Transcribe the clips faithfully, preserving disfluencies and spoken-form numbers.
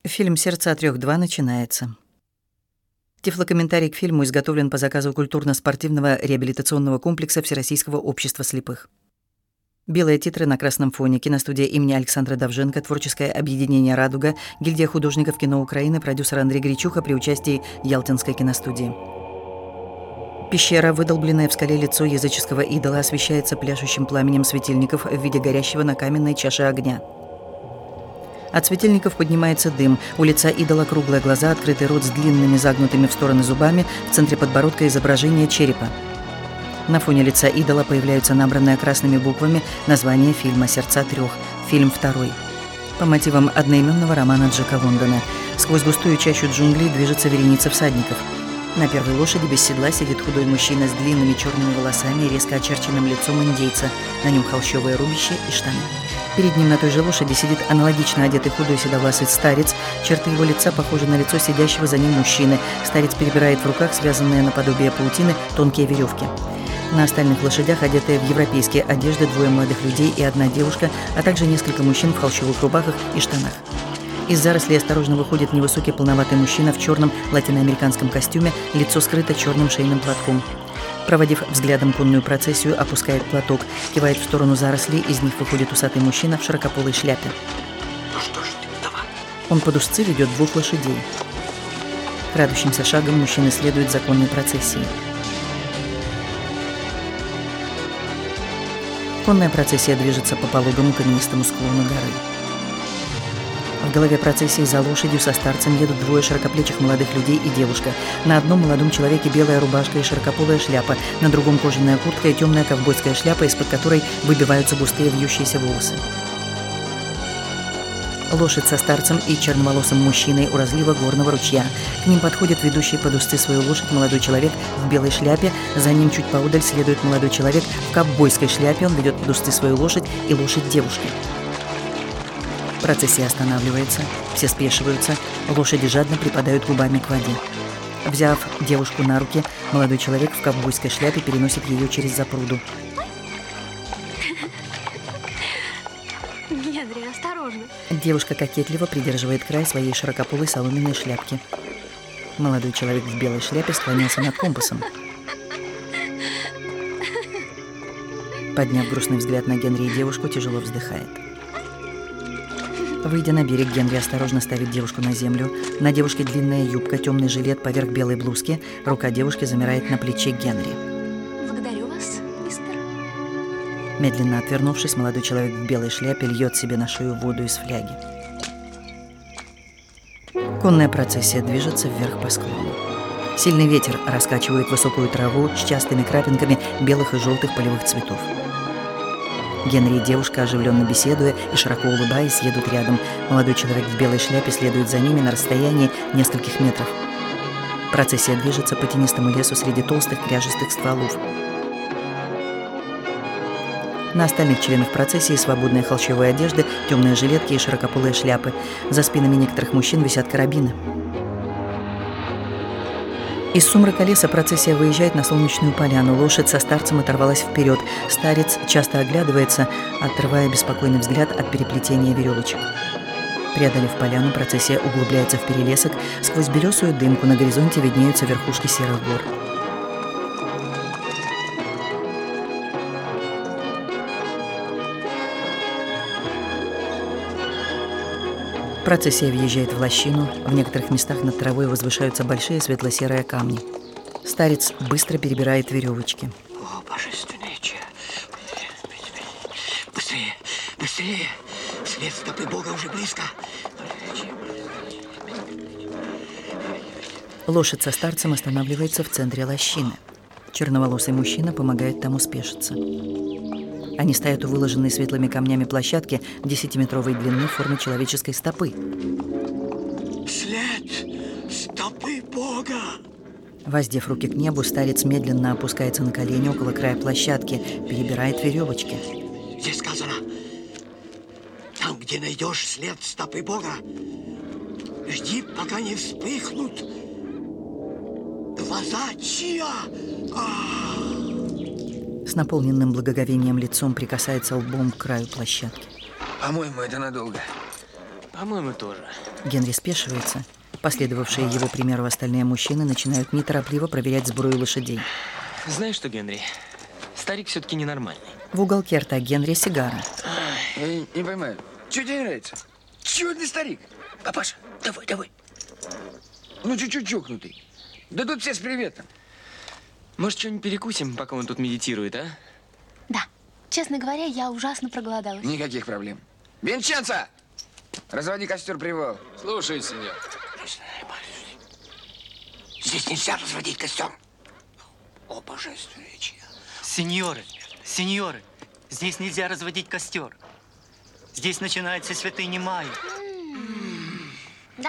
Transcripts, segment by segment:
Фильм «Сердца трех два» начинается. Тифлокомментарий к фильму изготовлен по заказу культурно-спортивного реабилитационного комплекса Всероссийского общества слепых. Белые титры на красном фоне. Киностудия имени Александра Довженко, творческое объединение «Радуга», гильдия художников кино Украины, продюсер Андрей Гречуха при участии Ялтинской киностудии. Пещера, выдолбленное в скале лицо языческого идола, освещается пляшущим пламенем светильников в виде горящего на каменной чаше огня. От светильников поднимается дым. У лица идола круглые глаза, открытый рот с длинными загнутыми в стороны зубами, в центре подбородка изображение черепа. На фоне лица идола появляются набранные красными буквами название фильма «Сердца трех», фильм второй. По мотивам одноименного романа Джека Лондона. Сквозь густую чащу джунглей движется вереница всадников. На первой лошади без седла сидит худой мужчина с длинными черными волосами и резко очерченным лицом индейца. На нем холщовое рубище и штаны. Перед ним на той же лошади сидит аналогично одетый худой седовласый старец. Черты его лица похожи на лицо сидящего за ним мужчины. Старец перебирает в руках связанные наподобие паутины тонкие веревки. На остальных лошадях, одетые в европейские одежды, двое молодых людей и одна девушка, а также несколько мужчин в холщовых рубахах и штанах. Из зарослей осторожно выходит невысокий полноватый мужчина в черном латиноамериканском костюме, лицо скрыто черным шейным платком. Проводив взглядом конную процессию, опускает платок, кивает в сторону зарослей, из них выходит усатый мужчина в широкополой шляпе. Ну что ж ты, давай. Он под узцы ведет двух лошадей. Крадущимся шагом мужчины следуют за конной процессией. Конная процессия движется по пологому каменистому склону горы. В голове процессии за лошадью со старцем едут двое широкоплечих молодых людей и девушка. На одном молодом человеке белая рубашка и широкополая шляпа, на другом кожаная куртка и темная ковбойская шляпа, из-под которой выбиваются густые вьющиеся волосы. Лошадь со старцем и черноволосым мужчиной у разлива горного ручья. К ним подходит ведущий под узцы свою лошадь молодой человек в белой шляпе. За ним чуть поодаль следует молодой человек в ковбойской шляпе. Он ведет под узцы свою лошадь и лошадь девушки. Процессия останавливается, все спешиваются, лошади жадно припадают губами к воде. Взяв девушку на руки, молодой человек в ковбойской шляпе переносит ее через запруду. Генри, осторожно. Девушка кокетливо придерживает край своей широкополой соломенной шляпки. Молодой человек в белой шляпе склонился над компасом. Подняв грустный взгляд на Генри и девушку, тяжело вздыхает. Выйдя на берег, Генри осторожно ставит девушку на землю. На девушке длинная юбка, темный жилет поверх белой блузки. Рука девушки замирает на плече Генри. Благодарю вас, мистер. Медленно отвернувшись, молодой человек в белой шляпе льет себе на шею воду из фляги. Конная процессия движется вверх по склону. Сильный ветер раскачивает высокую траву с частыми крапинками белых и желтых полевых цветов. Генри и девушка, оживленно беседуя и широко улыбаясь, едут рядом. Молодой человек в белой шляпе следует за ними на расстоянии нескольких метров. Процессия движется по тенистому лесу среди толстых кряжестых стволов. На остальных членах процессии свободные холщовые одежды, темные жилетки и широкополые шляпы. За спинами некоторых мужчин висят карабины. Из сумрака леса процессия выезжает на солнечную поляну. Лошадь со старцем оторвалась вперед. Старец часто оглядывается, отрывая беспокойный взгляд от переплетения веревочек. Преодолев поляну, процессия углубляется в перелесок. Сквозь белесую дымку на горизонте виднеются верхушки серых гор. Процессия въезжает в лощину. В некоторых местах над травой возвышаются большие светло-серые камни. Старец быстро перебирает веревочки. О, божественная ча. Быстрее, быстрее. След стопы Бога уже близко. Лошадь со старцем останавливается в центре лощины. Черноволосый мужчина помогает тому спешиться. Они стоят у выложенной светлыми камнями площадки десятиметровой длины в форме человеческой стопы. След стопы Бога! Воздев руки к небу, старец медленно опускается на колени около края площадки, перебирает веревочки. Здесь сказано, там, где найдешь след стопы Бога, жди, пока не вспыхнут глаза Чия. А-а-а! С наполненным благоговением лицом прикасается лбом к краю площадки. По-моему, это надолго. По-моему, тоже. Генри спешивается. Последовавшие его примеру остальные мужчины начинают неторопливо проверять сбрую лошадей. Знаешь что, Генри? Старик все-таки ненормальный. В уголке рта Генри сигара. Я не, не понимаю, что тебе нравится? Чудный старик. Папаша, давай, давай. Ну, чуть-чуть чокнутый. Да тут все с приветом. Может, что-нибудь перекусим, пока он тут медитирует, а? Да. Честно говоря, я ужасно проголодалась. Никаких проблем. Винченцо! Разводи костер, привал. Слушай, сеньор. Здесь нельзя разводить костер. О, божественная чья. Сеньоры, сеньоры, здесь нельзя разводить костер. Здесь начинается святыня Майя. Да?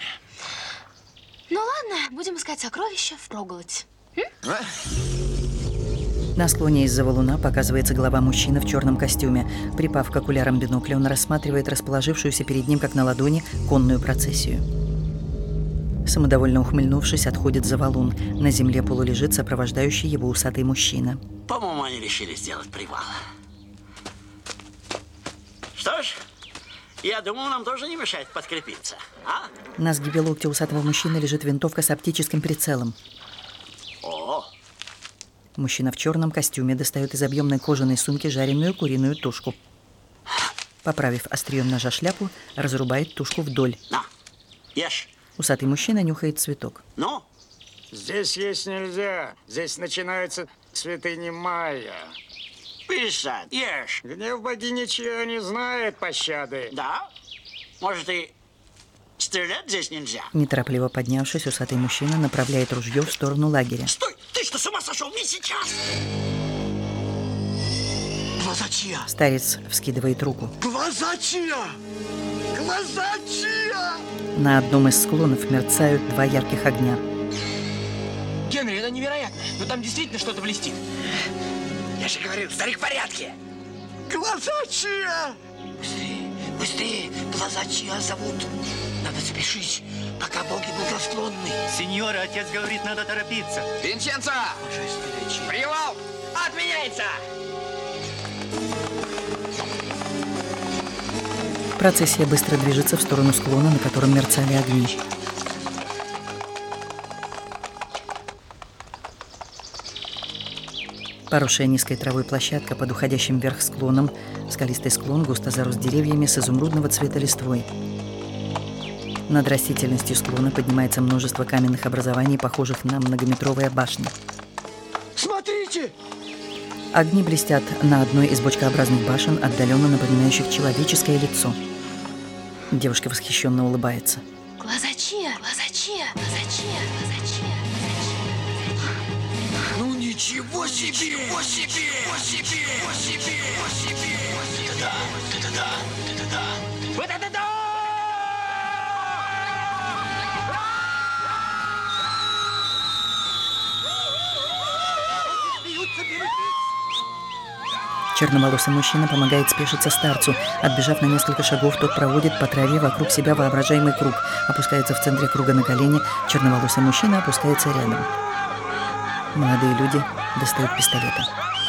Ну ладно, будем искать сокровища впроголодь. А? На склоне из-за валуна показывается голова мужчины в черном костюме. Припав к окулярам бинокля, он рассматривает расположившуюся перед ним, как на ладони, конную процессию. Самодовольно ухмыльнувшись, отходит за валун. На земле полулежит сопровождающий его усатый мужчина. По-моему, они решили сделать привал. Что ж, я думаю, нам тоже не мешает подкрепиться, а? На сгибе локтя усатого мужчины лежит винтовка с оптическим прицелом. О, Мужчина в черном костюме достает из объемной кожаной сумки жареную куриную тушку. Поправив острием ножа шляпу, разрубает тушку вдоль. на, ешь. Усатый мужчина нюхает цветок. Ну, Здесь есть нельзя. Здесь начинается святыня Майя. писать, ешь. Гнев богини ничего не знает пощады. Да? Может, и стрелять здесь нельзя? Неторопливо поднявшись, усатый мужчина направляет ружье в сторону лагеря. Стой! Ты что, с ума сошел? Не сейчас! Глаза чья? Старец вскидывает руку. Глаза чья? Глаза чья? На одном из склонов мерцают два ярких огня. Генри, это невероятно. Но там действительно что-то блестит. Я же говорил, старик в порядке. Глаза чья? Быстрее, быстрее. Глаза чья зовут? Надо спешить, пока боги благосклонны. Сеньоры, отец говорит, надо торопиться. Винченцо! Божественная чья? Привал! Отменяется! Процессия быстро движется в сторону склона, на котором мерцали огни. Поросшая низкой травой площадка под уходящим вверх склоном. Скалистый склон густо зарос деревьями с изумрудного цвета листвой. Над растительностью склона поднимается множество каменных образований, похожих на многометровые башни. Смотрите! Огни блестят на одной из бочкообразных башен, отдаленно напоминающих человеческое лицо. Девушка восхищенно улыбается. Глаза чья? Глаза чья? Глаза чья? Глаза чья? Ну ничего себе! Ничего себе! Ничего себе! Ничего себе! Это да! Это да! Это да! Вот это да! Черноволосый мужчина помогает спешиться старцу. Отбежав на несколько шагов, тот проводит по траве вокруг себя воображаемый круг. Опускается в центре круга на колени. Черноволосый мужчина опускается рядом. Молодые люди достают пистолеты.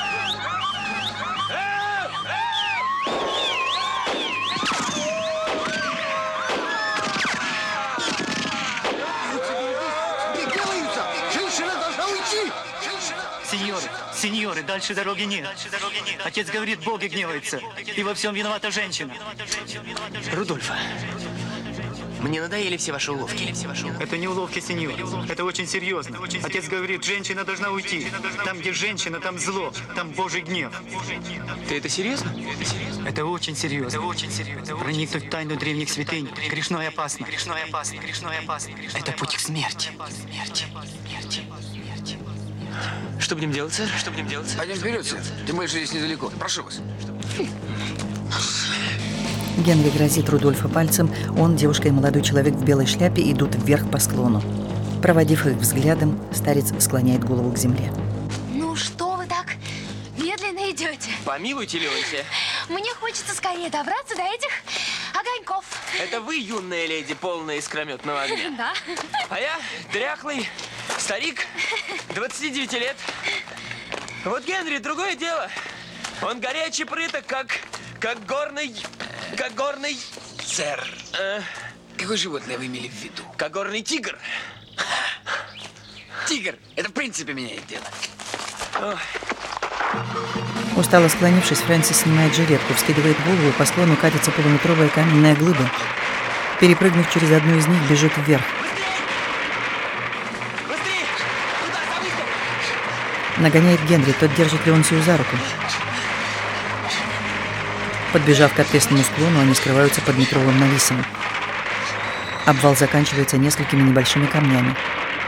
Женщина должна уйти! Сеньоры, сеньоры, дальше дороги нет. Отец говорит, боги гневаются. И во всем виновата женщина. Рудольфа, мне надоели все ваши уловки. Это не уловки, сеньор. Это очень серьезно. Отец говорит, женщина должна уйти. Там, где женщина, там зло. Там Божий гнев. Ты это серьезно? Это очень серьезно. Это очень серьезно. Проникнуть в тайну древних святынь грешно и опасно. Грешно и опасно. Грешно и опасно. Это путь к смерти. Смерти. Смерти. Смерти. Что будем делать, сэр? Что будем делать? Пойдем вперед, сэр. Тем более, что здесь недалеко. Прошу вас. Генри грозит Рудольфа пальцем. Он, девушка и молодой человек в белой шляпе идут вверх по склону. Проводив их взглядом, старец склоняет голову к земле. Ну что вы так медленно идете? Помилуйте, Леонтия. Мне хочется скорее добраться до этих огоньков. Это вы, юная леди, полная искрометного огня. Да. А я дряхлый старик, двадцати девяти лет. Вот Генри, другое дело. Он горячий прыток, как, как горный, как горный Сэр, Э, какое животное вы имели в виду? как горный тигр. Тигр. Это в принципе меняет дело. Устало склонившись, Фрэнсис снимает жилетку, вскидывает голову, по склону катится полуметровая каменная глыба. Перепрыгнув через одну из них, бежит вверх. Быстрее! Туда, за выступ! Нагоняет Генри, тот держит Леонсию за руку. Подбежав к отвесному склону, они скрываются под метровым навесом. Обвал заканчивается несколькими небольшими камнями.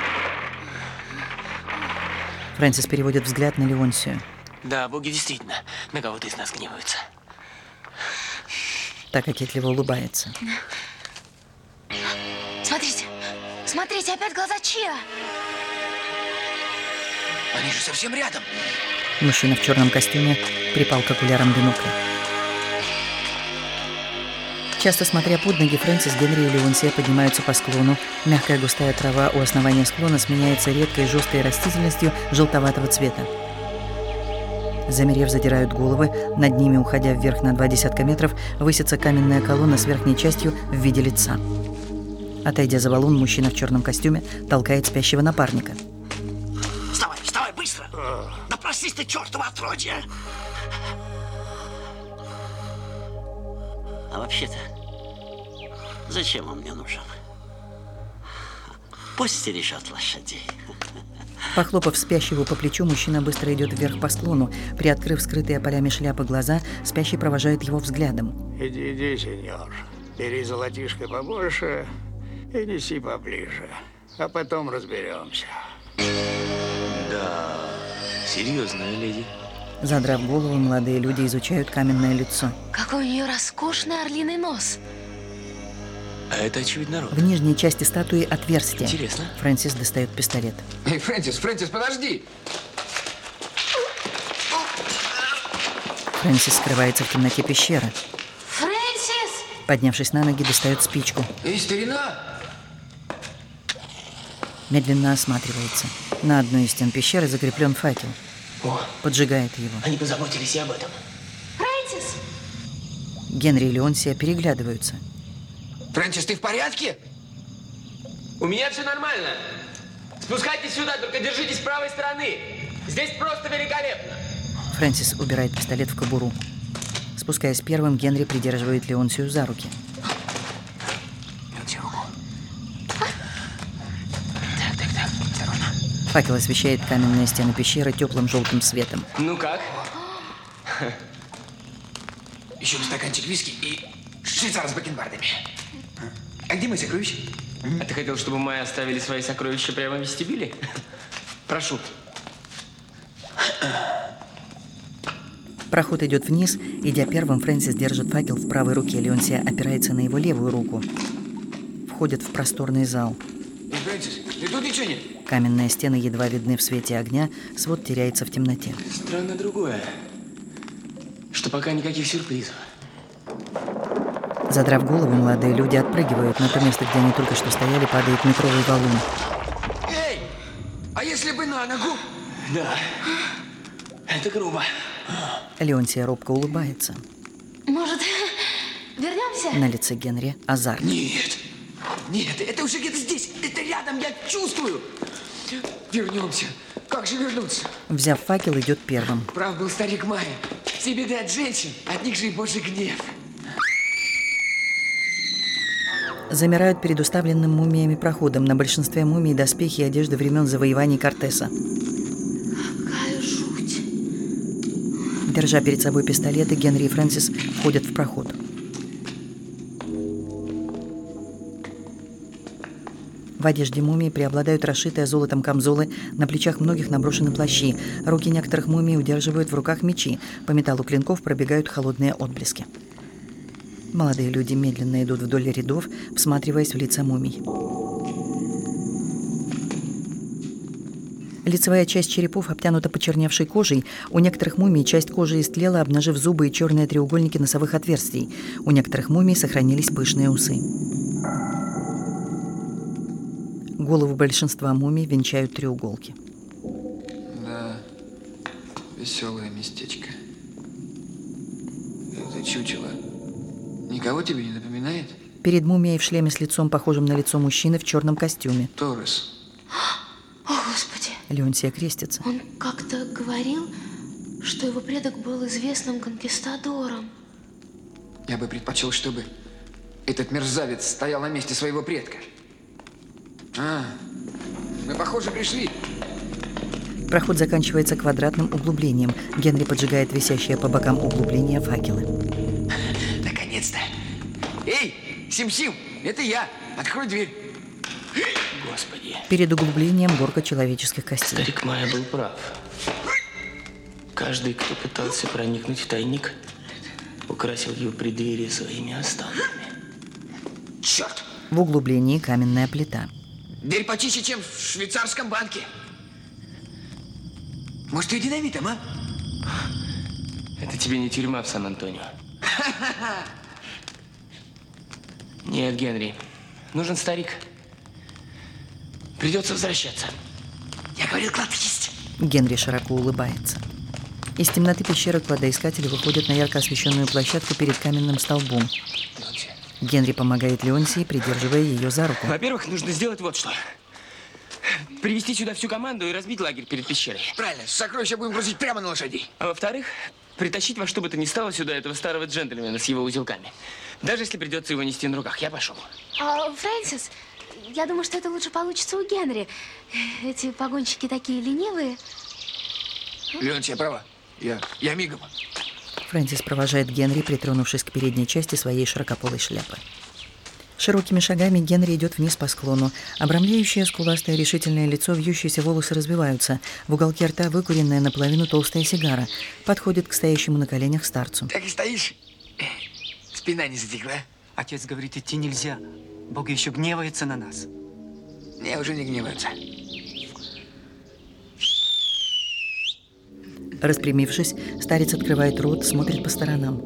Фрэнсис переводит взгляд на Леонсию. Да, боги действительно на кого-то из нас гневаются. Так кокетливо улыбается. Смотрите, смотрите, опять глаза Чиа. Они же совсем рядом. Мужчина в черном костюме припал к окулярам бинокля. Часто смотря под ноги, Фрэнсис, Генри и Леонсия поднимаются по склону. Мягкая густая трава у основания склона сменяется редкой жесткой растительностью желтоватого цвета. Замерев, задирают головы. Над ними, уходя вверх на два десятка метров, высится каменная колонна с верхней частью в виде лица. Отойдя за валун, мужчина в черном костюме толкает спящего напарника. Вставай, вставай, быстро! Да простись ты, чертова отродье! А вообще-то, зачем он мне нужен? Пусть решат лошадей. Похлопав спящего по плечу, мужчина быстро идет вверх по склону. Приоткрыв скрытые полями шляпы глаза, спящий провожает его взглядом. Иди, иди, сеньор. Бери золотишко побольше и неси поближе. А потом разберемся. Да, серьезная леди. Задрав голову, молодые люди изучают каменное лицо. Какой у нее роскошный орлиный нос. А это, очевидно, рот. В нижней части статуи отверстие. Интересно. Фрэнсис достает пистолет. Эй, Фрэнсис, Фрэнсис, подожди! Фрэнсис скрывается в темноте пещеры. Фрэнсис! Поднявшись на ноги, достает спичку. Эй, старина! Медленно осматривается. На одной из стен пещеры закреплен факел. О, Поджигает его. они позаботились и об этом. Фрэнсис! Генри и Леонсия переглядываются. Фрэнсис, ты в порядке? У меня все нормально. Спускайтесь сюда, только держитесь правой стороны. Здесь просто великолепно. Фрэнсис убирает пистолет в кобуру. Спускаясь первым, Генри придерживает Леонсию за руки. Мелчи руку. Так, так, так, осторожно. Факел освещает каменные стены пещеры теплым желтым светом. Ну как? Еще стаканчик виски и швейцар с бакенбардами. А где мои сокровища? А ты хотел, чтобы мы оставили свои сокровища прямо в вестибюле? Прошу. Проход идет вниз. Идя первым, Фрэнсис держит факел в правой руке. Леонсия опирается на его левую руку. Входят в просторный зал. Эй, Фрэнсис, ты тут ничего нет? Каменные стены едва видны в свете огня. Свод теряется в темноте. Странно другое, что пока никаких сюрпризов. Задрав голову, молодые люди отпрыгивают. На то место, где они только что стояли, падает метровый валун. Эй, а если бы на ногу? Да, это грубо. Леонсия робко улыбается. Может, вернемся? На лице Генри азарт. Нет, нет, это уже где-то здесь, это рядом, я чувствую. Вернемся. Как же вернуться? Взяв факел, идет первым. Прав был старик Майя. Все беды от женщин, от них же и Божий гнев. Замирают перед уставленным мумиями проходом. На большинстве мумий доспехи и одежда времен завоеваний Кортеса. Какая жуть. Держа перед собой пистолеты, Генри и Фрэнсис входят в проход. В одежде мумий преобладают расшитые золотом камзолы, на плечах многих наброшены плащи. Руки некоторых мумий удерживают в руках мечи. По металлу клинков пробегают холодные отблески. Молодые люди медленно идут вдоль рядов, всматриваясь в лица мумий. Лицевая часть черепов обтянута почерневшей кожей. У некоторых мумий часть кожи истлела, обнажив зубы и черные треугольники носовых отверстий. У некоторых мумий сохранились пышные усы. Голову большинства мумий венчают треуголки. Да, веселое местечко. Это чучело Никого тебе не напоминает? Перед мумией в шлеме с лицом, похожим на лицо мужчины в черном костюме. Торрес. О, Господи. Леонтия крестится. Он как-то говорил, что его предок был известным конкистадором. Я бы предпочел, чтобы этот мерзавец стоял на месте своего предка. А, мы, похоже, пришли. Проход заканчивается квадратным углублением. Генри поджигает висящие по бокам углубления факелы. Наконец-то. Эй, Сим-Сим, это я. Открой дверь. Господи. Перед углублением горка человеческих костей. Старик Майя был прав. Каждый, кто пытался проникнуть в тайник, украсил его преддверие своими останками. Черт! В углублении каменная плита. Дверь почище, чем в швейцарском банке. Может, и динамитом, а? Это тебе не тюрьма в Сан-Антонио. Нет, Генри. Нужен старик. Придется возвращаться. Я говорил, клад есть. Генри широко улыбается. Из темноты пещеры кладоискатели выходят на ярко освещенную площадку перед каменным столбом. Генри помогает Леонтии, придерживая ее за руку. Во-первых, нужно сделать вот что. Привести сюда всю команду и разбить лагерь перед пещерой. Правильно, сокровища будем грузить прямо на лошадей. А во-вторых, притащить во что бы то ни стало сюда этого старого джентльмена с его узелками. Даже если придется его нести на руках. Я пошел. А, Фрэнсис, я думаю, что это лучше получится у Генри. Эти погонщики такие ленивые. Леонтия права. Я, я мигом. Фрэнсис провожает Генри, притронувшись к передней части своей широкополой шляпы. Широкими шагами Генри идет вниз по склону. Обрамляющее скуластое решительное лицо, вьющиеся волосы развиваются. В уголке рта выкуренная наполовину толстая сигара. Подходит к стоящему на коленях старцу. Так и стоишь. Спина не затекла. Отец говорит, идти нельзя. Бог еще гневается на нас. Не, уже не гневаются. Распрямившись, старец открывает рот, смотрит по сторонам.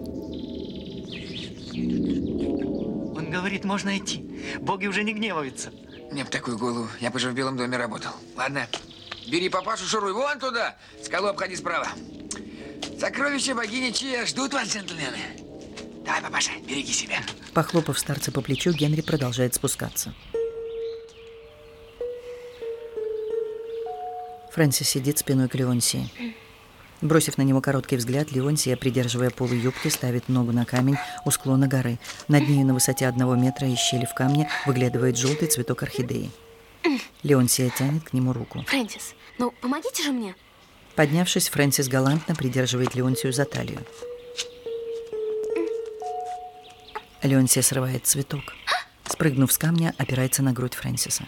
Он говорит, можно идти. Боги уже не гневаются. Мне бы такую голову. Я бы же в Белом доме работал. Ладно, бери папашу, шуруй вон туда. Скалу обходи справа. Сокровища богини Чия ждут вас, джентльмены. Давай, папаша, береги себя. Похлопав старца по плечу, Генри продолжает спускаться. Фрэнсис сидит спиной к Леонтии. Бросив на него короткий взгляд, Леонтия, придерживая полу юбки, ставит ногу на камень у склона горы. Над нею на высоте одного метра из щели в камне выглядывает желтый цветок орхидеи. Леонтия тянет к нему руку. Фрэнсис, ну помогите же мне. Поднявшись, Фрэнсис галантно придерживает Леонтию за талию. Леонтия срывает цветок. Спрыгнув с камня, опирается на грудь Фрэнсиса.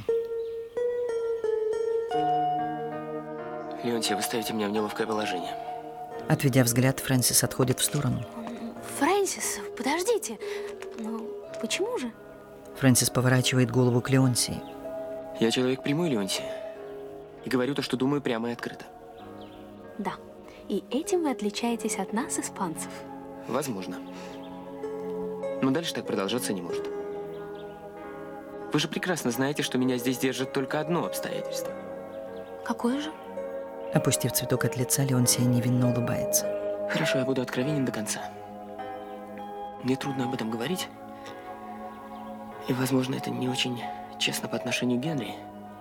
Леонтия, вы ставите меня в неловкое положение. Отведя взгляд, Фрэнсис отходит в сторону. Фрэнсис, подождите. Ну, почему же? Фрэнсис поворачивает голову к Леонтии. Я человек прямой, Леонтия. И говорю то, что думаю, прямо и открыто. Да. И этим вы отличаетесь от нас, испанцев. Возможно. Но дальше так продолжаться не может. Вы же прекрасно знаете, что меня здесь держит только одно обстоятельство. Какое же? Опустив цветок от лица, Леонтия невинно улыбается. Хорошо, я буду откровенен до конца. Мне трудно об этом говорить. И, возможно, это не очень честно по отношению к Генри.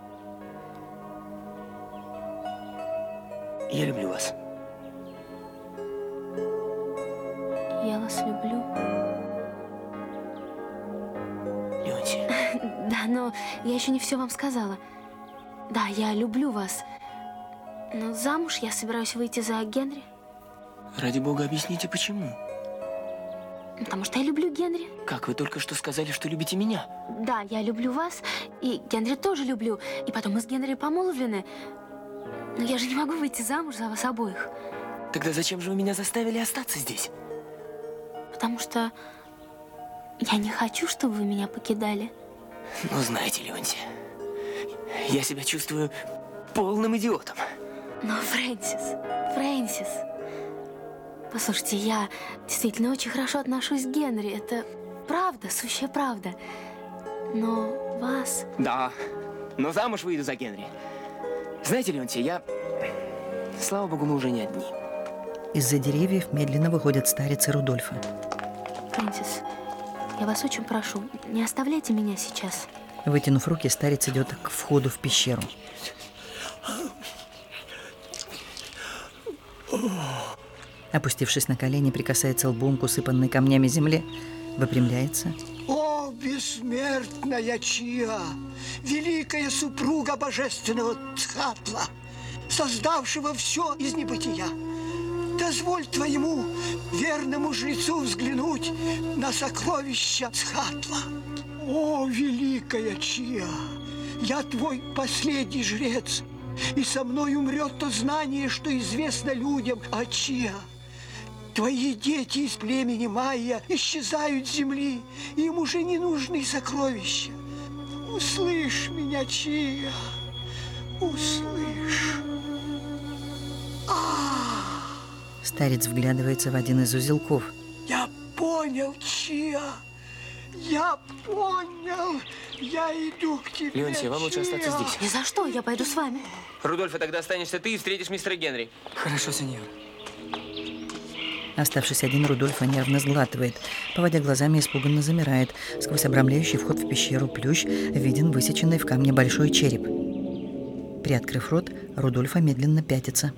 Я люблю вас. Я вас люблю. Леонтия. Да, но я еще не все вам сказала. Да, я люблю вас. Но замуж я собираюсь выйти за Генри. Ради бога, объясните, почему? Потому что я люблю Генри. Как вы только что сказали, что любите меня? Да, я люблю вас, и Генри тоже люблю. И потом мы с Генри помолвлены. Но я же не могу выйти замуж за вас обоих. Тогда зачем же вы меня заставили остаться здесь? Потому что я не хочу, чтобы вы меня покидали. Ну, знаете, Леонтия, я себя чувствую полным идиотом. Но, Фрэнсис, Фрэнсис, послушайте, я действительно очень хорошо отношусь к Генри. Это правда, сущая правда. Но вас... Да, но замуж выйду за Генри. Знаете, Леонтия, я... Слава богу, мы уже не одни. Из-за деревьев медленно выходят старец и Рудольфа. Фрэнсис, я вас очень прошу, не оставляйте меня сейчас. Вытянув руки, старец идет к входу в пещеру. Опустившись на колени, прикасается лбом к усыпанной камнями земле, выпрямляется. О, бессмертная Чиа, великая супруга божественного Цхатла, создавшего все из небытия, дозволь твоему верному жрецу взглянуть на сокровища Цхатла. О, великая Чиа, я твой последний жрец, и со мной умрет то знание, что известно людям о Чиа. Твои дети из племени Майя исчезают с земли, и им уже не нужны сокровища. Услышь меня, Чиа, услышь. А! Старец вглядывается в один из узелков. Я понял, Чиа, я понял. Я иду к тебе, Леонтий, вам лучше остаться здесь. Ни за что, я пойду с вами. Рудольфа, тогда останешься ты и встретишь мистера Генри. Хорошо, сеньор. Оставшись один, Рудольфо нервно сглатывает. Поводя глазами, испуганно замирает. Сквозь обрамляющий вход в пещеру плющ виден высеченный в камне большой череп. Приоткрыв рот, Рудольфо медленно пятится.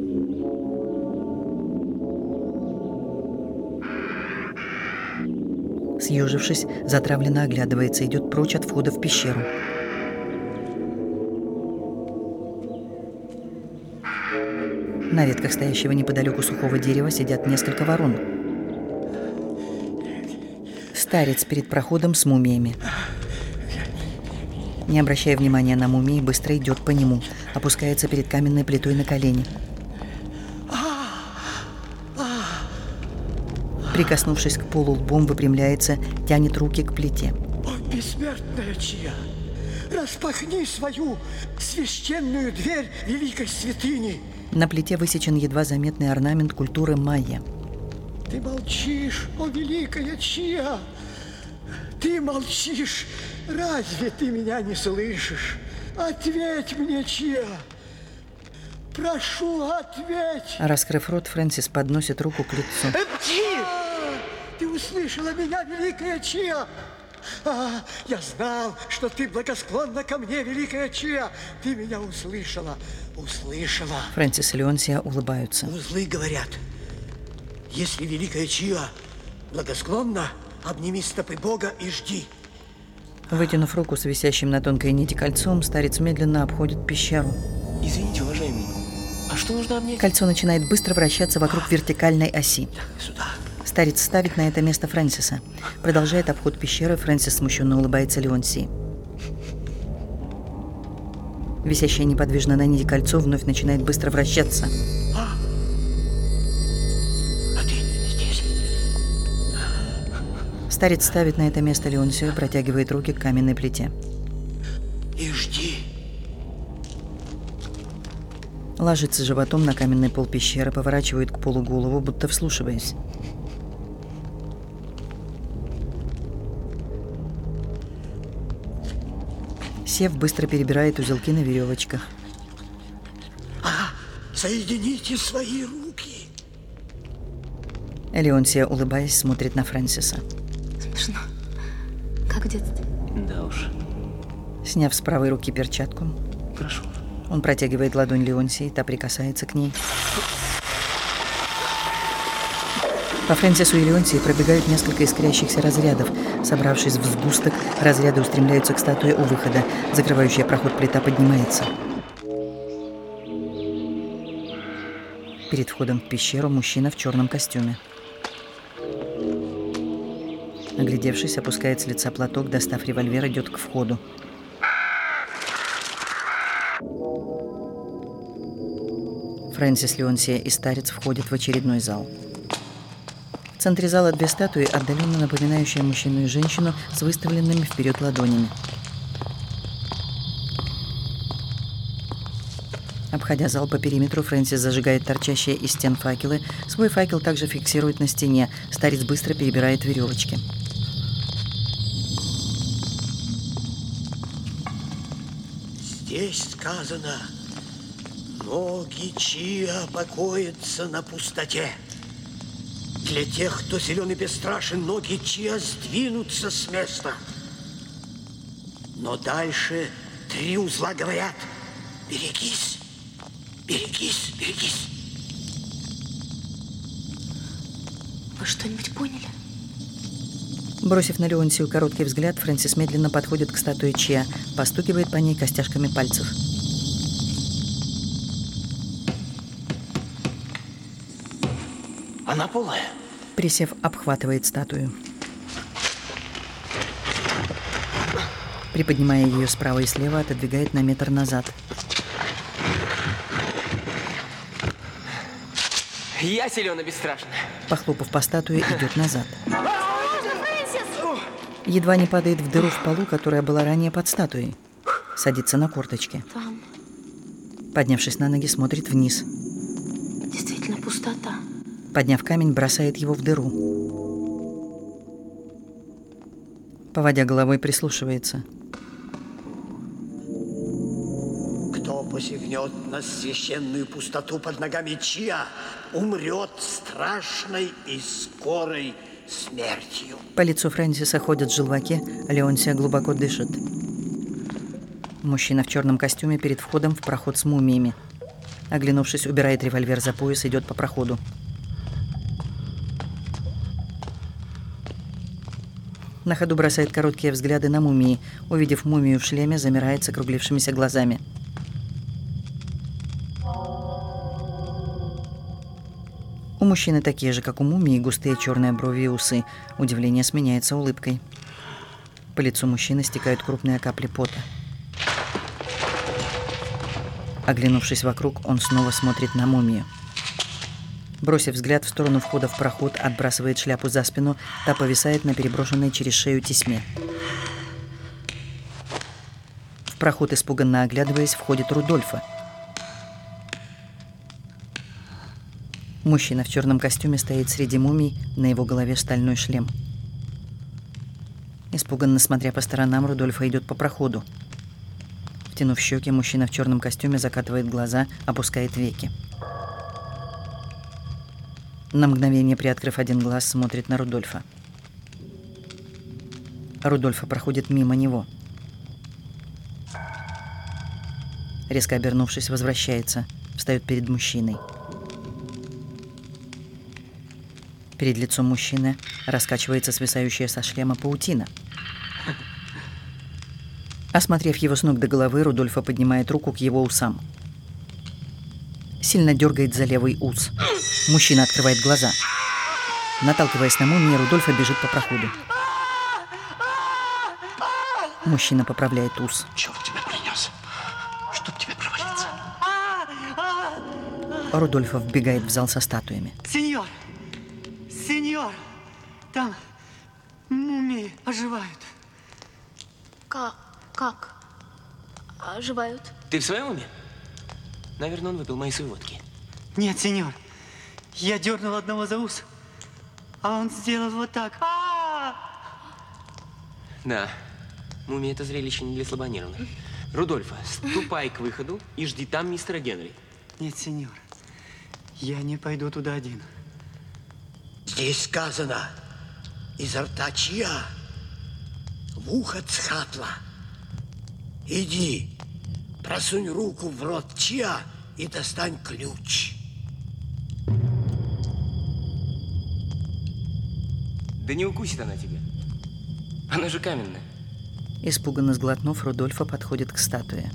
Съежившись, затравленно оглядывается, идет прочь от входа в пещеру. На ветках стоящего неподалеку сухого дерева сидят несколько ворон. Старец перед проходом с мумиями. Не обращая внимания на мумии, быстро идет по нему, опускается перед каменной плитой на колени. Прикоснувшись к полу лбом, выпрямляется, тянет руки к плите. О, бессмертная Чиа, распахни свою священную дверь великой святыни. На плите высечен едва заметный орнамент культуры майя. Ты молчишь, о великая Чиа! Ты молчишь! Разве ты меня не слышишь? Ответь мне, Чиа! Прошу, ответь! Раскрыв рот, Фрэнсис подносит руку к лицу. А, ты услышала меня, великая Чиа! А, я знал, что ты благосклонна ко мне, великая Чиа! Ты меня услышала, услышала. Фрэнсис и Леонсия улыбаются. Узлы говорят, если великая Чиа благосклонна, обними стопы Бога и жди. Вытянув руку с висящим на тонкой нити кольцом, старец медленно обходит пещеру. Извините, уважаемый, а что нужно обнять? Кольцо начинает быстро вращаться вокруг вертикальной оси. Сюда. Старец ставит на это место Фрэнсиса. Продолжает обход пещеры, Фрэнсис смущенно улыбается Леонсии. Висящее неподвижно на нити кольцо вновь начинает быстро вращаться. А, а ты здесь? Старец ставит на это место Леонсию, протягивает руки к каменной плите. И жди. Ложится животом на каменный пол пещеры, поворачивает к полу голову, будто вслушиваясь. Сев, быстро перебирает узелки на веревочках. А, соедините свои руки. Леонсия, улыбаясь, смотрит на Фрэнсиса. Смешно. Как в детстве. Да уж. Сняв с правой руки перчатку, Прошу. он протягивает ладонь Леонсии, та прикасается к ней. По Фрэнсису и Леонсии пробегают несколько искрящихся разрядов. Собравшись в сгусток, разряды устремляются к статуе у выхода. Закрывающая проход плита поднимается. Перед входом в пещеру мужчина в черном костюме. Оглядевшись, опускает с лица платок, достав револьвер, идет к входу. Фрэнсис, Леонсия и старец входят в очередной зал. В центре зала две статуи, отдаленно напоминающие мужчину и женщину с выставленными вперед ладонями. Обходя зал по периметру, Фрэнсис зажигает торчащие из стен факелы. Свой факел также фиксирует на стене. Старец быстро перебирает веревочки. Здесь сказано, ноги Чиа покоятся на пустоте. Для тех, кто силен и бесстрашен, ноги Чиа сдвинутся с места. Но дальше три узла говорят: берегись, берегись, берегись. Вы что-нибудь поняли? Бросив на Леонсию короткий взгляд, Фрэнсис медленно подходит к статуе Чиа, постукивает по ней костяшками пальцев. Она полая. Присев, обхватывает статую. Приподнимая ее справа и слева, отодвигает на метр назад. Я силен и бесстрашен. Похлопав по статуе, идет назад. Едва не падает в дыру в полу, которая была ранее под статуей. Садится на корточки. Там Поднявшись на ноги, смотрит вниз. действительно пустота. Подняв камень, бросает его в дыру. Поводя головой, прислушивается. Кто посягнет на священную пустоту под ногами Чиа, умрет страшной и скорой смертью. По лицу Фрэнсиса ходят желваки, а Леонсия глубоко дышит. Мужчина в черном костюме перед входом в проход с мумиями. Оглянувшись, убирает револьвер за пояс, идет по проходу. На ходу бросает короткие взгляды на мумии. Увидев мумию в шлеме, замирает с округлившимися глазами. У мужчины такие же, как у мумии, густые черные брови и усы. Удивление сменяется улыбкой. По лицу мужчины стекают крупные капли пота. Оглянувшись вокруг, он снова смотрит на мумию. Бросив взгляд в сторону входа в проход, отбрасывает шляпу за спину, та повисает на переброшенной через шею тесьме. В проход, испуганно оглядываясь, входит Рудольфо. Мужчина в черном костюме стоит среди мумий, на его голове стальной шлем. Испуганно смотря по сторонам, Рудольфо идет по проходу. Втянув щеки, мужчина в черном костюме закатывает глаза, опускает веки. На мгновение, приоткрыв один глаз, смотрит на Рудольфа. Рудольфо проходит мимо него. Резко обернувшись, возвращается, встает перед мужчиной. Перед лицом мужчины раскачивается свисающая со шлема паутина. Осмотрев его с ног до головы, Рудольфо поднимает руку к его усам. Сильно дергает за левый ус. Мужчина открывает глаза. Наталкиваясь на мумию, Рудольфо бежит по проходу. Мужчина поправляет ус. Чего тебя принес? Чтоб тебе провалиться. Рудольфо вбегает в зал со статуями. Сеньор! Сеньор! Там мумии оживают. Как? Как? Оживают? Ты в своем уме? Наверное, он выпил мои водки. Нет, сеньор. Я дернул одного за ус, а он сделал вот так. А-а-а! Да, мумия — это зрелище не для слабонервных. Рудольфо, ступай к выходу и жди там мистера Генри. Нет, сеньор. Я не пойду туда один. Здесь сказано: изо рта Чиа в ухо Цхатла. Иди, просунь руку в рот Чиа и достань ключ. Да не укусит она тебя. Она же каменная. Испуганно сглотнув, Рудольфо подходит к статуе.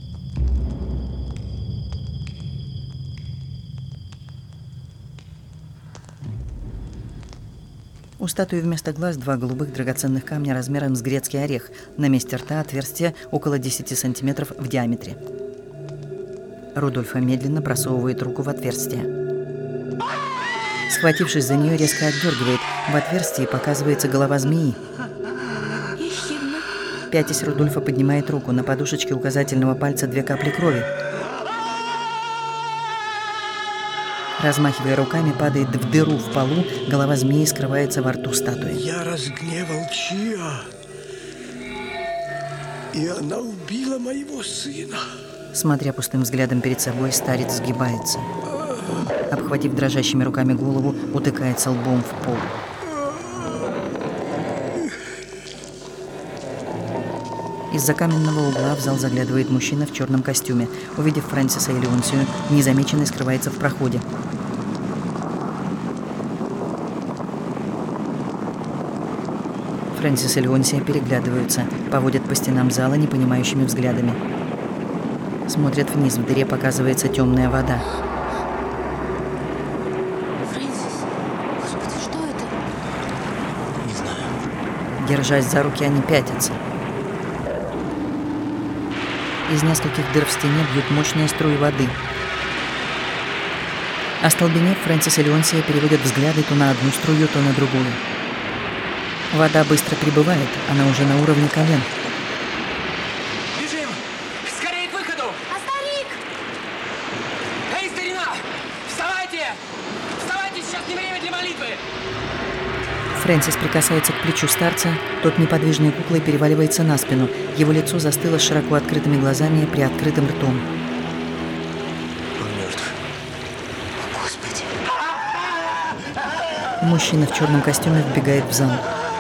У статуи вместо глаз два голубых драгоценных камня размером с грецкий орех. На месте рта отверстие около десяти сантиметров в диаметре. Рудольфо медленно просовывает руку в отверстие. Схватившись за нее, резко отдергивает. В отверстии показывается голова змеи. Пятясь, Рудольфо поднимает руку. На подушечке указательного пальца две капли крови. Размахивая руками, падает в дыру в полу. Голова змеи скрывается во рту статуи. Я разгневал Чиа, и она убила моего сына. Смотря пустым взглядом перед собой, старец сгибается. Обхватив дрожащими руками голову, утыкается лбом в пол. Из-за каменного угла в зал заглядывает мужчина в черном костюме. Увидев Фрэнсиса и Леонсию, незамеченный скрывается в проходе. Фрэнсис и Леонсия переглядываются, поводят по стенам зала непонимающими взглядами. Смотрят вниз, в дыре показывается темная вода. Фрэнсис, господи, что это? Не знаю. Держась за руки, они пятятся. Из нескольких дыр в стене бьют мощные струи воды. Остолбенев, Фрэнсис и Леонсия переводят взгляды то на одну струю, то на другую. Вода быстро прибывает, она уже на уровне колен. Бежим! Скорее к выходу! А старик? Эй, старина! Вставайте! Вставайте, сейчас не время для молитвы! Фрэнсис прикасается к плечу старца, тот неподвижной куклой переваливается на спину. Его лицо застыло с широко открытыми глазами и приоткрытым ртом. Он мертв. О, Господи. Мужчина в черном костюме вбегает в зал.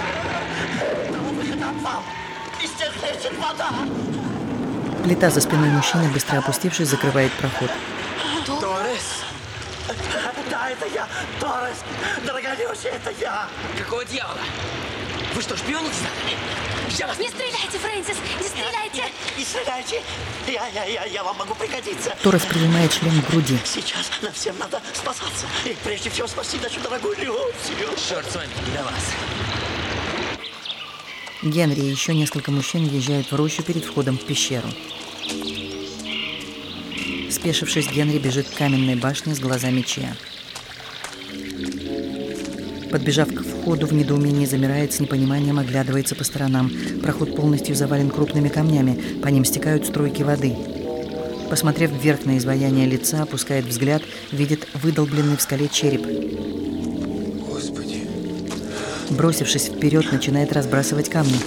Плита за спиной мужчины, быстро опустившись, закрывает проход. Торрес! Да, это я! Торрес! Дорогая Люся, это я! Какого дьявола? Вы что, шпионите за нами? Я вас... Не стреляйте, Фрэнсис, не стреляйте! Не стреляйте! Я, я, я, я вам могу пригодиться. Торрес прижимает шлем к груди. Сейчас нам всем надо спасаться. И прежде всего спасти нашу дорогую Люсию. Черт с вами, не до вас. Генри и еще несколько мужчин въезжают в рощу перед входом в пещеру. Спешившись, Генри бежит к каменной башне с глазами Чиа. Подбежав к входу, в недоумении замирает, с непониманием оглядывается по сторонам. Проход полностью завален крупными камнями, по ним стекают струйки воды. Посмотрев вверх на изваяние лица, опускает взгляд, видит выдолбленный в скале череп. Господи. Бросившись вперед, начинает разбрасывать камни.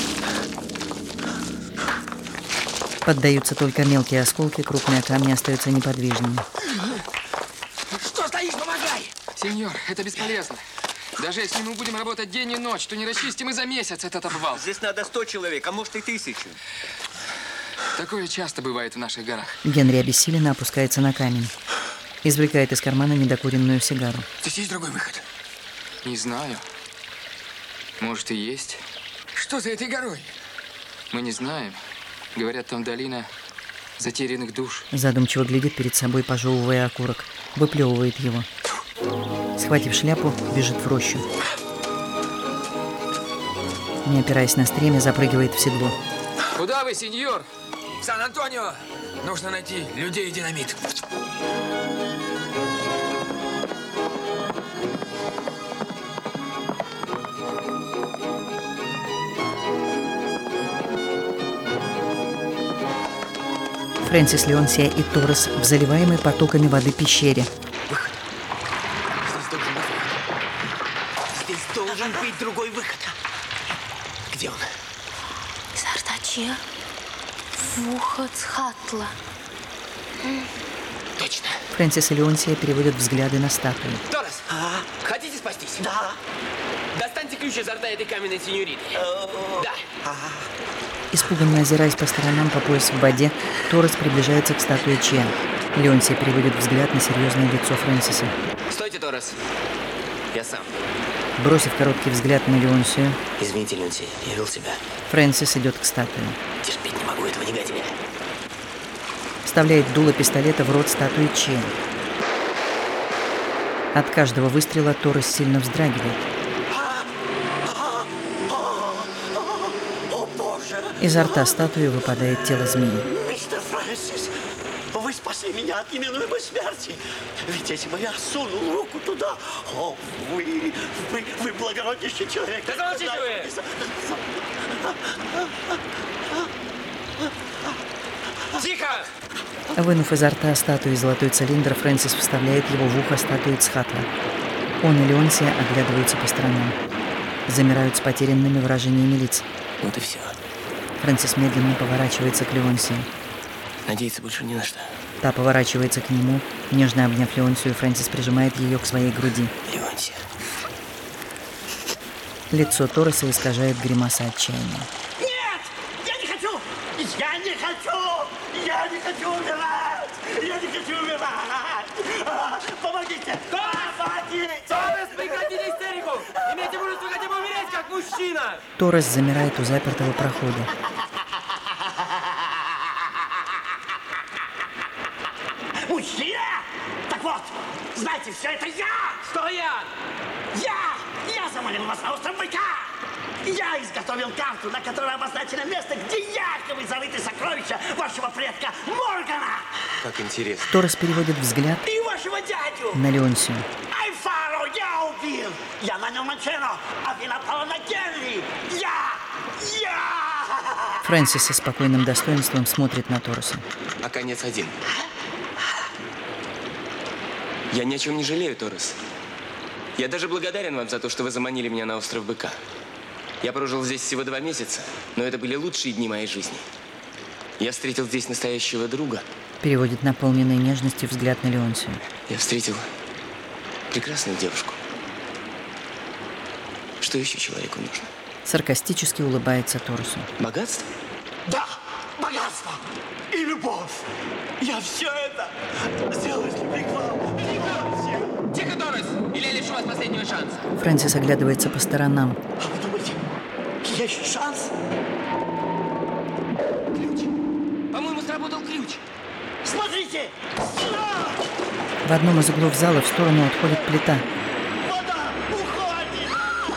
Поддаются только мелкие осколки, крупные камни остаются неподвижными. Что стоишь, помогай! Сеньор, это бесполезно. Даже если мы будем работать день и ночь, то не расчистим и за месяц этот обвал. Здесь надо сто человек, а может и тысячу. Такое часто бывает в наших горах. Генри обессиленно опускается на камень. Извлекает из кармана недокуренную сигару. Здесь есть другой выход? Не знаю. Может и есть. Что за этой горой? Мы не знаем. Говорят, там долина затерянных душ. Задумчиво глядит перед собой, пожевывая окурок. Выплевывает его. Схватив шляпу, бежит в рощу. Не опираясь на стремя, запрыгивает в седло. Куда вы, сеньор? Сан-Антонио! Нужно найти людей и динамит. Фрэнсис, Леонсия и Торрес в заливаемой потоками воды пещере. Здесь должен быть другой выход. Где он? Изо рта Чиа в ухо Цхатла. Точно. Фрэнсис и Леонсия переводят взгляды на статую. Торрес, А? хотите спастись? Да. Достаньте ключ изо рта этой каменной сеньориты. Да. Испуганно озираясь по сторонам по пояс в воде, Торрес приближается к статуе Чиа. Леонсия переводит взгляд на серьезное лицо Фрэнсиса. Стойте, Торрес. Я сам. Бросив короткий взгляд на Леонсию, Извините, Люси, я вел себя. Фрэнсис идет к статуе. Терпеть не могу этого негодяя. Вставляет дуло пистолета в рот статуи Чиа. От каждого выстрела Торрес сильно вздрагивает. О, Боже! Изо рта статуи выпадает тело змеи. Мистер Фрэнсис, вы спасли меня от неминуемой смерти. Ведь если бы я сунул руку туда, о, вы, вы, вы благороднейший человек. Да замолчите вы! Тихо! Вынув изо рта статуи золотой цилиндр, Фрэнсис вставляет его в ухо статуи Цхатла. Он и Леонсия оглядываются по сторонам. Замирают с потерянными выражениями лиц. Вот и все. Фрэнсис медленно поворачивается к Леонсии. Надеяться больше не на что. Та поворачивается к нему, нежно обняв Леонсию, Фрэнсис прижимает ее к своей груди. Леонсия. Лицо Торреса искажает гримаса отчаяния. Нет! Я не хочу! Я не хочу! Я не хочу умирать! Я не хочу умирать! А, помогите! Помогите! Торрес, прекратите истерику! Имейте мужество хотя бы умереть, как мужчина! Торрес замирает у запертого прохода. Мужчина? Так вот, знаете, все это я! Что я? Я! Я заманил вас на остров Быка! Я изготовил карту, на которой обозначено место, где якобы зарыты сокровища вашего предка Моргана! Как интересно. Торрес переводит взгляд И вашего дядю! на Леонсию. Альфаро я убил! Я нанял Манчено, а вы напала на Генри! Я! Я! Фрэнсис со спокойным достоинством смотрит на Торреса. А конец один. Я ни о чем не жалею, Торрес. Я даже благодарен вам за то, что вы заманили меня на остров Быка. Я прожил здесь всего два месяца, но это были лучшие дни моей жизни. Я встретил здесь настоящего друга. Переводит наполненный нежностью взгляд на Леонсию. Я встретил прекрасную девушку. Что еще человеку нужно? Саркастически улыбается Торресу. Богатство? Да! Богатство! И любовь! Я все это сделал из любви к вам! Тихо, Торрес! Или я лишу вас последнего шанса? Фрэнсис оглядывается по сторонам. А вы думаете, есть шанс? Ключ. По-моему, сработал ключ. Смотрите! Сюда! В одном из углов зала в сторону отходит плита. Вода уходит!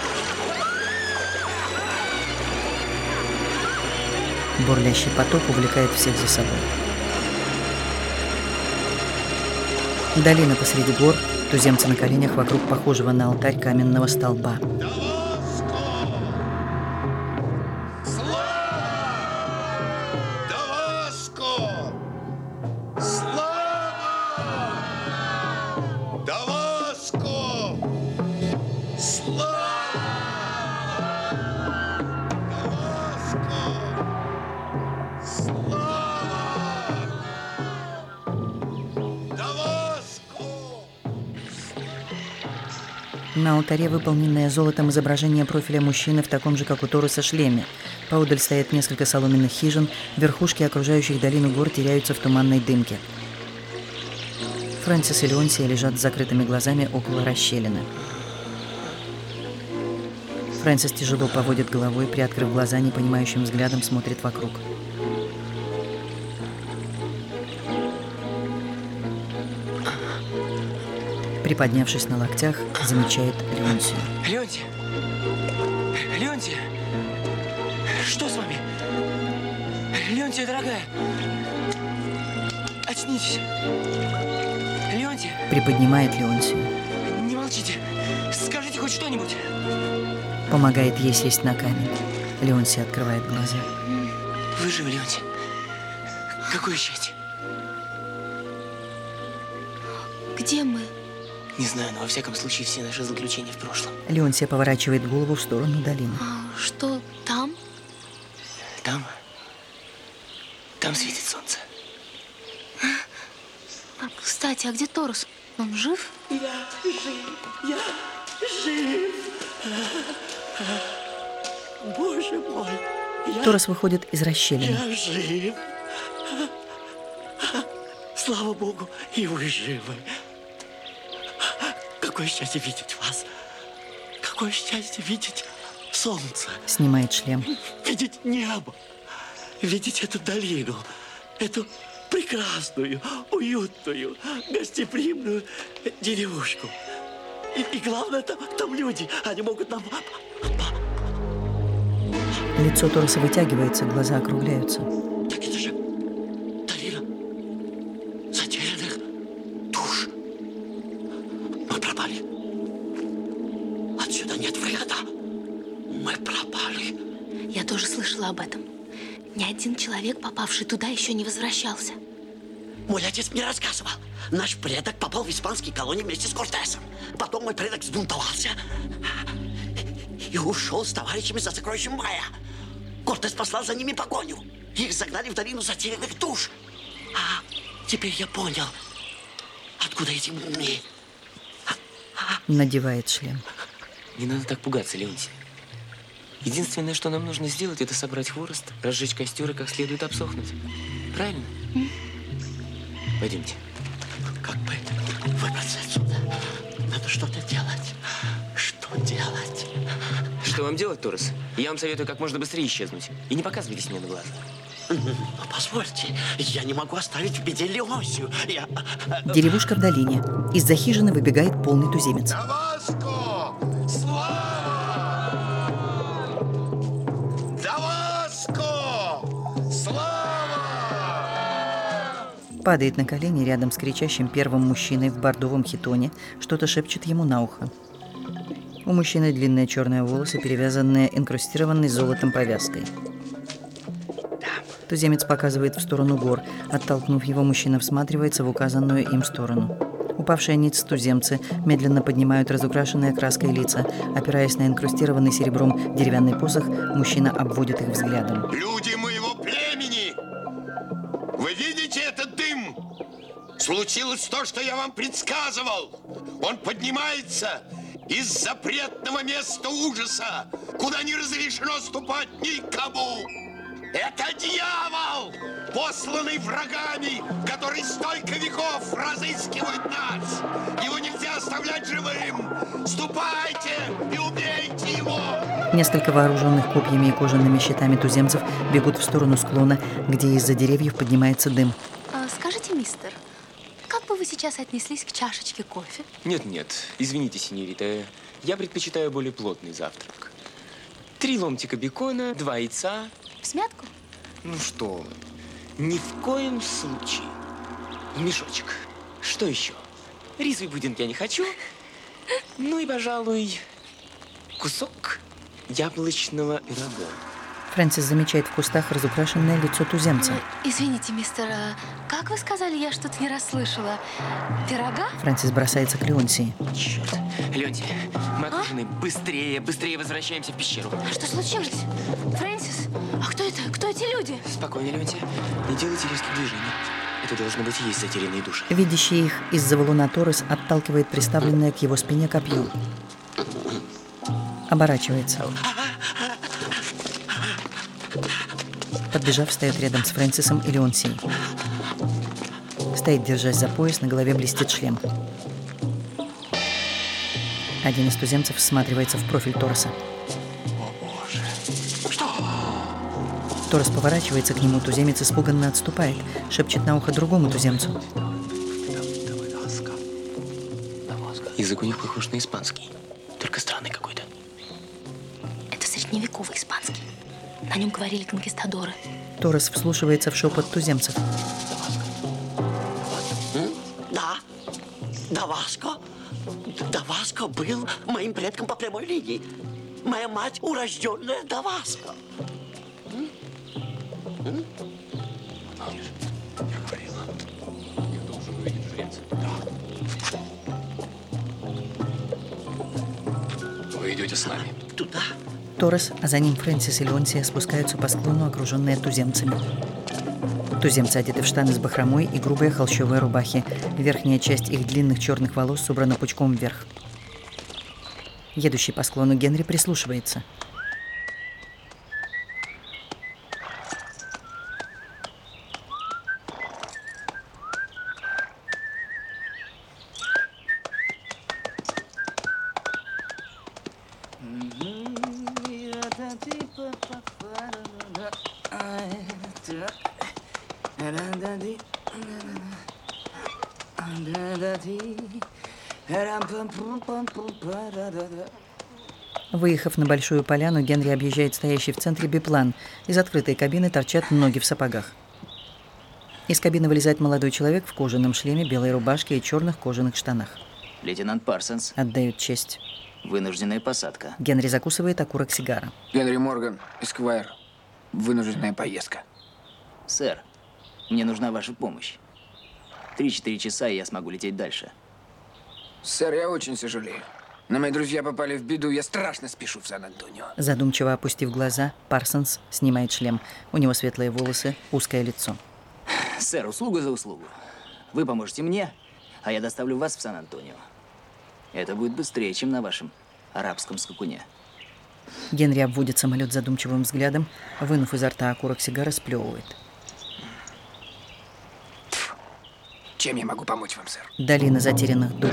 Бурлящий поток увлекает всех за собой. Долина посреди гор, туземцы на коленях вокруг похожего на алтарь каменного столба. На алтаре выполненное золотом изображение профиля мужчины в таком же, как у Торреса, шлеме. Поодаль стоят несколько соломенных хижин, верхушки окружающих долину гор теряются в туманной дымке. Фрэнсис и Леонсия лежат с закрытыми глазами около расщелины. Фрэнсис тяжело поводит головой, приоткрыв глаза, непонимающим взглядом смотрит вокруг. Приподнявшись на локтях, замечает Леонсию. Леонтия! Леонтия! Что с вами? Леонтия, дорогая! Очнитесь! Леонтия! Приподнимает Леонсию. Не молчите! Скажите хоть что-нибудь! Помогает ей сесть на камень. Леонсия открывает глаза. Вы живы, Леонтия? Какое счастье! Где мы? Не знаю, но во всяком случае все наши заключения в прошлом. Леонсия поворачивает голову в сторону долины. А что там? Там? Там светит солнце. А, кстати, а где Торрес? Он жив? Я жив! Я жив! Боже мой! Я, Торрес выходит из расщелины. я жив! Слава Богу, и вы живы! Какое счастье видеть вас! Какое счастье видеть солнце! Снимает шлем. Видеть небо! Видеть эту долину! Эту прекрасную, уютную, гостеприимную деревушку! И, и главное, там, там люди, они могут нам... Лицо Торреса вытягивается, глаза округляются. Так это же долина затерянных душ. Мы пропали. Отсюда нет выхода. Мы пропали. Я тоже слышала об этом. Ни один человек, попавший туда, еще не возвращался. Мой отец мне рассказывал. Наш предок попал в испанские колонии вместе с Кортесом. Потом мой предок взбунтовался и ушел с товарищами за сокровищем Майя. Кортес послал за ними погоню. Их загнали в долину затерянных душ. А теперь я понял, откуда эти мумии. Надевает шлем. Не надо так пугаться, Леонтий. Единственное, что нам нужно сделать, это собрать хворост, разжечь костер и как следует обсохнуть. Правильно? Mm. Пойдемте. Как бы выбраться отсюда? Надо что-то делать. Что делать? Что вам делать, Торрес? Я вам советую как можно быстрее исчезнуть. И не показывайтесь мне на глаза. Но позвольте, я не могу оставить в беде Леонсию. Я... Деревушка в долине. Из-за хижины выбегает полный туземец. Даваско! Слава! Даваско! Слава! Падает на колени рядом с кричащим первым мужчиной в бордовом хитоне, что-то шепчет ему на ухо. У мужчины длинные черные волосы, перевязанные инкрустированной золотом повязкой. Туземец показывает в сторону гор. Оттолкнув его, мужчина всматривается в указанную им сторону. Упавшие ниц туземцы медленно поднимают разукрашенные краской лица. Опираясь на инкрустированный серебром деревянный посох, мужчина обводит их взглядом. Люди моего племени! Вы видите этот дым? Случилось то, что я вам предсказывал. Он поднимается из запретного места ужаса, куда не разрешено ступать никому. Это дьявол, посланный врагами, который столько веков разыскивает нас. Его нельзя оставлять живым. Ступайте и убейте его. Несколько вооруженных копьями и кожаными щитами туземцев бегут в сторону склона, где из-за деревьев поднимается дым. А, скажите, мистер, как бы вы сейчас отнеслись к чашечке кофе? Нет-нет, извините, сеньорита, я предпочитаю более плотный завтрак. Три ломтика бекона, два яйца. В смятку? Ну что, ни в коем случае. В мешочек. Что еще? Рисовый пудинг я не хочу. Ну и, пожалуй, кусок яблочного пирога. Фрэнсис замечает в кустах разукрашенное лицо туземца. Извините, мистер, а как вы сказали, я что-то не расслышала? Пирога? Фрэнсис бросается к Леонсии. Черт. Леонтий, мы окружены. А? Быстрее, быстрее возвращаемся в пещеру. А что случилось? Фрэнсис, а кто это? Кто эти люди? Спокойно, Леонтий. Не делайте резких движений. Это должно быть и есть затерянные души. Видящий их из-за валуна Торрес отталкивает приставленное к его спине копье. Оборачивается. Подбежав, встает рядом с Фрэнсисом и Леонсией. Стоит, держась за пояс, на голове блестит шлем. Один из туземцев всматривается в профиль Торреса. О, Боже! Что? Торрес поворачивается к нему, туземец испуганно отступает, шепчет на ухо другому туземцу. Язык у них похож на испанский, только странный какой-то. Это средневековый испанский. На нем говорили конкистадоры. Торрес вслушивается в шепот туземцев. Да, Даваско. Даваско был моим предком по прямой линии. Моя мать урожденная Даваско. Вы идете с нами. Туда. Торрес, а за ним Фрэнсис и Леонсия спускаются по склону, окруженные туземцами. Туземцы одеты в штаны с бахромой и грубые холщовые рубахи. Верхняя часть их длинных черных волос собрана пучком вверх. Едущий по склону Генри прислушивается. Выехав на большую поляну, Генри объезжает стоящий в центре биплан. Из открытой кабины торчат ноги в сапогах. Из кабины вылезает молодой человек в кожаном шлеме, белой рубашке и черных кожаных штанах. Лейтенант Парсонс. Отдают честь. Вынужденная посадка. Генри закусывает окурок сигара. Генри Морган, Эсквайр. Вынужденная поездка. Сэр, мне нужна ваша помощь. Три-четыре часа, и я смогу лететь дальше. Сэр, я очень сожалею. Но мои друзья попали в беду, я страшно спешу в Сан-Антонио. Задумчиво опустив глаза, Парсонс снимает шлем. У него светлые волосы, узкое лицо. Сэр, услуга за услугу. Вы поможете мне, а я доставлю вас в Сан-Антонио. Это будет быстрее, чем на вашем арабском скакуне. Генри обводит самолет задумчивым взглядом, вынув изо рта окурок сигары, сплевывает. Чем я могу помочь вам, сэр? Долина затерянных душ.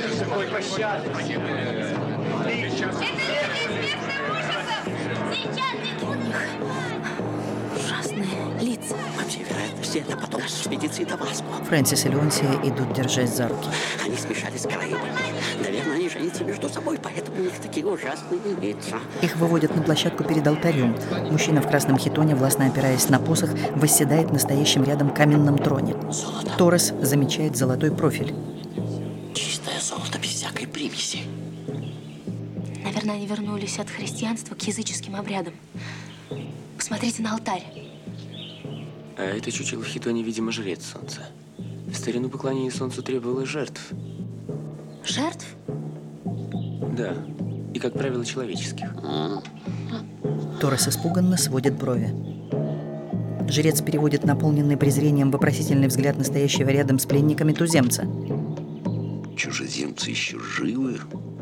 У них ужасные лица. По всей вероятности, это потом экспедиции Даваско. Фрэнсис и Леонсия идут, держась за руки. Они смешались с Караибами. Наверное, они женятся между собой, поэтому у них такие ужасные лица. Их выводят на площадку перед алтарем. Мужчина в красном хитоне, властно опираясь на посох, восседает на стоящем рядом каменном троне. Золото. Торрес замечает золотой профиль. Чистое золото без всякой примеси. Наверное, они вернулись от христианства к языческим обрядам. Посмотрите на алтарь. А это чучело в хитоне, видимо, жрец солнца. В старину поклонение солнцу требовалось жертв. Жертв? Да. И, как правило, человеческих. Торрес испуганно сводит брови. Жрец переводит наполненный презрением вопросительный взгляд настоящего рядом с пленниками туземца. Чужеземцы еще живы?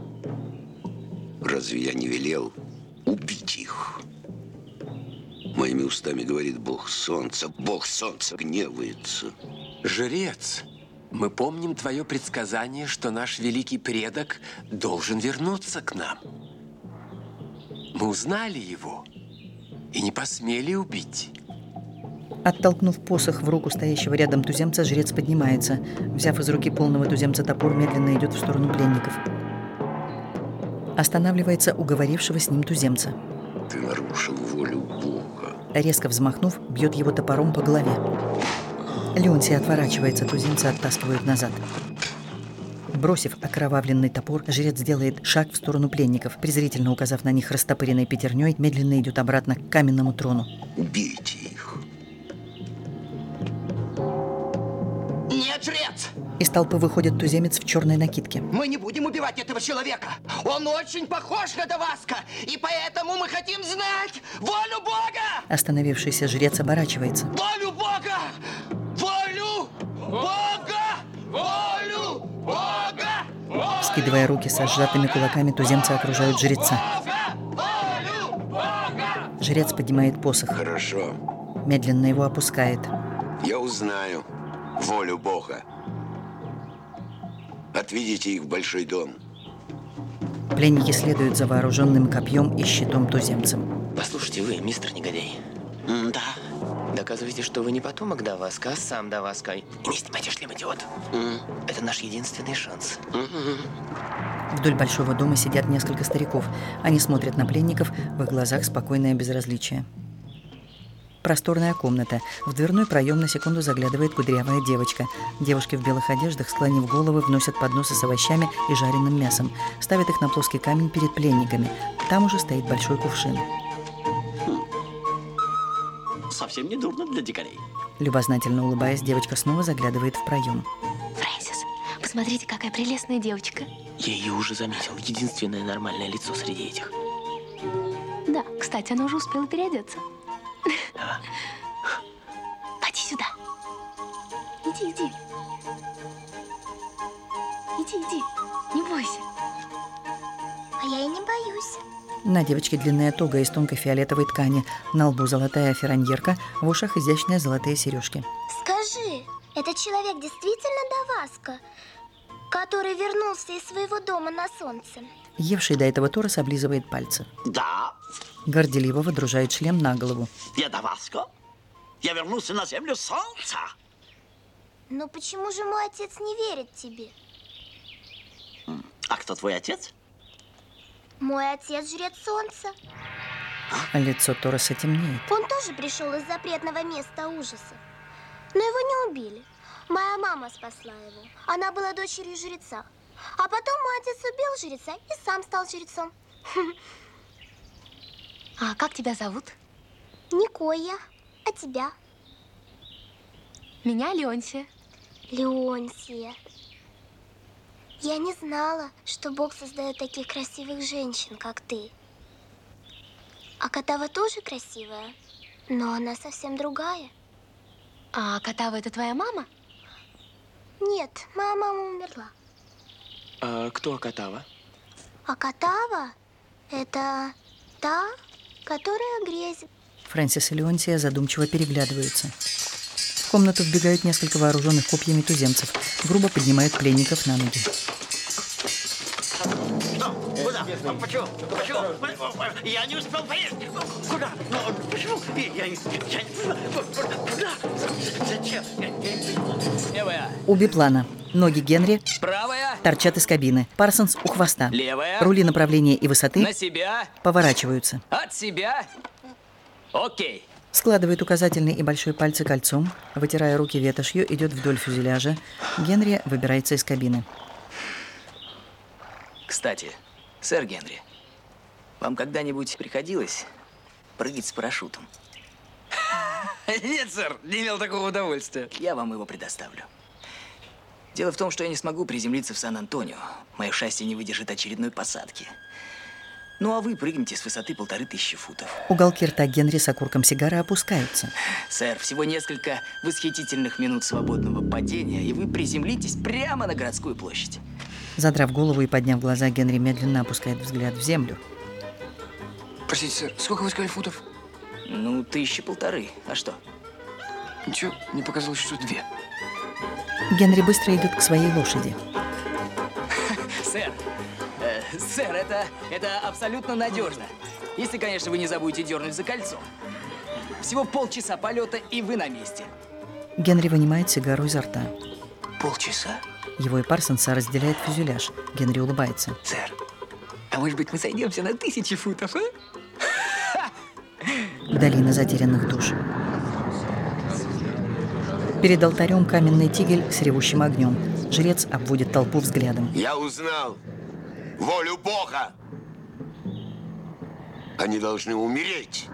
Разве я не велел убить их? Моими устами говорит Бог Солнца. Бог Солнца гневается. Жрец, мы помним твое предсказание, что наш великий предок должен вернуться к нам. Мы узнали его и не посмели убить. Оттолкнув посох в руку стоящего рядом туземца, жрец поднимается. Взяв из руки полного туземца топор, медленно идет в сторону пленников. Останавливается уговорившего с ним туземца. Ты нарушил волю Бога. Резко взмахнув, бьет его топором по голове. Леонсия отворачивается, туземца оттаскивают назад. Бросив окровавленный топор, жрец делает шаг в сторону пленников. Презрительно указав на них растопыренной пятерней, медленно идет обратно к каменному трону. Убейте их. Нет, жрец! Из толпы выходит туземец в черной накидке. Мы не будем убивать этого человека. Он очень похож на Даваско, и поэтому мы хотим знать волю Бога! Остановившийся жрец оборачивается. Волю Бога! Волю Бога! Волю Бога! Волю Скидывая руки со сжатыми кулаками, туземцы окружают жреца. Волю Бога! Жрец поднимает посох. Хорошо. Медленно его опускает. Я узнаю волю Бога. Отведите их в большой дом. Пленники следуют за вооруженным копьем и щитом туземцем. Послушайте вы, мистер Негодяй. М да. Доказываете, что вы не потомок Даваска, а сам Даваска. И не снимайте шлем, идиот. М Это наш единственный шанс. Вдоль большого дома сидят несколько стариков. Они смотрят на пленников, в их глазах спокойное безразличие. Просторная комната. В дверной проем на секунду заглядывает кудрявая девочка. Девушки в белых одеждах, склонив головы, вносят подносы с овощами и жареным мясом. Ставят их на плоский камень перед пленниками. Там уже стоит большой кувшин. Совсем не дурно для дикарей. Любознательно улыбаясь, девочка снова заглядывает в проем. Фрэнсис, посмотрите, какая прелестная девочка. Я ее уже заметил. Единственное нормальное лицо среди этих. Да, кстати, она уже успела переодеться. Да. Поди сюда. Иди, иди. Иди, иди. Не бойся. А я и не боюсь. На девочке длинная тога из тонкой фиолетовой ткани. На лбу золотая фераньерка, в ушах изящные золотые сережки. Скажи, этот человек действительно Даваско, который вернулся из своего дома на солнце? Евший до этого Торрес облизывает пальцы. Да. Горделиво водружает шлем на голову. Я Даваско. Я вернулся на землю солнца. Но почему же мой отец не верит тебе? А кто твой отец? Мой отец жрец солнца. Лицо Торреса темнеет. Он тоже пришел из запретного места ужасов. Но его не убили. Моя мама спасла его. Она была дочерью жреца. А потом мой отец убил жреца и сам стал жрецом. А как тебя зовут? Никоя. А тебя? Меня Леонсия. Леонсия. Я не знала, что Бог создает таких красивых женщин, как ты. А Катава тоже красивая, но она совсем другая. А Катава — это твоя мама? Нет, моя мама умерла. А кто Акатава? Акатава – это та, которая грезит. Фрэнсис и Леонтия задумчиво переглядываются. В комнату вбегают несколько вооруженных копьями туземцев, грубо поднимают пленников на ноги. Куда? Почему? Почему? Я не успел поехать. Куда? Ну, почему? Я не... Я не... Куда? Зачем? Левая. У биплана. Ноги Генри Правая. торчат из кабины. Парсонс у хвоста. Левая. Рули направления и высоты На себя. поворачиваются. От себя. Окей. Складывает указательный и большой пальцы кольцом, вытирая руки ветошью, идет вдоль фюзеляжа. Генри выбирается из кабины. Кстати, сэр Генри, вам когда-нибудь приходилось прыгать с парашютом? Нет, сэр, не имел такого удовольствия. Я вам его предоставлю. Дело в том, что я не смогу приземлиться в Сан-Антонио. Мое шасси не выдержит очередной посадки. Ну, а вы прыгнете с высоты полторы тысячи футов. Уголки рта Генри с окурком сигары опускаются. Сэр, всего несколько восхитительных минут свободного падения, и вы приземлитесь прямо на городскую площадь. Задрав голову и подняв глаза, Генри медленно опускает взгляд в землю. Простите, сэр, сколько вы сказали футов? Ну, тысячи полторы. А что? Ничего, мне показалось, что две. Генри быстро идет к своей лошади. Сэр, э, сэр, это, это абсолютно надежно. Если, конечно, вы не забудете дернуть за кольцо. Всего полчаса полета, и вы на месте. Генри вынимает сигару изо рта. Полчаса? Его и Парсонса разделяет фюзеляж. Генри улыбается. Сэр, а может быть, мы сойдемся на тысячи футов, а? Долина затерянных душ. Перед алтарем каменный тигель с ревущим огнем. Жрец обводит толпу взглядом. Я узнал волю Бога. Они должны умереть.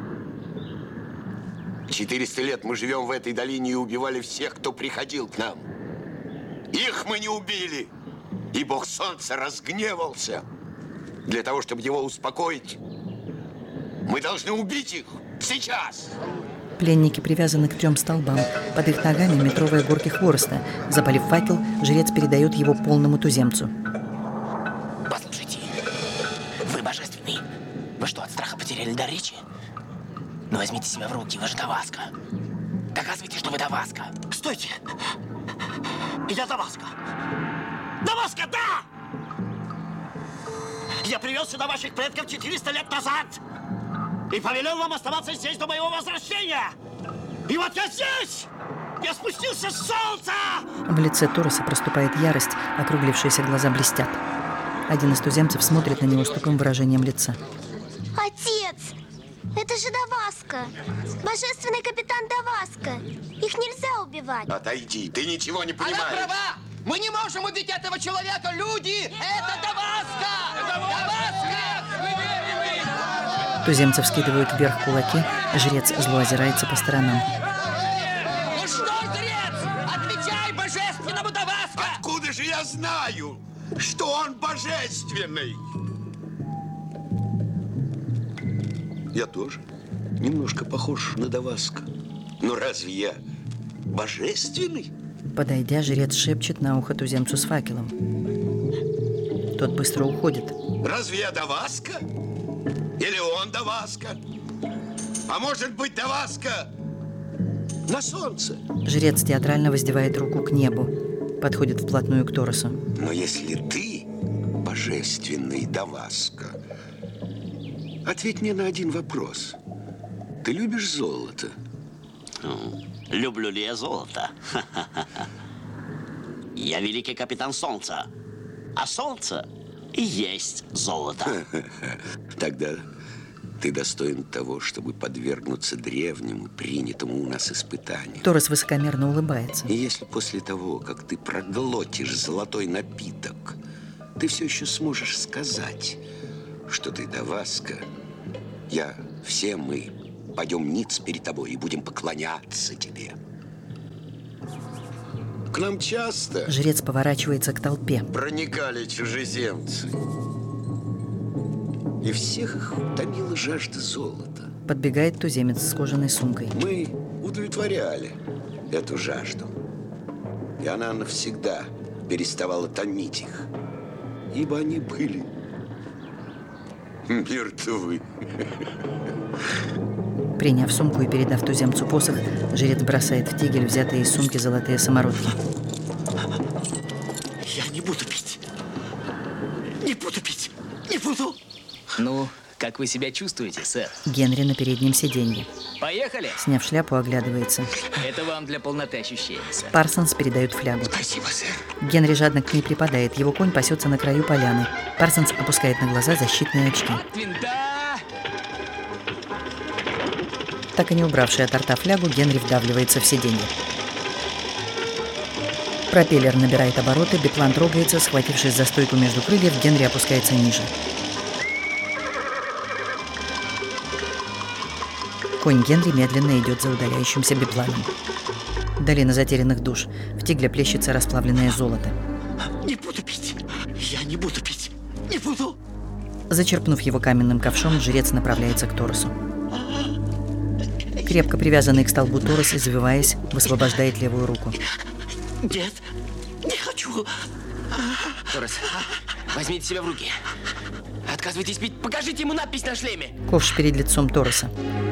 Четыреста лет мы живем в этой долине и убивали всех, кто приходил к нам. Их мы не убили, и Бог Солнца разгневался. Для того, чтобы его успокоить, мы должны убить их сейчас. Пленники привязаны к трем столбам. Под их ногами метровые горки хвороста. Запалив факел, жрец передает его полному туземцу. Послушайте, вы божественный. Вы что, от страха потеряли дар речи? Ну возьмите себя в руки, вы же Даваска. Доказывайте, что вы Даваска. Стойте! Я Даваска. Даваска, да! Я привез сюда ваших предков четыреста лет назад и повелел вам оставаться здесь до моего возвращения. И вот я здесь! Я спустился с солнца! В лице Торреса проступает ярость, округлившиеся глаза блестят. Один из туземцев смотрит на него с таким выражением лица. Отец! Это же Даваска! Божественный капитан Даваска! Их нельзя убивать! Отойди, ты ничего не понимаешь. Она права! Мы не можем убить этого человека, люди! Это Даваска! Даваска! Туземцы вскидывают вверх кулаки, жрец зло озирается по сторонам. Ну что, жрец? Отвечай божественному Даваска! Откуда же я знаю, что он божественный? Я тоже немножко похож на Даваска. Но разве я божественный? Подойдя, жрец шепчет на ухо туземцу с факелом. Тот быстро уходит. Разве я Даваска? Или он Даваска? А может быть, Даваска на солнце? Жрец театрально воздевает руку к небу. Подходит вплотную к Торресу. Но если ты божественный Даваска, ответь мне на один вопрос. Ты любишь золото? Люблю ли я золото? Я великий капитан Солнца. А солнце и есть золото. Тогда ты достоин того, чтобы подвергнуться древнему, принятому у нас испытанию. Торрес высокомерно улыбается. И если после того, как ты проглотишь золотой напиток, ты все еще сможешь сказать, что ты Даваска, я, все мы пойдем ниц перед тобой и будем поклоняться тебе. К нам часто жрец поворачивается к толпе. Проникали чужеземцы. И всех их утомила жажда золота. Подбегает туземец с кожаной сумкой. Мы удовлетворяли эту жажду. и она навсегда переставала томить их, ибо они были мертвы. Приняв сумку и передав туземцу посох, жрец бросает в тигель взятые из сумки золотые самородки. Я не буду пить. Не буду пить. Не буду. Ну, как вы себя чувствуете, сэр? Генри на переднем сиденье. Поехали! Сняв шляпу, оглядывается. Это вам для полноты ощущений, сэр. Парсонс передает флягу. Спасибо, сэр. Генри жадно к ней припадает. Его конь пасется на краю поляны. Парсонс опускает на глаза защитные очки. От винта! Так и не убравший от рта флягу, Генри вдавливается в сиденье. Пропеллер набирает обороты, биплан трогается, схватившись за стойку между крыльев, Генри опускается ниже. Конь Генри медленно идет за удаляющимся бипланом. Долина затерянных душ. В тигле плещется расплавленное золото. Не буду пить. Я не буду пить. Не буду. Зачерпнув его каменным ковшом, жрец направляется к Торосу. Крепко привязанный к столбу Торос, извиваясь, высвобождает левую руку. Нет, не хочу. Торос, возьмите себя в руки. Отказывайтесь пить. Покажите ему надпись на шлеме. Ковш перед лицом Тороса.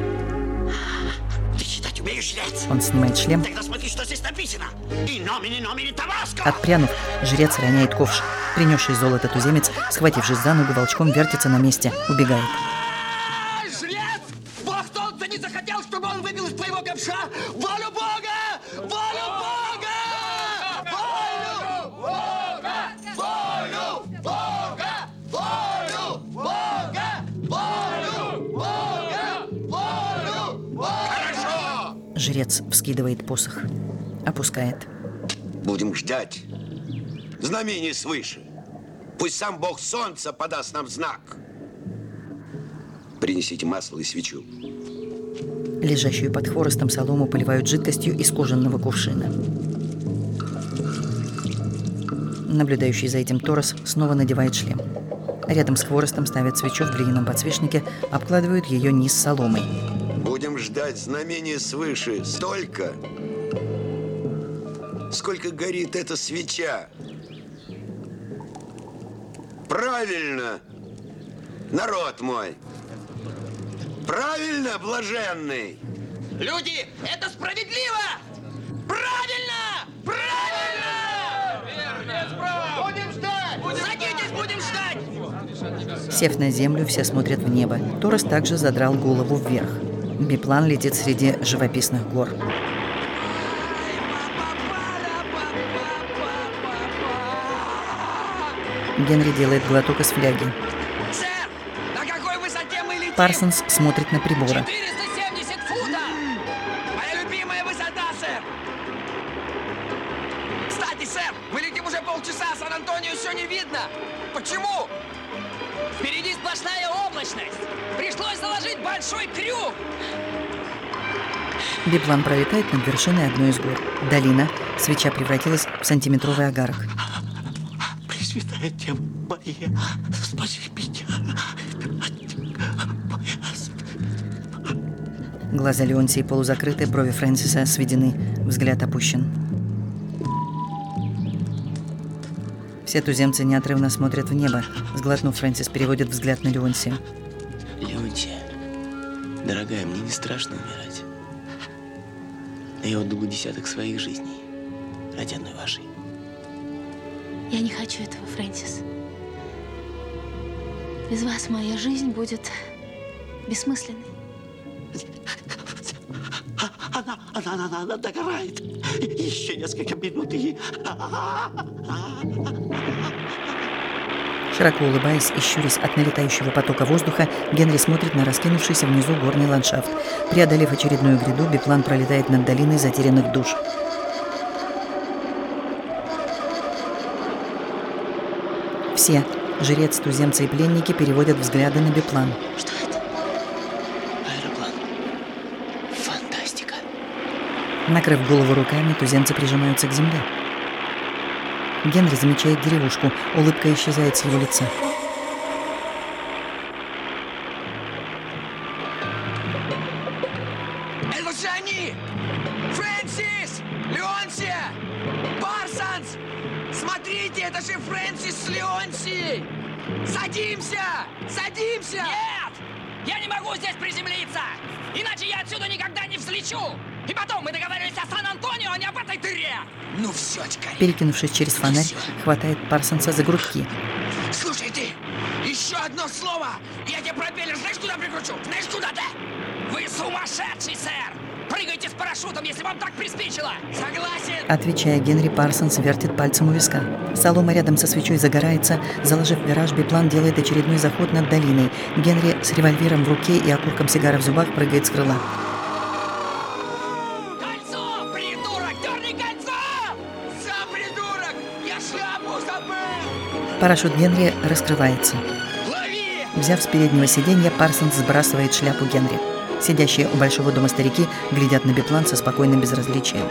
Ты считать умеешь, жрец? Он снимает шлем. Тогда смотри, что здесь написано. И номини, номини, Табаско. Отпрянув, жрец роняет ковш. Принесший золото туземец, схватившись за ногу, волчком вертится на месте, убегает. Жрец! Бог солнца не захотел, чтобы он выпил из твоего ковша волю Бога! Волю Бога! Волю Бога! Волю Бога! Волю Бога! Волю Бога! Волю Бога! Хорошо! Жрец вскидывает посох. Опускает. Будем ждать знамений свыше. Пусть сам Бог Солнца подаст нам знак. Принесите масло и свечу. Лежащую под хворостом солому поливают жидкостью из кожаного кувшина. Наблюдающий за этим Торос снова надевает шлем. Рядом с хворостом ставят свечу в глиняном подсвечнике, обкладывают ее низ соломой. Будем ждать знамения свыше столько, сколько горит эта свеча. Правильно, народ мой. Правильно, блаженный. Люди, это справедливо! Правильно! Правильно! Будем ждать! Садитесь, будем ждать! Сев на землю, все смотрят в небо. Торос также задрал голову вверх. Биплан летит среди живописных гор. Генри делает глоток из фляги. Сэр, на какой высоте мы летим? Парсонс смотрит на приборы. четыреста семьдесят фута! Моя любимая высота, сэр! Кстати, сэр, мы летим уже полчаса, Сан-Антонио все не видно. Почему? Впереди сплошная облачность. Пришлось заложить большой крюк. Биплан пролетает над вершиной одной из гор. Долина. Свеча превратилась в сантиметровый огарок. Пресвятая Дева Мария, спаси меня. Глаза Леонтии полузакрыты, брови Фрэнсиса сведены, взгляд опущен. Все туземцы неотрывно смотрят в небо. Сглотнув, Фрэнсис переводит взгляд на Леонтию. Леонтия, дорогая, мне не страшно умирать. Я отдал бы десяток своих жизней ради одной вашей. Я не хочу этого, Фрэнсис. Без вас моя жизнь будет бессмысленной. Она, она, она, она догорает. Еще несколько минут и... Широко улыбаясь и щурясь от налетающего потока воздуха, Генри смотрит на раскинувшийся внизу горный ландшафт. Преодолев очередную гряду, биплан пролетает над долиной затерянных душ. Все, жрец, туземцы и пленники, переводят взгляды на биплан. Что это? Аэроплан. Фантастика. Накрыв голову руками, туземцы прижимаются к земле. Генри замечает деревушку. Улыбка исчезает с его лица. Это же они! Фрэнсис! Леонтия! Парс! шанс! Смотрите, это же Фрэнсис с Леонсией! Садимся! Садимся! Нет! Я не могу здесь приземлиться! Иначе я отсюда никогда не взлечу! И потом мы договорились о Сан-Антонио, а не об этой дыре! Ну все, теперь. Перекинувшись через фонарь, хватает Парсонса за грудки. Слушай ты, еще одно слово, я тебе пропеллер знаешь куда прикручу? Знаешь куда, да? Вы сумасшедший, сэр! Прыгайте с парашютом, если вам так приспичило! Согласен! Отвечая, Генри Парсонс вертит пальцем у виска. Солома рядом со свечой загорается. Заложив вираж, биплан делает очередной заход над долиной. Генри с револьвером в руке и окурком сигары в зубах прыгает с крыла. Кольцо! Придурок! Дерни кольцо! Сам придурок! Я шляпу забыл! Парашют Генри раскрывается. Лови! Взяв с переднего сиденья, Парсонс сбрасывает шляпу Генри. Сидящие у большого дома старики глядят на биплан со спокойным безразличием.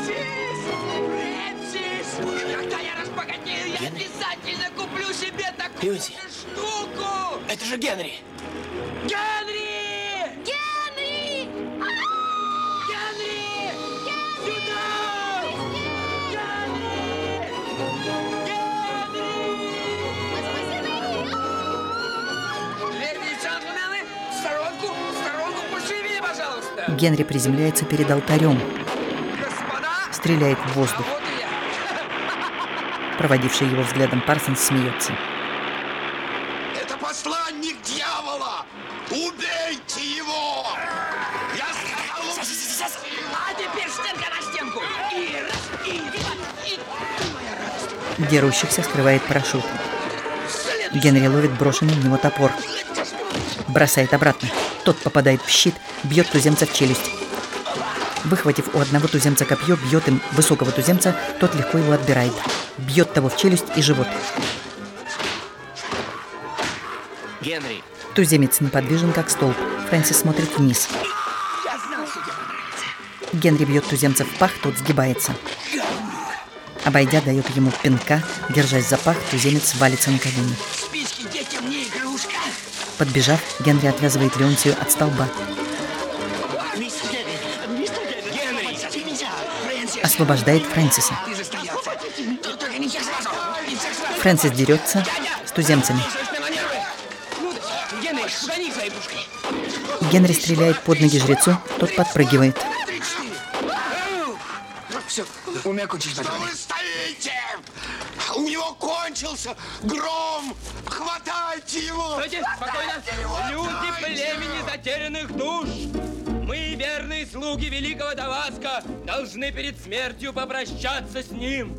Фрэнсис! Когда я разбогатею, я обязательно куплю себе такую Люси, штуку! это же Генри! Генри! Генри! Генри! Сюда! Генри! Генри! Леди и джентльмены, в сторонку, в сторонку, пусти меня, пожалуйста! Генри приземляется перед алтарем. Господа! Стреляет в воздух. Вот и я. Проводивший его взглядом Парсонс смеется. Это посланник дьявола! Убейте его! Я сказал, А теперь стенка на стенку! И раз, и два, и... Моя радость! Дерущихся скрывает парашют. Генри ловит брошенный в него топор. Бросает обратно. Тот попадает в щит, бьет туземца в челюсть. Выхватив у одного туземца копье, бьет им высокого туземца, тот легко его отбирает. Бьет того в челюсть и живот. Генри! Туземец неподвижен, как столб. Фрэнсис смотрит вниз. Я знал, что тебе понравится. Генри бьет туземца в пах, тот сгибается. Обойдя, дает ему пинка. Держась за пах, туземец валится на колени. Спички детям не игрушка. Подбежав, Генри отвязывает Леонтию от столба. Мистер Генри! Мистер Генри! Нельзя! Фрэнсис! Освобождает Фрэнсиса. Ты застоялся. Только не всех сразу. Не всех сразу. Фрэнсис дерется с туземцами. Генри, погони своей пушкой. Генри стреляет под ноги жрецу, тот подпрыгивает. Все, у меня кончились что вы стоите? У него кончился гром! Хватайте его! Стойте, спокойно! Люди племени затерянных душ! Мы, верные слуги великого Даваска, должны перед смертью попрощаться с ним!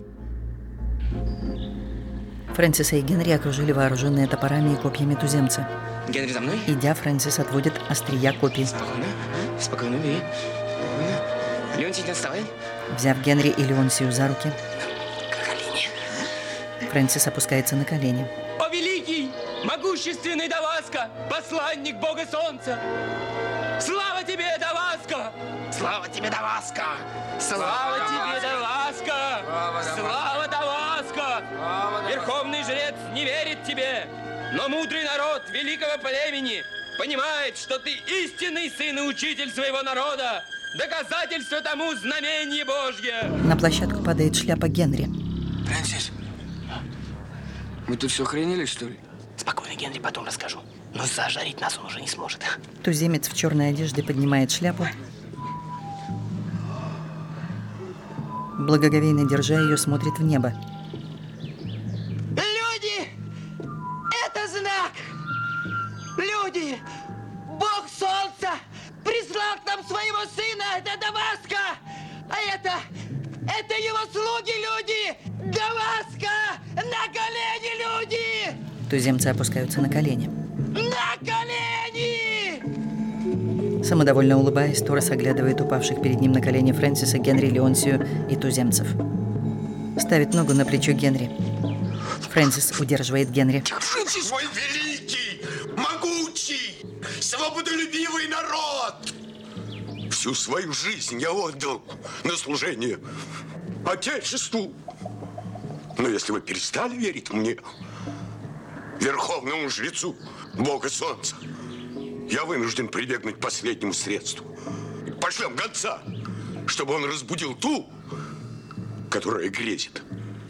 Фрэнсиса и Генри окружили вооруженные топорами и копьями туземца. Генри, за мной? Идя, Фрэнсис отводит острия копий. Спокойно, спокойно, бери. Спокойно. Леонтий, не отставай. Взяв Генри и Леонсию за руки, Фрэнсис опускается на колени. О, великий, могущественный Даваска, посланник Бога Солнца! Слава тебе, Даваска! Слава тебе, Даваска! Слава тебе, Даваска! Слава Даваска! Верховный жрец не верит тебе, но мудрый народ великого племени понимает, что ты истинный сын и учитель своего народа. Доказательство тому знамение Божье. На площадку падает шляпа Генри. Фрэнсис, вы тут все охренели, что ли? Спокойно, Генри, потом расскажу. Но зажарить нас он уже не сможет. Туземец в черной одежде поднимает шляпу. Благоговейно держа ее, смотрит в небо. Люди! Это знак! Люди! Бог Солнца прислал к нам своего сына, это Даваска! А это... это его слуги, люди! Даваска! На колени, люди! Туземцы опускаются на колени. На колени! Самодовольно улыбаясь, Торрес оглядывает упавших перед ним на колени Фрэнсиса, Генри, Леонсию и туземцев. Ставит ногу на плечо Генри. Фрэнсис удерживает Генри. Мой великий, могучий, свободолюбивый народ! Всю свою жизнь я отдал на служение Отечеству. Но если вы перестали верить мне, верховному жрецу Бога Солнца, я вынужден прибегнуть к последнему средству. Пошлем гонца, чтобы он разбудил ту, которая грезит.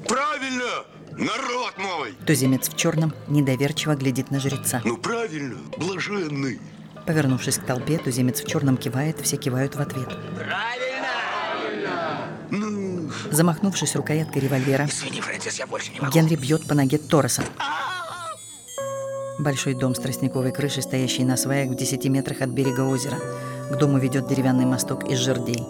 Правильно, народ мой. Туземец в черном недоверчиво глядит на жреца. Ну правильно, блаженный. Повернувшись к толпе, туземец в черном кивает, все кивают в ответ. Правильно! Ну... Замахнувшись рукояткой револьвера, Извини, Фрэнсис, я больше не могу. Генри бьет по ноге Торреса. Большой дом с тростниковой крышей, стоящий на сваях в десяти метрах от берега озера. К дому ведет деревянный мосток из жердей.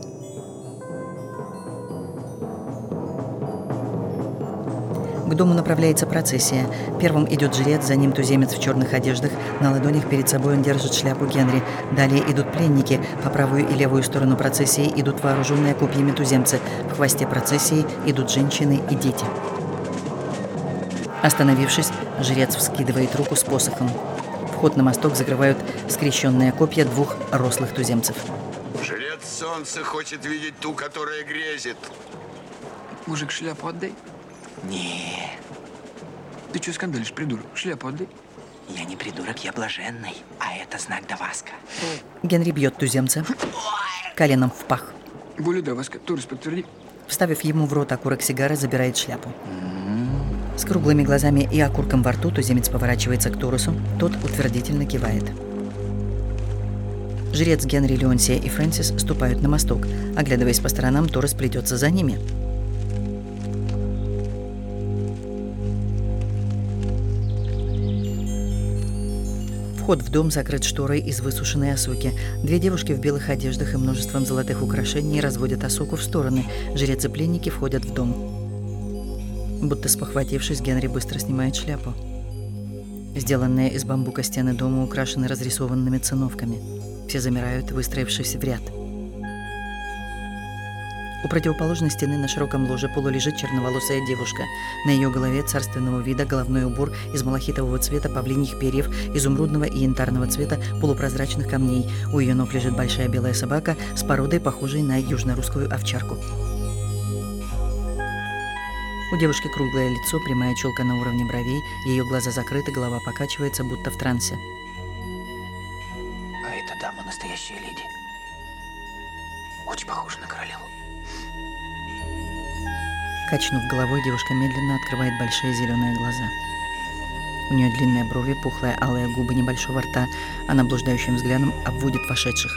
К дому направляется процессия. Первым идет жрец, за ним туземец в черных одеждах. На ладонях перед собой он держит шляпу Генри. Далее идут пленники. По правую и левую сторону процессии идут вооруженные копьями туземцы. В хвосте процессии идут женщины и дети. Остановившись, жрец вскидывает руку с посохом. Вход на мосток закрывают скрещенные копья двух рослых туземцев. Жрец солнца хочет видеть ту, которая грезит. Мужик, шляпу отдай. Не, Ты что скандалишь, придурок? Шляпу отдай. я не придурок, я блаженный, а это знак Даваска. Генри бьет туземца коленом в пах. Более Даваска, Торрес, подтверди. Вставив ему в рот окурок сигары, забирает шляпу. С круглыми глазами и окурком во рту туземец поворачивается к Торресу. Тот утвердительно кивает. Жрец Генри, Леонсия и Фрэнсис ступают на мосток. Оглядываясь по сторонам, Торрес плетется за ними. Вход в дом закрыт шторой из высушенной осоки. Две девушки в белых одеждах и множеством золотых украшений разводят осоку в стороны. Жрец и пленники входят в дом. Будто спохватившись, Генри быстро снимает шляпу. Сделанные из бамбука стены дома украшены разрисованными циновками. Все замирают, выстроившись в ряд. У противоположной стены на широком ложе полу лежит черноволосая девушка. На ее голове царственного вида головной убор из малахитового цвета, павлиньих перьев, изумрудного и янтарного цвета, полупрозрачных камней. У ее ног лежит большая белая собака с породой, похожей на южно-русскую овчарку. У девушки круглое лицо, прямая челка на уровне бровей, ее глаза закрыты, голова покачивается, будто в трансе. А эта дама настоящая леди. Очень похожа на королеву. Качнув головой, девушка медленно открывает большие зеленые глаза. У нее длинные брови, пухлые алые губы небольшого рта. Она блуждающим взглядом обводит вошедших.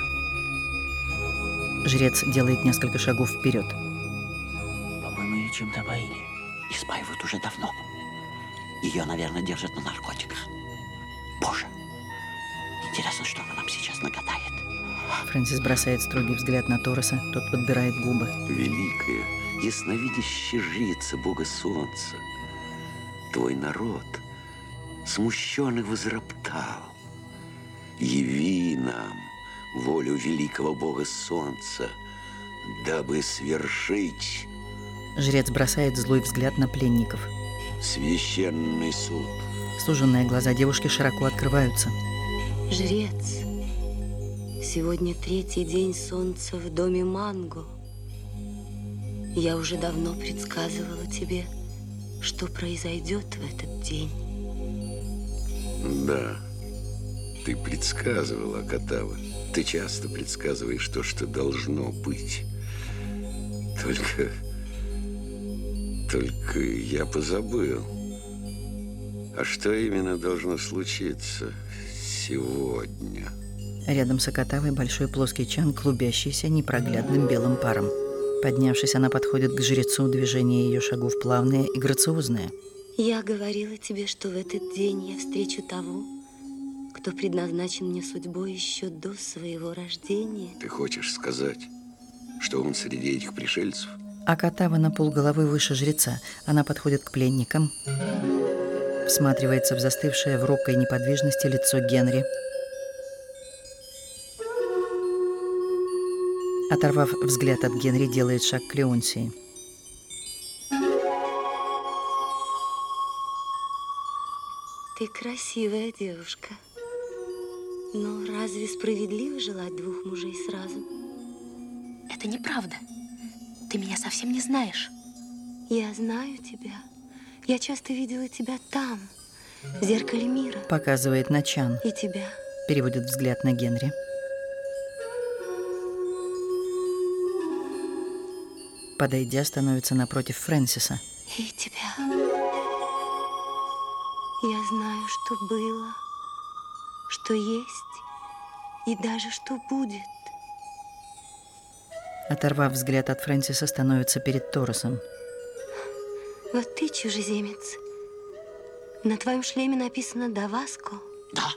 Жрец делает несколько шагов вперед. По-моему, ее чем-то поили. И спаивают уже давно. Ее, наверное, держат на наркотиках. Боже, интересно, что она нам сейчас нагадает. Фрэнсис бросает строгий взгляд на Торреса. Тот подбирает губы. Великая, ясновидящая жрица Бога Солнца, твой народ смущенных возроптал. Яви нам волю великого Бога Солнца, дабы свершить... Жрец бросает злой взгляд на пленников. Священный суд. Суженные глаза девушки широко открываются. Жрец, сегодня третий день солнца в доме Манго. Я уже давно предсказывала тебе, что произойдет в этот день. Да, ты предсказывала, Акатава. Ты часто предсказываешь то, что должно быть. Только... Только я позабыл. А что именно должно случиться сегодня? Рядом с Акатавой большой плоский чан, клубящийся непроглядным белым паром. Поднявшись, она подходит к жрецу, движения ее шагов плавные и грациозные. Я говорила тебе, что в этот день я встречу того, кто предназначен мне судьбой еще до своего рождения. Ты хочешь сказать, что он среди этих пришельцев? Акатава на полголовы выше жреца. Она подходит к пленникам, всматривается в застывшее в робкой неподвижности лицо Генри. Оторвав взгляд от Генри, делает шаг к Леонсии. Ты красивая девушка. Но разве справедливо желать двух мужей сразу? Это неправда. Ты меня совсем не знаешь. Я знаю тебя. Я часто видела тебя там, в зеркале мира. Показывает на чан. И тебя. Переводит взгляд на Генри. Подойдя, становится напротив Фрэнсиса. И тебя. Я знаю, что было, что есть и даже что будет. Оторвав взгляд от Фрэнсиса, становится перед Торресом. Вот ты чужеземец. На твоем шлеме написано «Даваско». Да.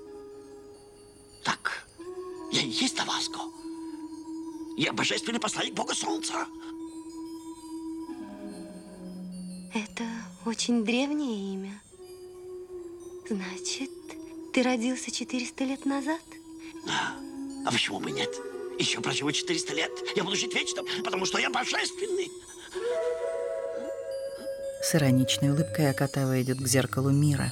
Так, я и есть Даваско. Я божественный посланник Бога Солнца. Это очень древнее имя. Значит, ты родился четыреста лет назад? А, а почему бы нет? Еще проживу четыреста лет. Я буду жить вечно, потому что я божественный. С ироничной улыбкой Акатава идет к зеркалу мира.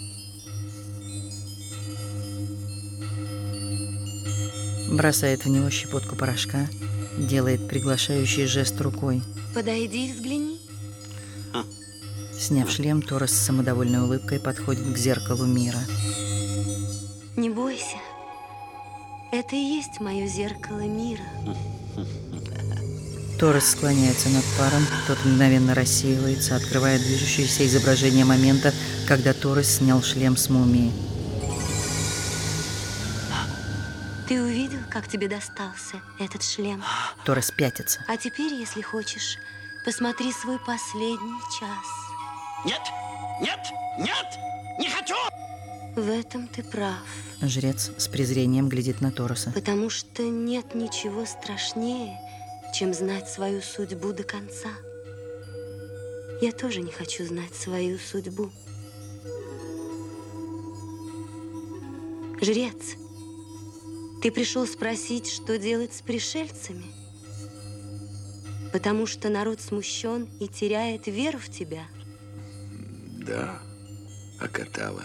Бросает в него щепотку порошка, делает приглашающий жест рукой. Подойди и взгляни. Сняв шлем, Торрес с самодовольной улыбкой подходит к зеркалу мира. Не бойся. Это и есть мое зеркало мира. Торрес склоняется над паром, тот мгновенно рассеивается, открывая движущееся изображение момента, когда Торрес снял шлем с мумии. Ты увидел, как тебе достался этот шлем? Торрес пятится. А теперь, если хочешь, посмотри свой последний час. Нет, нет, нет, не хочу! В этом ты прав. Жрец с презрением глядит на Торреса. Потому что нет ничего страшнее, чем знать свою судьбу до конца. Я тоже не хочу знать свою судьбу. Жрец, ты пришел спросить, что делать с пришельцами? Потому что народ смущен и теряет веру в тебя. Да, Акатава.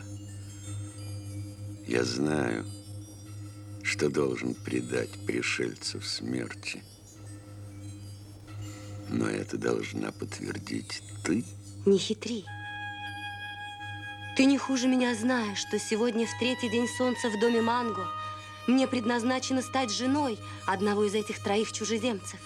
Я знаю, что должен предать пришельцев смерти. Но это должна подтвердить ты. Не хитри. Ты не хуже меня знаешь, что сегодня в третий день солнца в доме Манго мне предназначено стать женой одного из этих троих чужеземцев.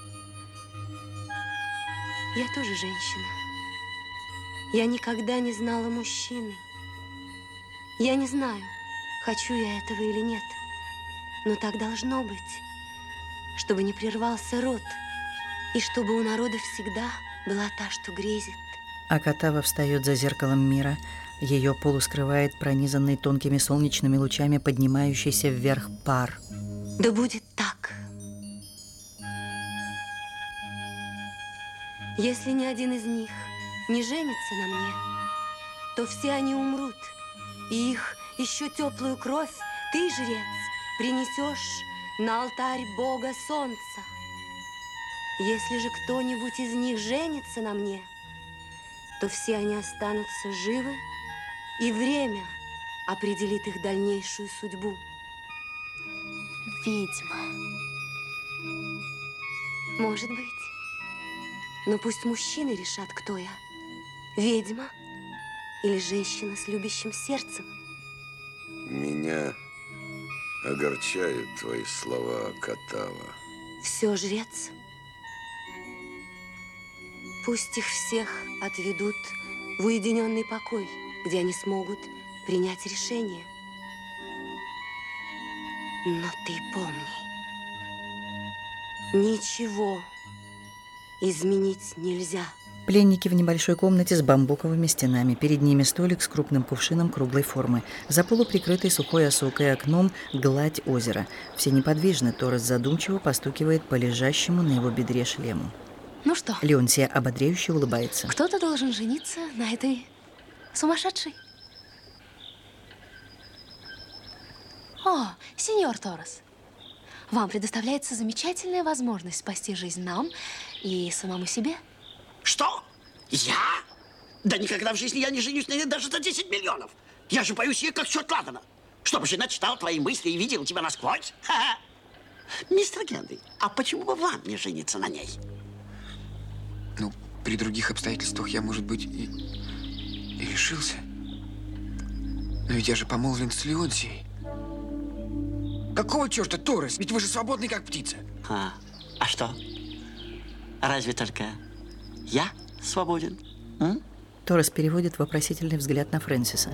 Я тоже женщина. Я никогда не знала мужчины. Я не знаю, хочу я этого или нет. Но так должно быть, чтобы не прервался род, и чтобы у народа всегда была та, что грезит. Акатава встает за зеркалом мира. Ее полу скрывает пронизанный тонкими солнечными лучами поднимающийся вверх пар. Да будет так. Если ни один из них не женится на мне, то все они умрут, и их еще теплую кровь ты, жрец, принесешь на алтарь Бога Солнца. Если же кто-нибудь из них женится на мне, то все они останутся живы, и время определит их дальнейшую судьбу. Ведьма. Может быть. Но пусть мужчины решат, кто я. Ведьма или женщина с любящим сердцем. Меня огорчают твои слова, Акатава. Все, жрец. Пусть их всех отведут в уединенный покой, где они смогут принять решение. Но ты помни, ничего изменить нельзя. Пленники в небольшой комнате с бамбуковыми стенами. Перед ними столик с крупным кувшином круглой формы. За полуприкрытой сухой осокой окном гладь озера. Все неподвижны. Торрес задумчиво постукивает по лежащему на его бедре шлему. Ну что? Леонтия ободряюще улыбается. Кто-то должен жениться на этой сумасшедшей. О, сеньор Торрес, вам предоставляется замечательная возможность спасти жизнь нам и самому себе. Что? Я? Да никогда в жизни я не женюсь на ней даже за десять миллионов. Я же боюсь ей как черт ладана. Чтобы жена читала твои мысли и видела тебя насквозь. Ха-ха. Мистер Генри, а почему бы вам не жениться на ней? Ну, при других обстоятельствах я, может быть, и, и решился. Но ведь я же помолвлен с Леонтией. Какого черта, Торрес? Ведь вы же свободный, как птица. А, а что? Разве только я свободен? М? Торрес переводит вопросительный взгляд на Фрэнсиса.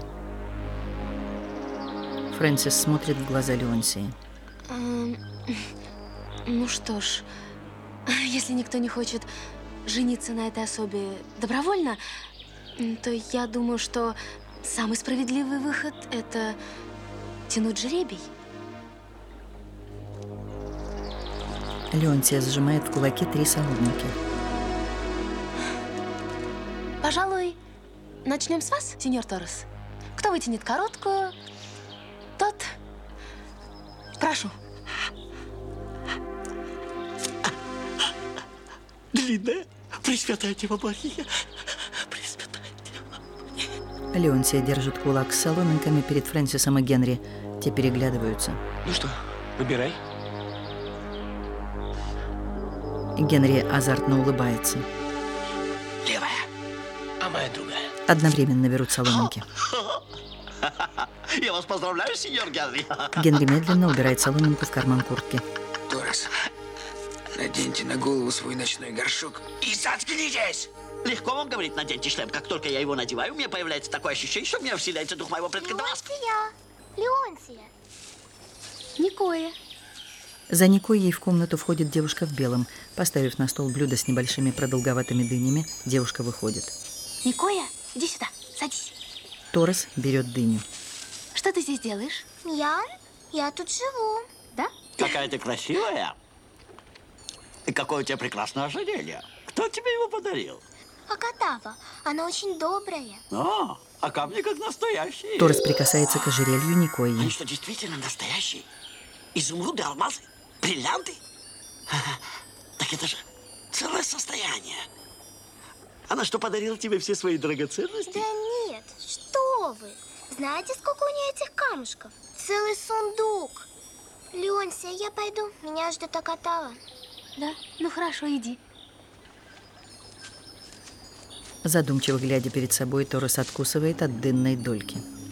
Фрэнсис смотрит в глаза Леонсии. Эм, ну что ж, если никто не хочет жениться на этой особе добровольно, то я думаю, что самый справедливый выход – это тянуть жребий. Леонсия сжимает в кулаке три соломинки. Пожалуй, начнем с вас, сеньор Торрес. Кто вытянет короткую, тот... Прошу. Длинная, Пресвятая Дева Мария. Леонсия держит кулак с соломинками перед Фрэнсисом и Генри. Те переглядываются. Ну что, выбирай. Генри азартно улыбается. Левая, а моя другая. Одновременно берут соломинки. Я вас поздравляю, сеньор Генри. Генри медленно убирает соломинку в карман куртки. Торрес, наденьте на голову свой ночной горшок и заткнитесь! Легко вам говорить, наденьте шлем. Как только я его надеваю, у меня появляется такое ощущение, что у меня вселяется дух моего предка Дамаска. Леонсия. Никоя. За Никоей в комнату входит девушка в белом. Поставив на стол блюдо с небольшими продолговатыми дынями, девушка выходит. Никоя, иди сюда, садись. Торрес берет дыню. Что ты здесь делаешь? Я? Я тут живу. Да? Какая ты красивая. И какое у тебя прекрасное ожерелье. Кто тебе его подарил? Акатава. Она очень добрая. А, а камни как настоящие. Торрес прикасается к ожерелью Никои. Они что, действительно настоящие? Изумруды, алмазы, бриллианты? Так это же целое состояние. Она что, подарила тебе все свои драгоценности? Да нет, что вы. Знаете, сколько у нее этих камушков? Целый сундук. Леонсия, я пойду. Меня ждет Акатава. Да? Ну хорошо, иди. Задумчиво глядя перед собой, Торрес откусывает от дынной дольки.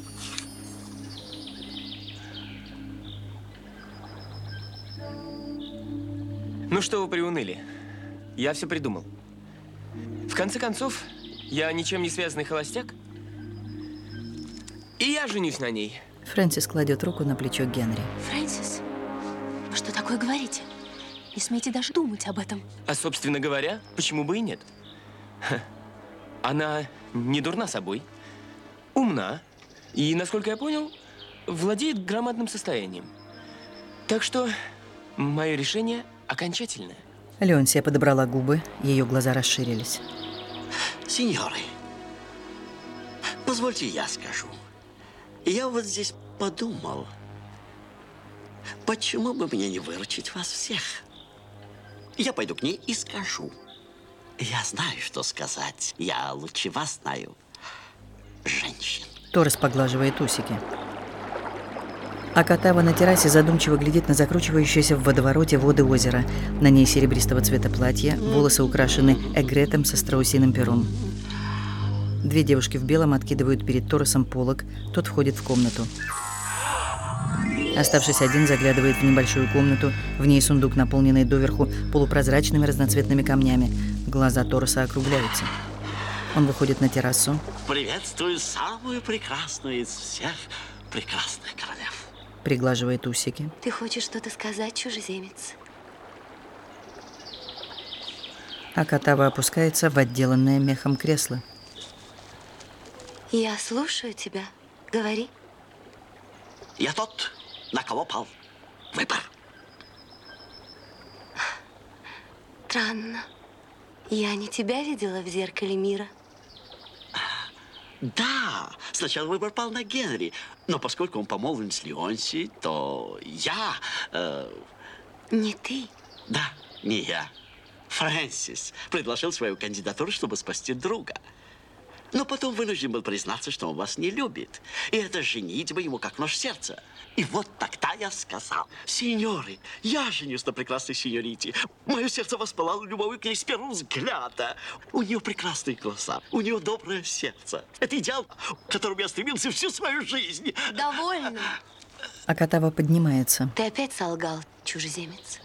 Ну что вы приуныли? Я все придумал. В конце концов, я ничем не связанный холостяк. И я женюсь на ней. Фрэнсис кладет руку на плечо Генри. Фрэнсис, вы что такое говорите? Не смейте даже думать об этом. А, собственно говоря, почему бы и нет? Ха. Она не дурна собой, умна и, насколько я понял, владеет громадным состоянием. Так что мое решение окончательное. Леонсия подобрала губы, ее глаза расширились. Сеньоры, позвольте я скажу. Я вот здесь подумал, почему бы мне не выручить вас всех? Я пойду к ней и скажу. Я знаю, что сказать. Я лучше вас знаю. Женщин. Торрес поглаживает усики. Акатава на террасе задумчиво глядит на закручивающиеся в водовороте воды озера. На ней серебристого цвета платье, волосы украшены эгретом со страусиным пером. Две девушки в белом откидывают перед Торресом полог. Тот входит в комнату. Оставшись один, заглядывает в небольшую комнату. В ней сундук, наполненный доверху полупрозрачными разноцветными камнями. Глаза Торреса округляются. Он выходит на террасу. Приветствую самую прекрасную из всех прекрасных королев. Приглаживает усики. Ты хочешь что-то сказать, чужеземец? Акатава опускается в отделанное мехом кресло. Я слушаю тебя. Говори. Я тот, на кого пал выбор. Странно. Я не тебя видела в зеркале мира. Да, сначала выбор пал на Генри, но поскольку он помолвлен с Леонсией, то я... Э... Не ты? Да, не я. Фрэнсис предложил свою кандидатуру, чтобы спасти друга. Но потом вынужден был признаться, что он вас не любит. И это женитьба ему как нож в сердце. И вот тогда я сказал: сеньоры, я женюсь на прекрасной сеньорите. Мое сердце воспылало любовью к ней с первого взгляда. У нее прекрасные глаза, у нее доброе сердце. Это идеал, к которому я стремился всю свою жизнь. Довольно. Акатава поднимается. Ты опять солгал, чужеземец.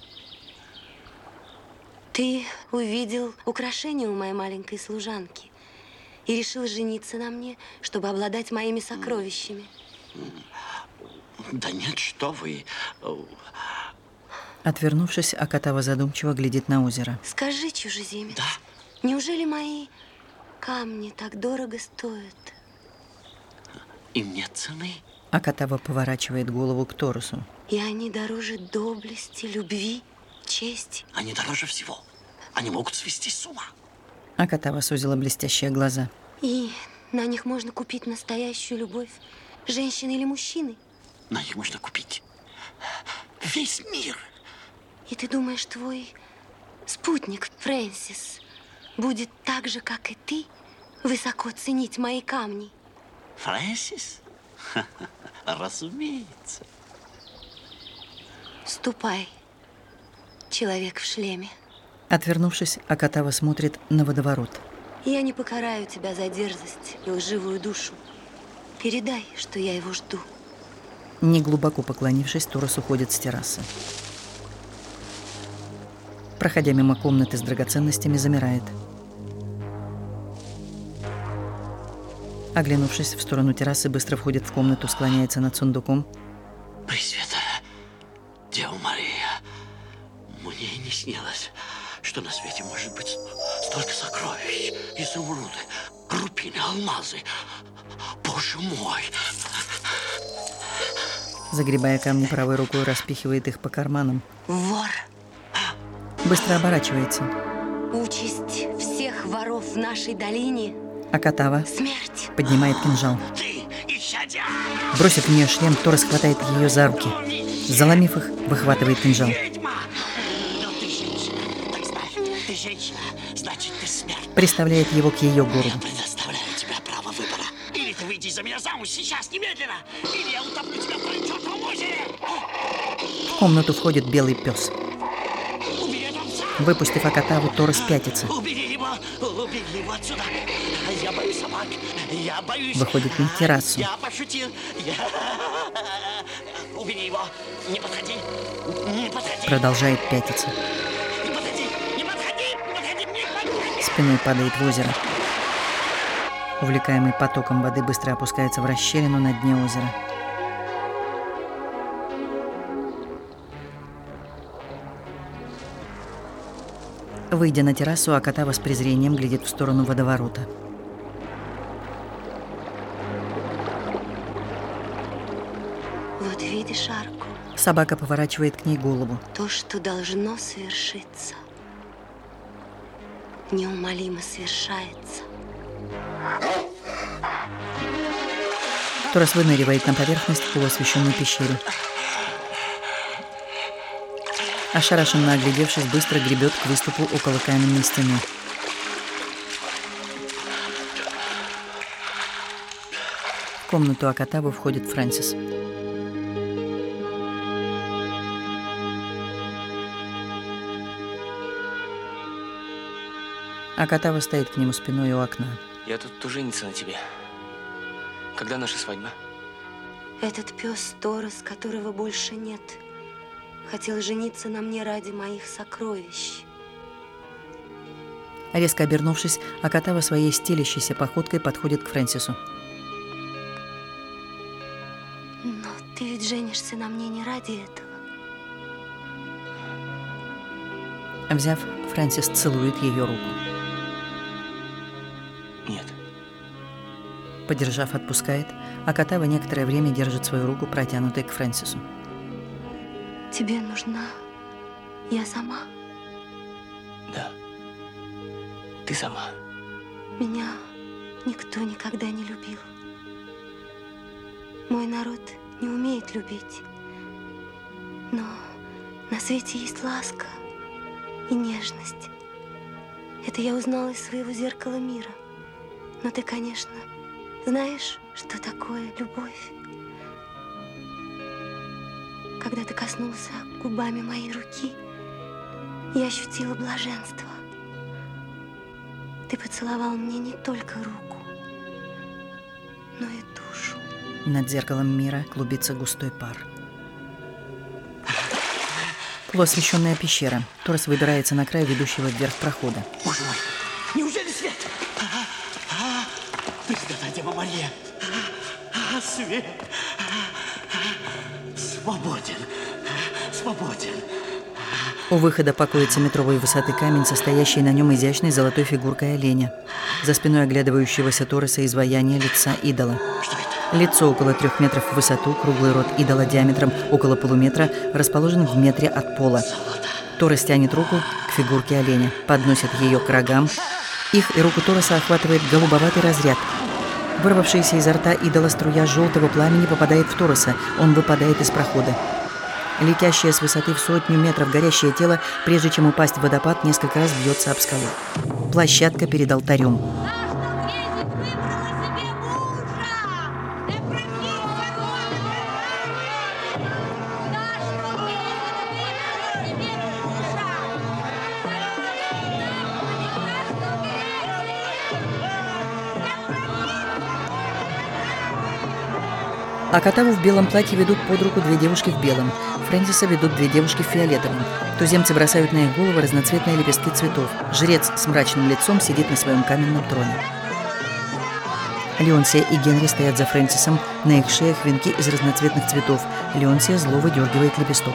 Ты увидел украшение у моей маленькой служанки и решил жениться на мне, чтобы обладать моими сокровищами. Да нет, что вы. Отвернувшись, Акатава задумчиво глядит на озеро. Скажи, чужеземец, да? Неужели мои камни так дорого стоят? Им нет цены. Акатава поворачивает голову к Торосу. И они дороже доблести, любви, чести. Они дороже всего. Они могут свести с ума. Акатава сузила блестящие глаза. И на них можно купить настоящую любовь женщины или мужчины? На них можно купить весь мир. И ты думаешь, твой спутник Фрэнсис будет так же, как и ты, высоко ценить мои камни? Фрэнсис? Разумеется. Ступай, человек в шлеме. Отвернувшись, Акатава смотрит на водоворот. Я не покараю тебя за дерзость и лживую душу. Передай, что я его жду. Неглубоко поклонившись, Торос уходит с террасы. Проходя мимо комнаты с драгоценностями, замирает. Оглянувшись в сторону террасы, быстро входит в комнату, склоняется над сундуком. Пресвятая Дева Мария, мне и не снилось, что на свете может быть столько сокровищ, изумруды, рубины, алмазы. Боже мой! Загребая камни правой рукой, распихивает их по карманам. Вор! Быстро оборачивается. Участь всех воров в нашей долине. Акатава смерть. Поднимает кинжал. Бросив в нее шлем, Торос хватает ее за руки. Заломив их, выхватывает кинжал. Приставляет его к ее горлу. Я предоставляю тебе право выбора. Или ты выйдешь за меня замуж сейчас, немедленно, или я утоплю тебя в прочёртом озере. В комнату входит белый пес. Выпустив Акатаву, Торос пятится. Убери его, убери его отсюда. Я боюсь собак, я боюсь. Выходит на террасу. Я пошутил. Я... Убери его, не подходи, не подходи. Продолжает пятиться. Не подходи, не подходи, не подходи, не подходи. Спиной падает в озеро. Увлекаемый потоком воды быстро опускается в расщелину на дне озера. Выйдя на террасу, Акатава с презрением глядит в сторону водоворота. Вот видишь арку? Собака поворачивает к ней голову. То, что должно свершиться, неумолимо совершается. Торос выныривает на поверхность в полуосвещенной пещере. Ошарашенно оглядевшись, быстро гребет к выступу около каменной стены. В комнату Акатавы входит Фрэнсис. Акатава стоит к нему спиной у окна. Я тут жениться на тебе. Когда наша свадьба? Этот пес Торос, которого больше нет, хотел жениться на мне ради моих сокровищ. Резко обернувшись, Акатава своей стелящейся походкой подходит к Фрэнсису. Но ты ведь женишься на мне не ради этого. Взяв, Фрэнсис целует ее руку. Нет. Подержав, отпускает. Акатава некоторое время держит свою руку, протянутой к Фрэнсису. Тебе нужна я сама? Да. Ты сама. Меня никто никогда не любил. Мой народ не умеет любить. Но на свете есть ласка и нежность. Это я узнала из своего зеркала мира. Но ты, конечно, знаешь, что такое любовь. Когда ты коснулся губами моей руки, я ощутила блаженство. Ты поцеловал мне не только руку, но и душу. Над зеркалом мира клубится густой пар. Полуосвещенная пещера. Торос выбирается на край ведущего вверх прохода. Боже мой, неужели свет? Пресвятая Дева Мария, свет, свободен, свободен. У выхода покоится метровой высоты камень, состоящий на нем изящной золотой фигуркой оленя. За спиной оглядывающегося Тороса изваяние лица идола. Лицо около трех метров в высоту, круглый рот идола диаметром около полуметра расположен в метре от пола. Торос тянет руку к фигурке оленя, подносит ее к рогам. Их и руку Тороса охватывает голубоватый разряд. Вырвавшаяся изо рта идола струя желтого пламени попадает в Тороса, он выпадает из прохода. Летящее с высоты в сотню метров горящее тело, прежде чем упасть в водопад, несколько раз бьется об скалу. Площадка перед алтарем. Акатаву в белом платье ведут под руку две девушки в белом. Фрэнсиса ведут две девушки в фиолетовом. Туземцы бросают на их головы разноцветные лепестки цветов. Жрец с мрачным лицом сидит на своем каменном троне. Леонсия и Генри стоят за Фрэнсисом, на их шеях венки из разноцветных цветов. Леонсия зло выдергивает лепесток.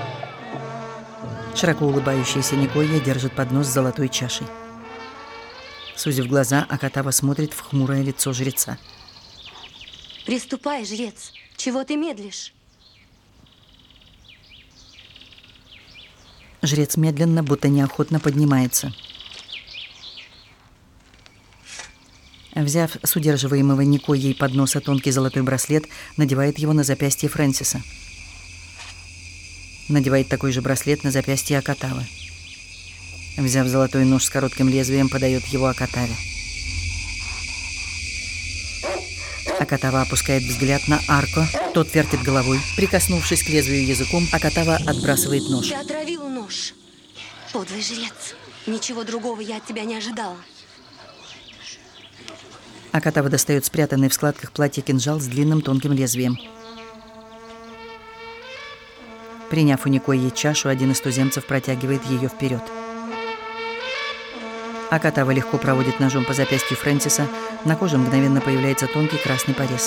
Широко улыбающаяся Никойя держит поднос с золотой чашей. Сузив глаза, Акатава смотрит в хмурое лицо жреца. Приступай, жрец. Чего ты медлишь? Жрец медленно, будто неохотно поднимается. Взяв с удерживаемого Никойей подноса тонкий золотой браслет, надевает его на запястье Фрэнсиса. Надевает такой же браслет на запястье Акатавы. Взяв золотой нож с коротким лезвием, подает его Акатаве. Акатава опускает взгляд на Арко. Тот вертит головой. Прикоснувшись к лезвию языком, Акатава отбрасывает нож. Ты отравил нож. Подлый жрец. Ничего другого я от тебя не ожидала. Акатава достает спрятанный в складках платья кинжал с длинным тонким лезвием. Приняв у Никойи чашу, один из туземцев протягивает ее вперед. Акатава легко проводит ножом по запястью Фрэнсиса. На коже мгновенно появляется тонкий красный порез.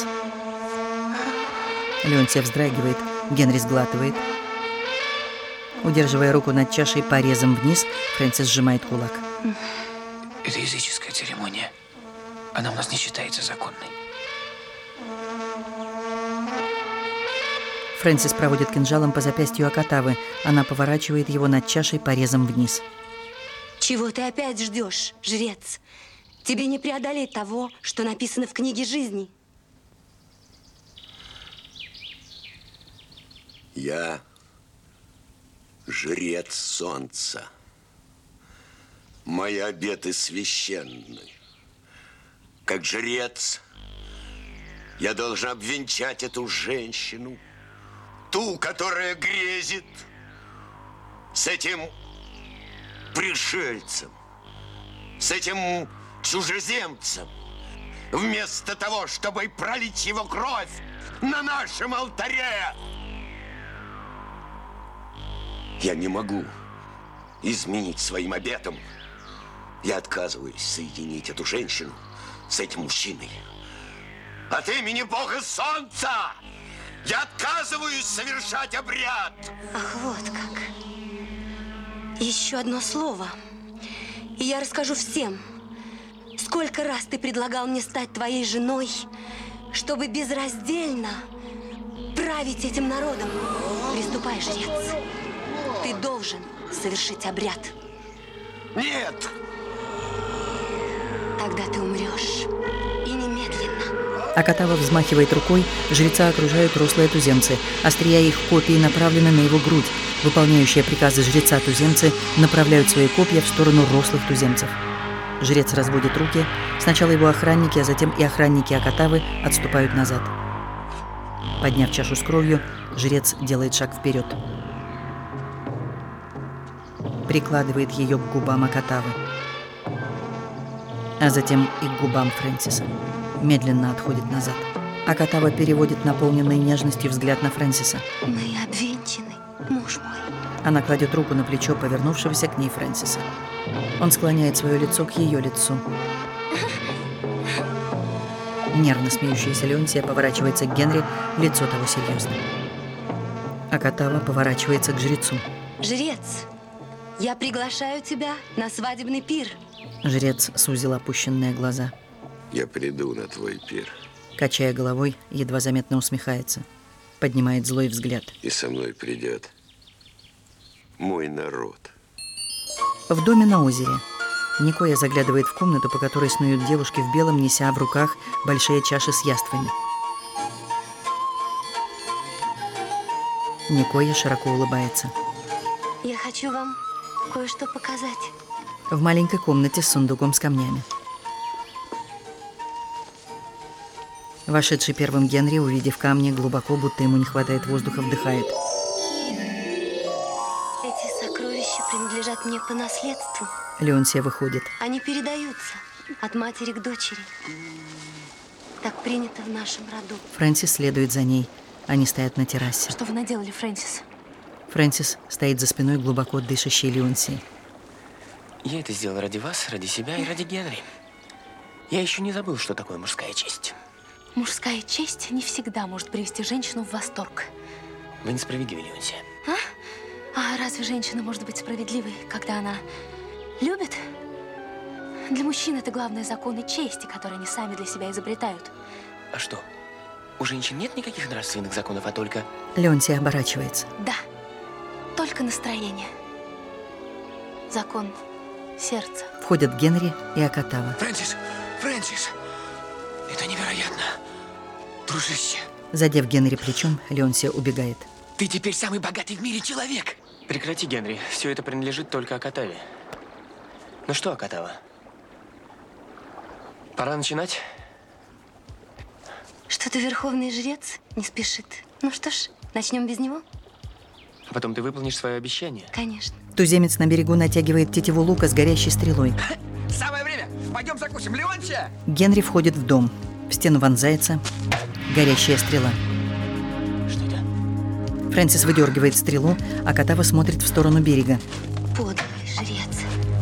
Леонсия вздрагивает, Генри сглатывает. Удерживая руку над чашей порезом вниз, Фрэнсис сжимает кулак. Это языческая церемония. Она у нас не считается законной. Фрэнсис проводит кинжалом по запястью Акатавы. Она поворачивает его над чашей порезом вниз. Чего ты опять ждешь, жрец? Тебе не преодолеть того, что написано в книге жизни. Я жрец солнца. Мои обеты священны. Как жрец я должен обвенчать эту женщину, ту, которая грезит, с этим пришельцем, с этим чужеземцем, вместо того, чтобы пролить его кровь на нашем алтаре. Я не могу изменить своим обетам. Я отказываюсь соединить эту женщину с этим мужчиной. От имени Бога Солнца я отказываюсь совершать обряд. Ах, вот как. Еще одно слово, и я расскажу всем, сколько раз ты предлагал мне стать твоей женой, чтобы безраздельно править этим народом. Приступай, жрец. Ты должен совершить обряд. Нет! Тогда ты умрешь. И немедленно. Акатава взмахивает рукой, жреца окружают рослые туземцы. Острия их копий направлены на его грудь. Выполняющие приказы жреца туземцы направляют свои копья в сторону рослых туземцев. Жрец разводит руки. Сначала его охранники, а затем и охранники Акатавы отступают назад. Подняв чашу с кровью, жрец делает шаг вперед. Прикладывает ее к губам Акатавы, а затем и к губам Фрэнсиса. Медленно отходит назад. Акатава переводит наполненный нежностью взгляд на Фрэнсиса. Мы обвенчаны, муж мой. Она кладет руку на плечо повернувшегося к ней Фрэнсиса. Он склоняет свое лицо к ее лицу. Нервно смеющаяся Леонтия поворачивается к Генри, лицо того серьезно. Акатава поворачивается к жрецу. Жрец, я приглашаю тебя на свадебный пир. Жрец сузил опущенные глаза. Я приду на твой пир. Качая головой, едва заметно усмехается. Поднимает злой взгляд. И со мной придет мой народ. В доме на озере. Никоя заглядывает в комнату, по которой снуют девушки в белом, неся в руках большие чаши с яствами. Никоя широко улыбается. Я хочу вам кое-что показать. В маленькой комнате с сундуком с камнями. Вошедший первым Генри, увидев камни, глубоко, будто ему не хватает воздуха, вдыхает. Эти сокровища принадлежат мне по наследству. Леонтия выходит. Они передаются от матери к дочери. Так принято в нашем роду. Фрэнсис следует за ней. Они стоят на террасе. Что вы наделали, Фрэнсис? Фрэнсис стоит за спиной глубоко дышащей Леонтии. Я это сделал ради вас, ради себя и ради Генри. Я еще не забыл, что такое мужская честь. Мужская честь не всегда может привести женщину в восторг. Вы несправедливы, Леонтия. А? А разве женщина может быть справедливой, когда она любит? Для мужчин это главные законы чести, которые они сами для себя изобретают. А что? У женщин нет никаких нравственных законов, а только... Леонтия оборачивается. Да, только настроение. Закон сердца. Входят Генри и Акатава. Фрэнсис, Фрэнсис, это невероятно. Дружище. Задев Генри плечом, Леонтия убегает. Ты теперь самый богатый в мире человек. Прекрати, Генри. Все это принадлежит только Акатаве. Ну что, Акатава? Пора начинать? Что-то верховный жрец не спешит. Ну что ж, начнем без него? А потом ты выполнишь свое обещание? Конечно. Туземец на берегу натягивает тетиву лука с горящей стрелой. Самое время. Пойдем закусим. Леонтия! Генри входит в дом. В стену вонзается горящая стрела. Что это? Фрэнсис выдергивает стрелу, а Акатава смотрит в сторону берега. Подлый жрец.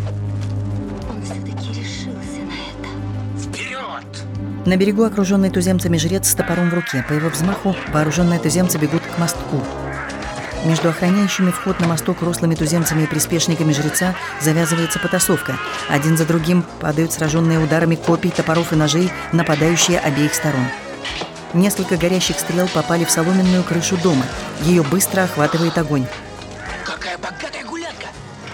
Он все-таки решился на это. Вперед! На берегу, окруженный туземцами, жрец с топором в руке. По его взмаху вооруженные туземцы бегут к мостку. Между охраняющими вход на мосток рослыми туземцами и приспешниками жреца завязывается потасовка. Один за другим падают сраженные ударами копий, топоров и ножей нападающие обеих сторон. Несколько горящих стрел попали в соломенную крышу дома. Ее быстро охватывает огонь. Какая богатая гулянка!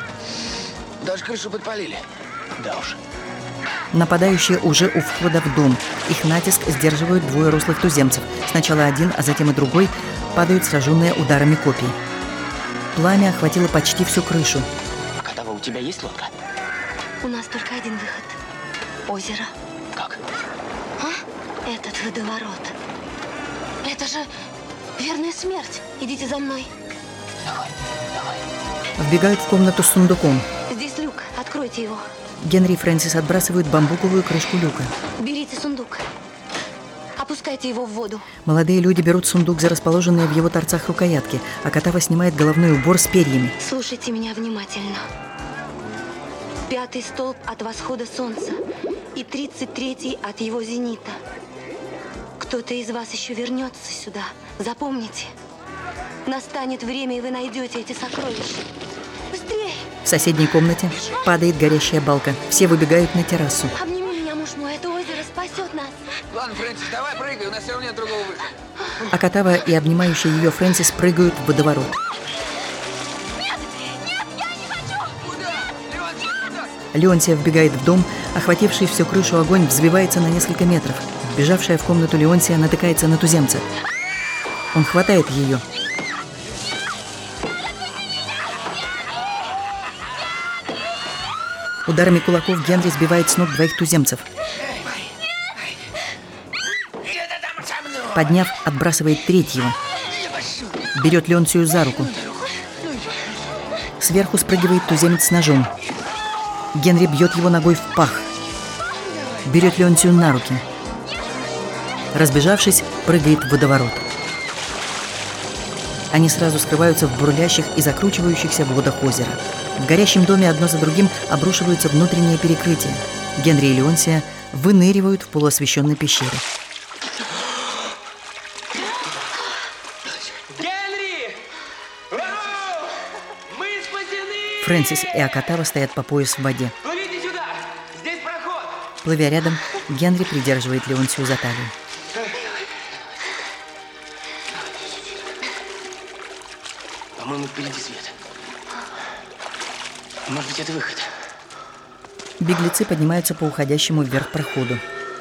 Даже крышу подпалили. Да уж. Нападающие уже у входа в дом. Их натиск сдерживают двое рослых туземцев. Сначала один, а затем и другой падают сраженные ударами копий. Пламя охватило почти всю крышу. Акатава, у тебя есть лодка? У нас только один выход. Озеро. Как? А? Этот водоворот. Это же верная смерть. Идите за мной. Давай, давай. Вбегают в комнату с сундуком. Здесь люк. Откройте его. Генри и Фрэнсис отбрасывают бамбуковую крышку люка. Берите сундук. Опускайте его в воду. Молодые люди берут сундук за расположенные в его торцах рукоятки, а Акатава снимает головной убор с перьями. Слушайте меня внимательно. Пятый столб от восхода солнца и тридцать третий от его зенита. Кто-то из вас еще вернется сюда. Запомните. Настанет время, и вы найдете эти сокровища. Быстрее! В соседней комнате падает горящая балка. Все выбегают на террасу. Обними меня, муж мой, это озеро спасет нас. Ладно, Фрэнсис, давай прыгай, у нас все равно нет другого выхода. Акатава и обнимающая ее Фрэнсис прыгают в водоворот. Нет, нет, я не хочу! Куда? Леонтия, куда? Леонтия вбегает в дом, охвативший всю крышу огонь взвивается на несколько метров. Бежавшая в комнату Леонтия натыкается на туземца. Он хватает ее. Ударами кулаков Генри сбивает с ног двоих туземцев. Подняв, отбрасывает третьего. Берет Леонтию за руку. Сверху спрыгивает туземец с ножом. Генри бьет его ногой в пах. Берет Леонтию на руки. Разбежавшись, прыгает в водоворот. Они сразу скрываются в бурлящих и закручивающихся водах озера. В горящем доме одно за другим обрушиваются внутренние перекрытия. Генри и Леонтия выныривают в полуосвещенной пещере. Фрэнсис и Акатава стоят по пояс в воде. Плывите сюда! Здесь проход! Плывя рядом, Генри придерживает Леонсию за талию. По-моему, впереди свет. Может быть, это выход. Беглецы поднимаются по уходящему вверх проходу.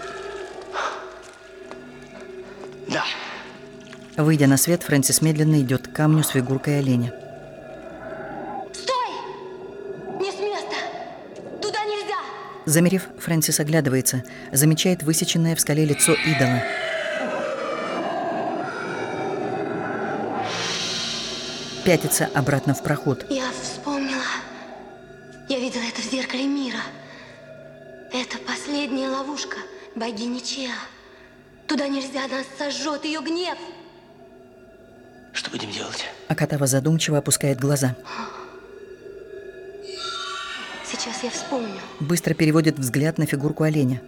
Да. Выйдя на свет, Фрэнсис медленно идет к камню с фигуркой оленя. Стой! Не с места! Туда нельзя! Замерев, Фрэнсис оглядывается, замечает высеченное в скале лицо идола. Пятится обратно в проход. Я вспомнила. Я видела это в зеркале мира. Это последняя ловушка богини Чиа. Туда нельзя, нас сожжет ее гнев. Что будем делать? Акатава задумчиво опускает глаза. Сейчас я вспомню. Быстро переводит взгляд на фигурку оленя.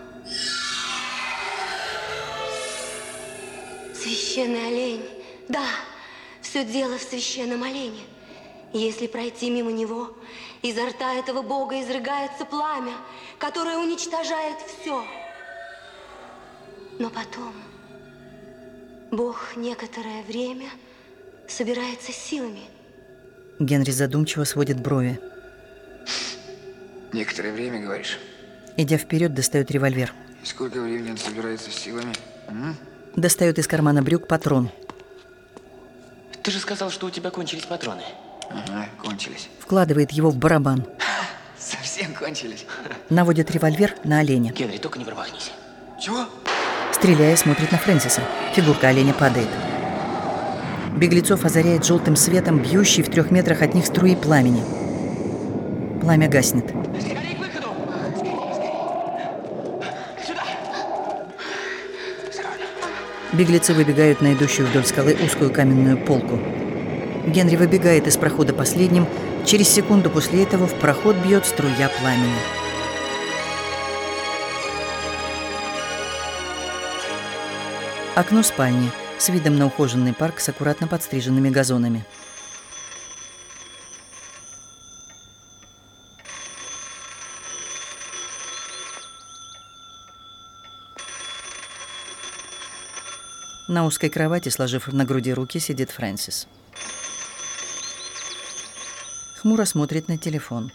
Священный олень. Да, все дело в священном олене. Если пройти мимо него, изо рта этого бога изрыгается пламя, которое уничтожает все. Но потом бог некоторое время собирается силами. Генри задумчиво сводит брови. Некоторое время, говоришь? Идя вперед, достает револьвер. И сколько времени он собирается силами? М? Достает из кармана брюк патрон. Ты же сказал, что у тебя кончились патроны. Ага, кончились. Вкладывает его в барабан. Совсем кончились. Наводит револьвер на оленя. Генри, только не промахнись. Чего? Стреляя, смотрит на Фрэнсиса. Фигурка оленя падает. Беглецов озаряет желтым светом, бьющий в трех метрах от них струи пламени. Пламя гаснет. Скорей к выходу! Сюда! Беглецы выбегают на идущую вдоль скалы узкую каменную полку. Генри выбегает из прохода последним. Через секунду после этого в проход бьет струя пламени. Окно спальни с видом на ухоженный парк с аккуратно подстриженными газонами. На узкой кровати, сложив на груди руки, сидит Фрэнсис. Хмуро смотрит на телефон.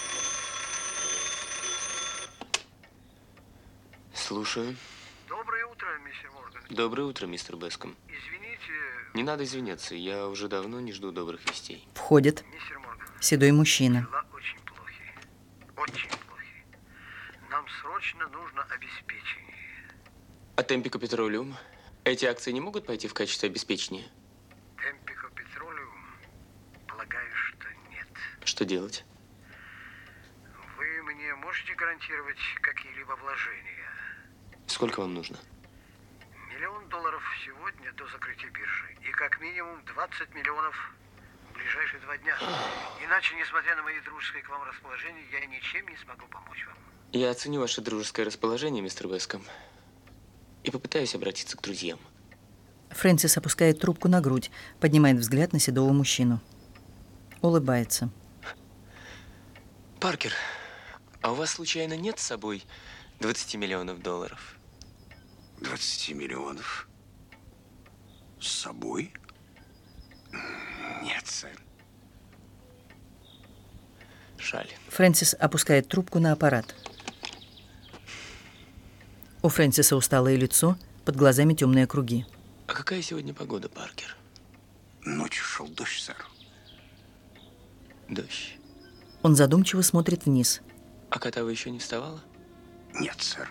Слушаю. Доброе утро, мистер Морган. Доброе утро, мистер Беском. Извините... Не надо извиняться, я уже давно не жду добрых вестей. Входит седой мужчина. Дела очень плохи. Очень плохи. Нам срочно нужно обеспечение. А Темпико Петролиум? Эти акции не могут пойти в качестве обеспечения? Темпико Петролиум? Полагаю, что нет. Что делать? Вы мне можете гарантировать какие-либо вложения? Сколько вам нужно? Миллион долларов сегодня до закрытия биржи. И как минимум двадцать миллионов в ближайшие два дня. Иначе, несмотря на мои дружеское к вам расположение, я ничем не смогу помочь вам. Я оценю ваше дружеское расположение, мистер Беском, и попытаюсь обратиться к друзьям. Фрэнсис опускает трубку на грудь, поднимает взгляд на седого мужчину. Улыбается. Паркер, а у вас случайно нет с собой двадцати миллионов долларов? двадцати миллионов? С собой? Нет, сэр. Жаль. Фрэнсис опускает трубку на аппарат. У Фрэнсиса усталое лицо, под глазами темные круги. А какая сегодня погода, Паркер? Ночью шел дождь, сэр. Дождь. Он задумчиво смотрит вниз. А Акатава еще не вставала? Нет, сэр.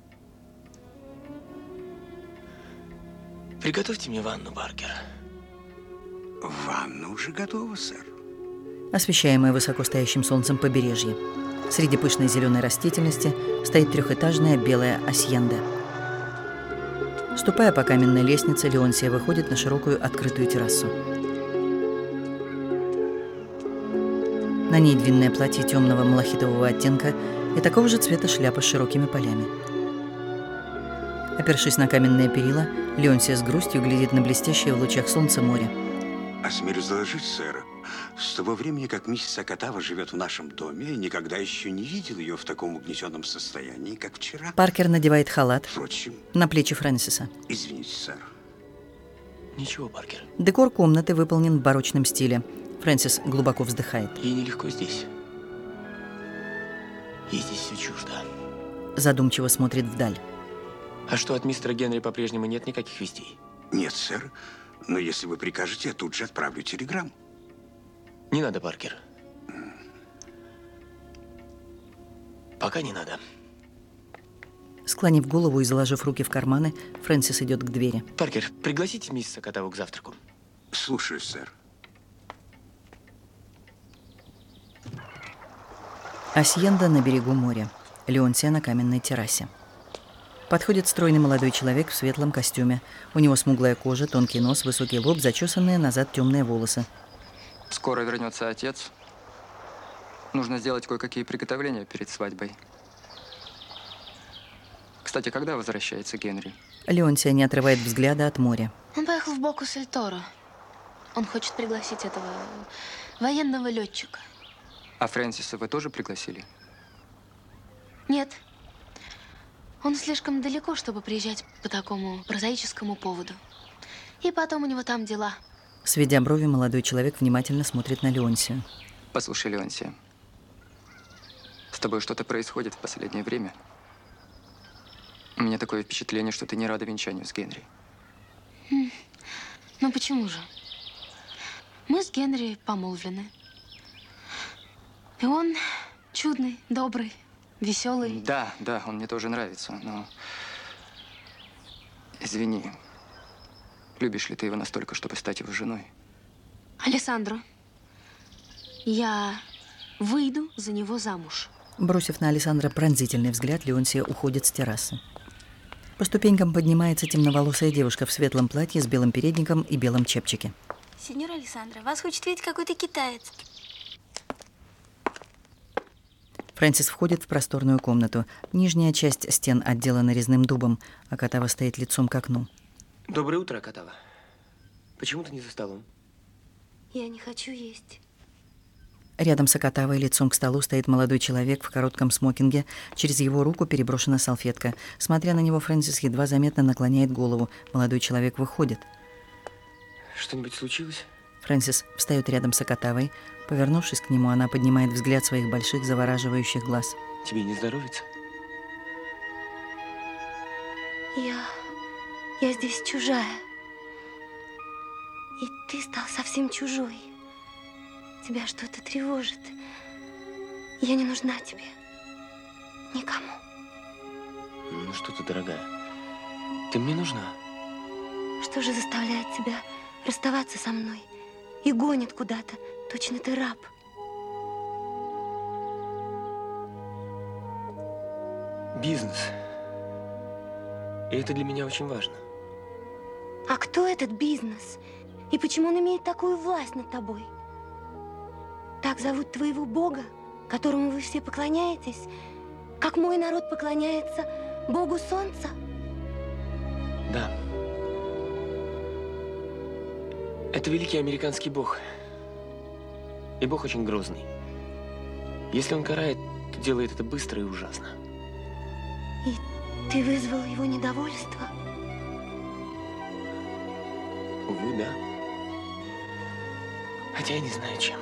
Приготовьте мне ванну, Паркер. Ванна уже готова, сэр. Освещаемое высоко стоящим солнцем побережье. Среди пышной зеленой растительности стоит трехэтажная белая асьенда. Ступая по каменной лестнице, Леонсия выходит на широкую открытую террасу. На ней длинное платье темного малахитового оттенка и такого же цвета шляпа с широкими полями. Опершись на каменные перила, Леонсия с грустью глядит на блестящее в лучах солнца море. Осмелюсь доложить, сэр, С того времени, как миссис Акатава живет в нашем доме, я никогда еще не видел ее в таком угнетенном состоянии, как вчера. Паркер надевает халат Впрочем, на плечи Фрэнсиса. извините, сэр. Ничего, Паркер. Декор комнаты выполнен в барочном стиле. Фрэнсис глубоко вздыхает. Ей нелегко здесь. Ей здесь все чуждо. Задумчиво смотрит вдаль. А что, от мистера Генри по-прежнему нет никаких вестей? Нет, сэр. Но если вы прикажете, я тут же отправлю телеграмму. Не надо, Паркер. Пока не надо. Склонив голову и заложив руки в карманы, Фрэнсис идет к двери. Паркер, пригласите миссис Акатаву к завтраку. Слушаю, сэр. Асьенда на берегу моря. Леонтия на каменной террасе. Подходит стройный молодой человек в светлом костюме. У него смуглая кожа, тонкий нос, высокий лоб, зачесанные назад темные волосы. Скоро вернется отец. Нужно сделать кое-какие приготовления перед свадьбой. Кстати, когда возвращается Генри? Леонтия не отрывает взгляда от моря. Он поехал в Боку-Сельторо. Он хочет пригласить этого военного летчика. А Фрэнсиса вы тоже пригласили? Нет. Он слишком далеко, чтобы приезжать по такому прозаическому поводу. И потом у него там дела. Сведя брови, молодой человек внимательно смотрит на Леонтию. Послушай, Леонтия, с тобой что-то происходит в последнее время. У меня такое впечатление, что ты не рада венчанию с Генри. Хм. Ну почему же? Мы с Генри помолвлены. И он чудный, добрый, веселый. Да, да, он мне тоже нравится, но... Извини, любишь ли ты его настолько, чтобы стать его женой? Алессандро, я выйду за него замуж. Бросив на Алессандро пронзительный взгляд, Леонтия уходит с террасы. По ступенькам поднимается темноволосая девушка в светлом платье с белым передником и белом чепчике. Сеньор Алессандро, вас хочет видеть какой-то китаец. Фрэнсис входит в просторную комнату. Нижняя часть стен отделана резным дубом. Акатава стоит лицом к окну. Доброе утро, Акатава. Почему ты не за столом? Я не хочу есть. Рядом с Акатавой лицом к столу стоит молодой человек в коротком смокинге. Через его руку переброшена салфетка. Смотря на него, Фрэнсис едва заметно наклоняет голову. Молодой человек выходит. Что-нибудь случилось? Фрэнсис встает рядом с Акатавой. Повернувшись к нему, она поднимает взгляд своих больших завораживающих глаз. Тебе не здоровится? Я... я здесь чужая. И ты стал совсем чужой. Тебя что-то тревожит. Я не нужна тебе. Никому. Ну что ты, дорогая, ты мне нужна. Что же заставляет тебя расставаться со мной и гонит куда-то? Точно ты раб. Бизнес. И это для меня очень важно. А кто этот бизнес? И почему он имеет такую власть над тобой? Так зовут твоего Бога, которому вы все поклоняетесь, как мой народ поклоняется Богу Солнца? Да. Это великий американский бог. И бог очень грозный. Если он карает, то делает это быстро и ужасно. И ты вызвал его недовольство? Увы, да. Хотя я не знаю, чем.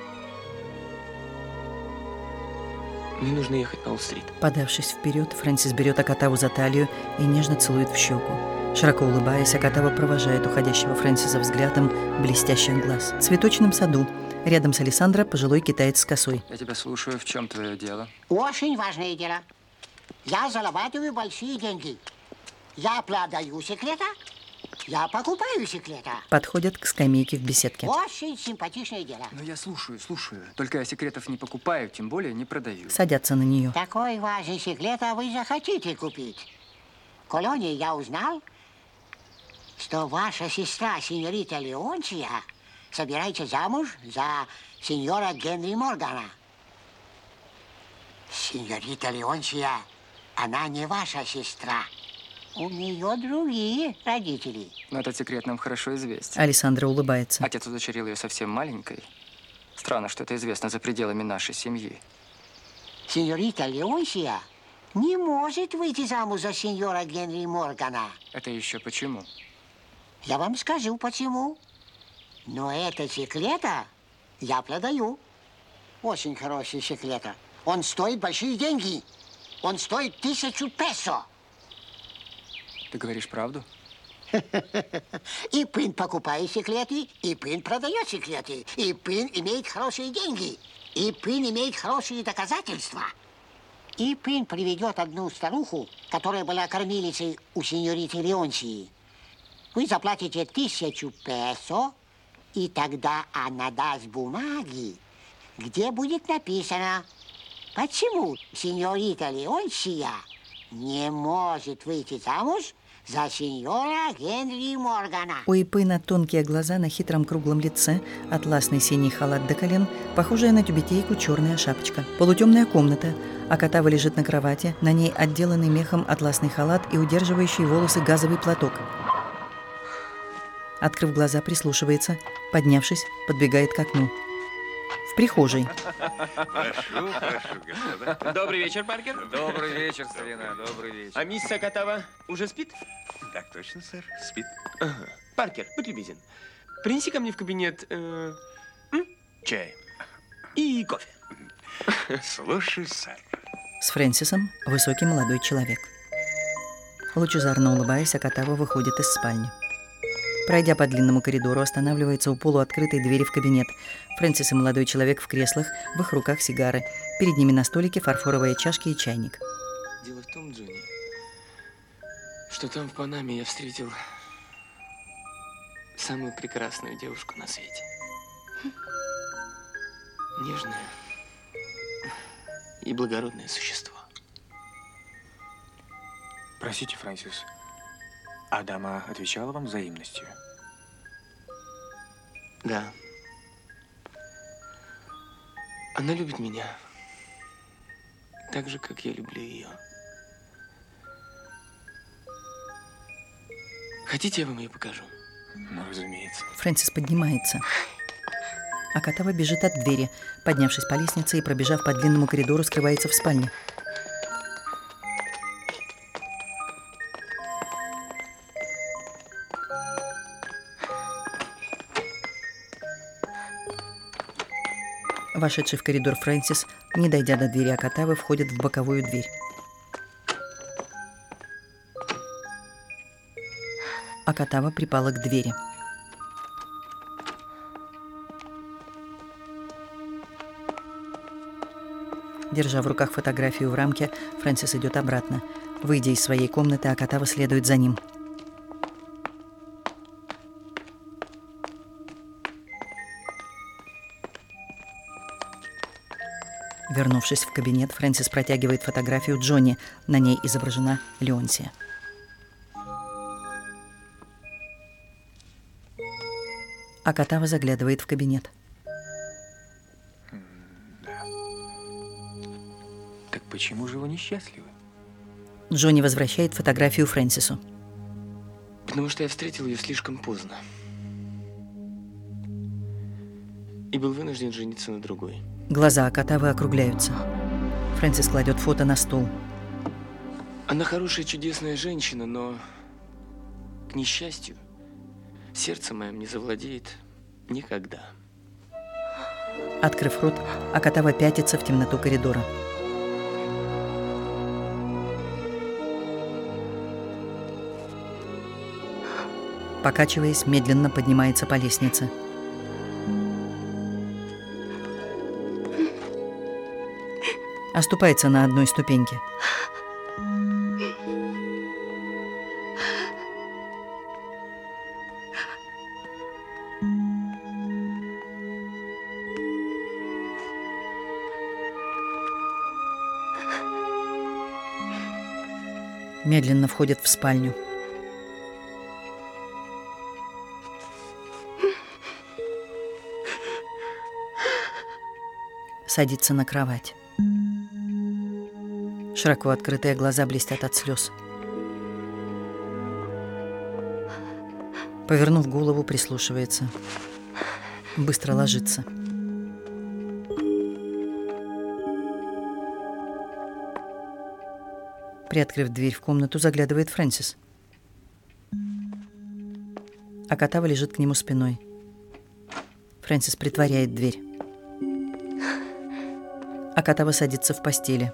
Мне нужно ехать на Уолл-стрит. Подавшись вперед, Фрэнсис берет Акатаву за талию и нежно целует в щеку. Широко улыбаясь, Акатава провожает уходящего Фрэнсиса взглядом блестящих глаз. В цветочном саду. Рядом с Алессандро пожилой китаец с косой. Я тебя слушаю. В чем твое дело? Очень важное дело. Я зарабатываю большие деньги. Я продаю секрета, я покупаю секрета. Подходят к скамейке в беседке. Очень симпатичное дело. Ну, я слушаю, слушаю. Только я секретов не покупаю, тем более не продаю. Садятся на нее. Такой важный секрет, а вы захотите купить. В колонии я узнал, что ваша сестра, сеньорита Леонтия, собирается замуж за сеньора Генри Моргана. Сеньорита Леонтия, она не ваша сестра. У нее другие родители. Но этот секрет нам хорошо известен. Алессандро улыбается. Отец удочерил ее совсем маленькой. Странно, что это известно за пределами нашей семьи. Сеньорита Леонсия не может выйти замуж за сеньора Генри Моргана. Это еще почему? Я вам скажу, почему. Но это секрета я продаю. Очень хороший секрета. Он стоит большие деньги. Он стоит тысячу песо. Ты говоришь правду? И Пин покупает секреты, и Пин продает секреты. И Пин имеет хорошие деньги. И Пин имеет хорошие доказательства. И Пин приведет одну старуху, которая была кормилицей у сеньориты Леонсии. Вы заплатите тысячу песо, и тогда она даст бумаги, где будет написано, почему сеньорита Леонсия не может выйти замуж за сеньора Генри Моргана. У Ипына тонкие глаза на хитром круглом лице, атласный синий халат до колен, похожая на тюбетейку черная шапочка. Полутемная комната, а Катава лежит на кровати, на ней отделанный мехом атласный халат и удерживающий волосы газовый платок. Открыв глаза, прислушивается, поднявшись, подбегает к окну. В прихожей. Прошу, прошу, господа. Добрый вечер, Паркер. Добрый вечер, старина, добрый вечер. А мисс Катава уже спит? Так точно, сэр, спит. Ага. Паркер, будь любезен. Принеси ко мне в кабинет э, м, чай и кофе. Слушай, сэр. С Фрэнсисом высокий молодой человек. Лучезарно улыбаясь, Катава выходит из спальни. Пройдя по длинному коридору, останавливается у полуоткрытой двери в кабинет. Фрэнсис и молодой человек в креслах, в их руках сигары. Перед ними на столике фарфоровые чашки и чайник. Дело в том, Джонни, что там в Панаме я встретил самую прекрасную девушку на свете. Нежное и благородное существо. Простите, Фрэнсис, а дама отвечала вам взаимностью? Да. Она любит меня так же, как я люблю ее. Хотите, я вам ее покажу? Ну, разумеется. Фрэнсис поднимается. А Катава бежит от двери, поднявшись по лестнице и пробежав по длинному коридору, скрывается в спальне. Вошедший в коридор Фрэнсис, не дойдя до двери Акатавы, входит в боковую дверь. Акатава припала к двери. Держа в руках фотографию в рамке, Фрэнсис идет обратно. Выйдя из своей комнаты, Акатава следует за ним. Вернувшись в кабинет, Фрэнсис протягивает фотографию Джонни. На ней изображена Леонсия. Акатава заглядывает в кабинет. Да. Так почему же вы несчастливы? Джонни возвращает фотографию Фрэнсису. Потому что я встретил ее слишком поздно. И был вынужден жениться на другой. Глаза Акатавы округляются. Фрэнсис кладет фото на стол. Она хорошая, чудесная женщина, но, к несчастью, сердце моим не завладеет никогда. Открыв рот, Акатава пятится в темноту коридора. Покачиваясь, медленно поднимается по лестнице. Оступается на одной ступеньке. Медленно входит в спальню. Садится на кровать. Широко открытые глаза блестят от слез. Повернув голову, прислушивается. Быстро ложится. Приоткрыв дверь в комнату, заглядывает Фрэнсис. Акатава лежит к нему спиной. Фрэнсис притворяет дверь. Акатава садится в постели.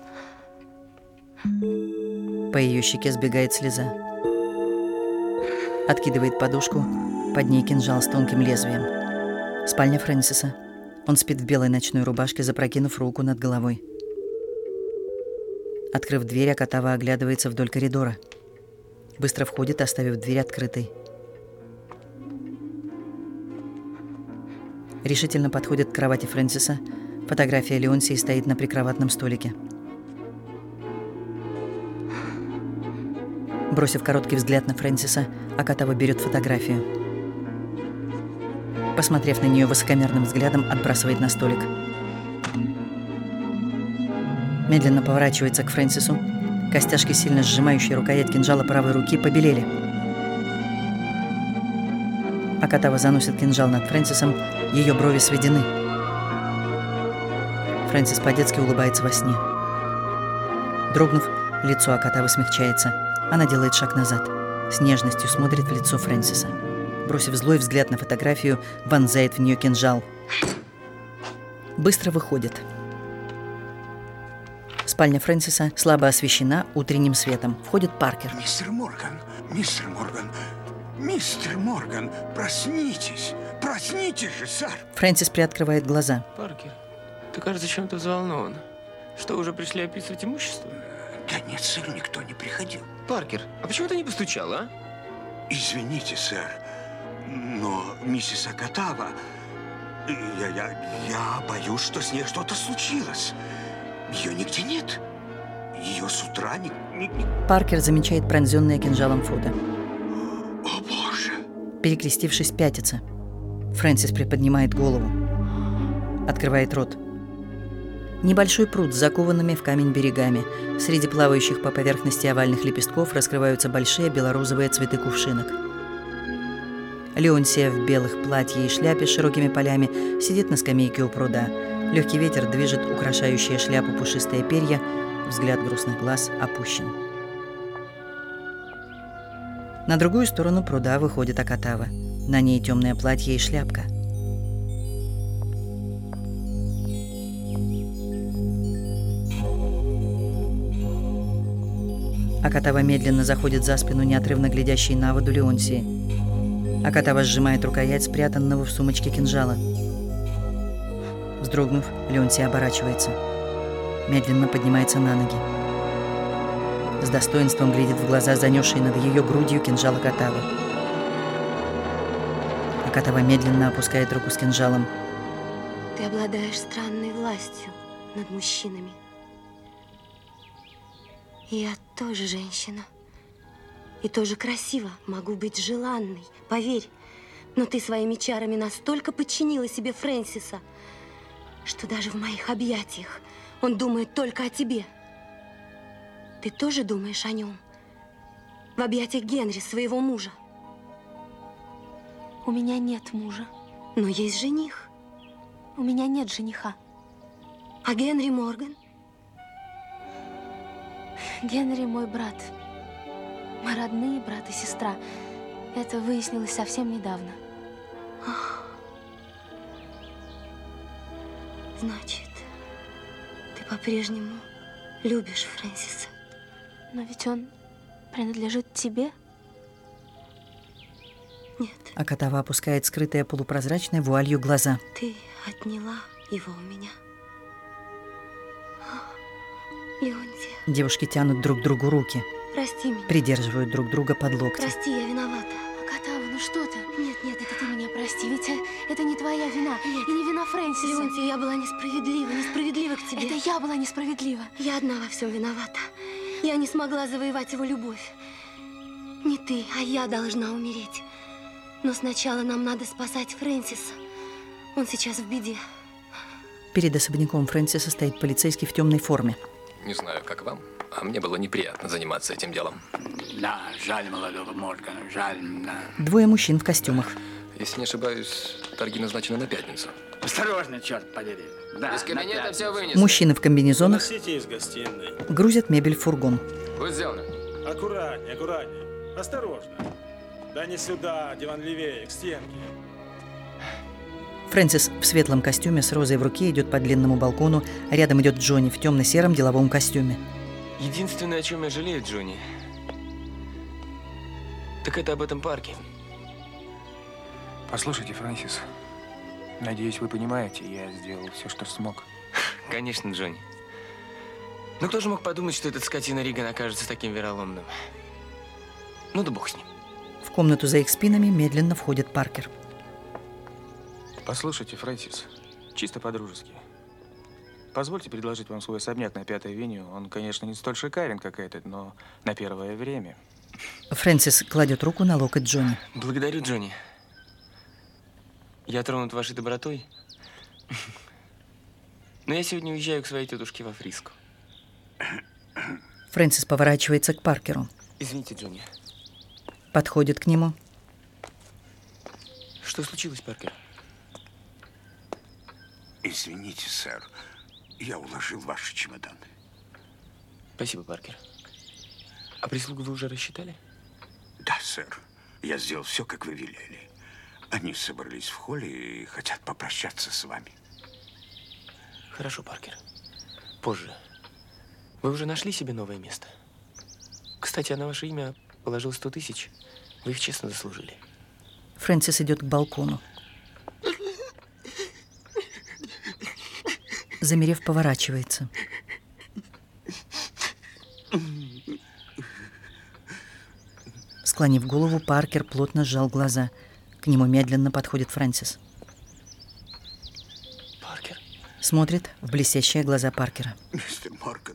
По ее щеке сбегает слеза. Откидывает подушку, под ней кинжал с тонким лезвием. Спальня Фрэнсиса. Он спит в белой ночной рубашке, запрокинув руку над головой. Открыв дверь, Акатава оглядывается вдоль коридора. Быстро входит, оставив дверь открытой. Решительно подходит к кровати Фрэнсиса. Фотография Леонсии стоит на прикроватном столике. Бросив короткий взгляд на Фрэнсиса, Акатава берет фотографию. Посмотрев на нее высокомерным взглядом, отбрасывает на столик. Медленно поворачивается к Фрэнсису. Костяшки, сильно сжимающие рукоять кинжала правой руки, побелели. Акатава заносит кинжал над Фрэнсисом, ее брови сведены. Фрэнсис по-детски улыбается во сне. Дрогнув, лицо Акатавы смягчается. Она делает шаг назад. С нежностью смотрит в лицо Фрэнсиса. Бросив злой взгляд на фотографию, вонзает в нее кинжал. Быстро выходит. Спальня Фрэнсиса слабо освещена утренним светом. Входит Паркер. Мистер Морган, мистер Морган, мистер Морган, проснитесь, проснитесь же, сэр. Фрэнсис приоткрывает глаза. Паркер, ты, кажется, чем-то взволнован. Что, уже пришли описывать имущество? Да нет, сэр, никто не приходил. Паркер, а почему ты не постучал, а? Извините, сэр, но миссис Акатава, я, я, я боюсь, что с ней что-то случилось. Ее нигде нет. Ее с утра ни, ни, ни... Паркер замечает пронзенное кинжалом фото. О, Боже! Перекрестившись, пятится. Фрэнсис приподнимает голову. Открывает рот. Небольшой пруд с закованными в камень берегами. Среди плавающих по поверхности овальных лепестков раскрываются большие белорозовые цветы кувшинок. Леонсия в белых платье и шляпе с широкими полями сидит на скамейке у пруда. Легкий ветер движет украшающие шляпу пушистые перья. Взгляд грустных глаз опущен. На другую сторону пруда выходит Акатава. На ней темное платье и шляпка. Акатава медленно заходит за спину неотрывно глядящей на воду Леонсии. Акатава сжимает рукоять спрятанного в сумочке кинжала. Вздрогнув, Леонсия оборачивается. Медленно поднимается на ноги. С достоинством глядит в глаза занесшей над ее грудью кинжал Акатавы. Акатава медленно опускает руку с кинжалом. Ты обладаешь странной властью над мужчинами. Я тоже женщина. И тоже красиво, могу быть желанной, поверь. Но ты своими чарами настолько подчинила себе Фрэнсиса, что даже в моих объятиях он думает только о тебе. Ты тоже думаешь о нем? В объятиях Генри, своего мужа. У меня нет мужа. Но есть жених. У меня нет жениха. А Генри Морган? Генри мой брат. Мы родные брат и сестра. Это выяснилось совсем недавно. Значит, ты по-прежнему любишь Фрэнсиса. Но ведь он принадлежит тебе. Нет. Акатава опускает скрытые полупрозрачной вуалью глаза. Ты отняла его у меня. Леонтия. Девушки тянут друг к другу руки. Прости меня. Придерживают друг друга под локти. Прости, я виновата. Акатава, ну что ты? Нет, нет, это ты меня прости, ведь это не твоя вина. Нет. И не вина Фрэнсиса. Леонтия, я была несправедлива, несправедлива к тебе. Это я была несправедлива. Я одна во всем виновата. Я не смогла завоевать его любовь. Не ты, а я должна умереть. Но сначала нам надо спасать Фрэнсиса. Он сейчас в беде. Перед особняком Фрэнсиса стоит полицейский в темной форме. Не знаю, как вам, а мне было неприятно заниматься этим делом. Да, жаль молодого Моргана, жаль. Да. Двое мужчин в костюмах. Если не ошибаюсь, торги назначены на пятницу. Осторожно, черт подери. Да, из кабинета все вынесли. Мужчины в комбинезонах Носите из гостиной. грузят мебель в фургон. Будет сделано. Аккуратнее, аккуратнее. Осторожно. Да не сюда, диван левее, к стенке. Фрэнсис в светлом костюме с розой в руке идет по длинному балкону, а рядом идет Джонни в темно-сером деловом костюме. Единственное, о чем я жалею, Джонни, так это об этом парке. Послушайте, Фрэнсис, надеюсь, вы понимаете, я сделал все, что смог. Конечно, Джонни. Но кто же мог подумать, что этот скотина Риган окажется таким вероломным? Ну да бог с ним. В комнату за их спинами медленно входит Паркер. Послушайте, Фрэнсис, чисто по-дружески. Позвольте предложить вам свой особняк на Пятой авеню. Он, конечно, не столь шикарен, как этот, но на первое время. Фрэнсис кладет руку на локоть Джонни. Благодарю, Джонни. Я тронут вашей добротой. Но я сегодня уезжаю к своей тетушке во Фриско. Фрэнсис поворачивается к Паркеру. Извините, Джонни. Подходит к нему. Что случилось, Паркер? Извините, сэр. Я уложил ваши чемоданы. Спасибо, Паркер. А прислугу вы уже рассчитали? Да, сэр. Я сделал все, как вы велели. Они собрались в холле и хотят попрощаться с вами. Хорошо, Паркер. Позже. Вы уже нашли себе новое место? Кстати, я на ваше имя положил сто тысяч. Вы их честно заслужили. Фрэнсис идет к балкону. Замерев, поворачивается. Склонив голову, Паркер плотно сжал глаза. К нему медленно подходит Фрэнсис. Паркер? Смотрит в блестящие глаза Паркера. Мистер Морган,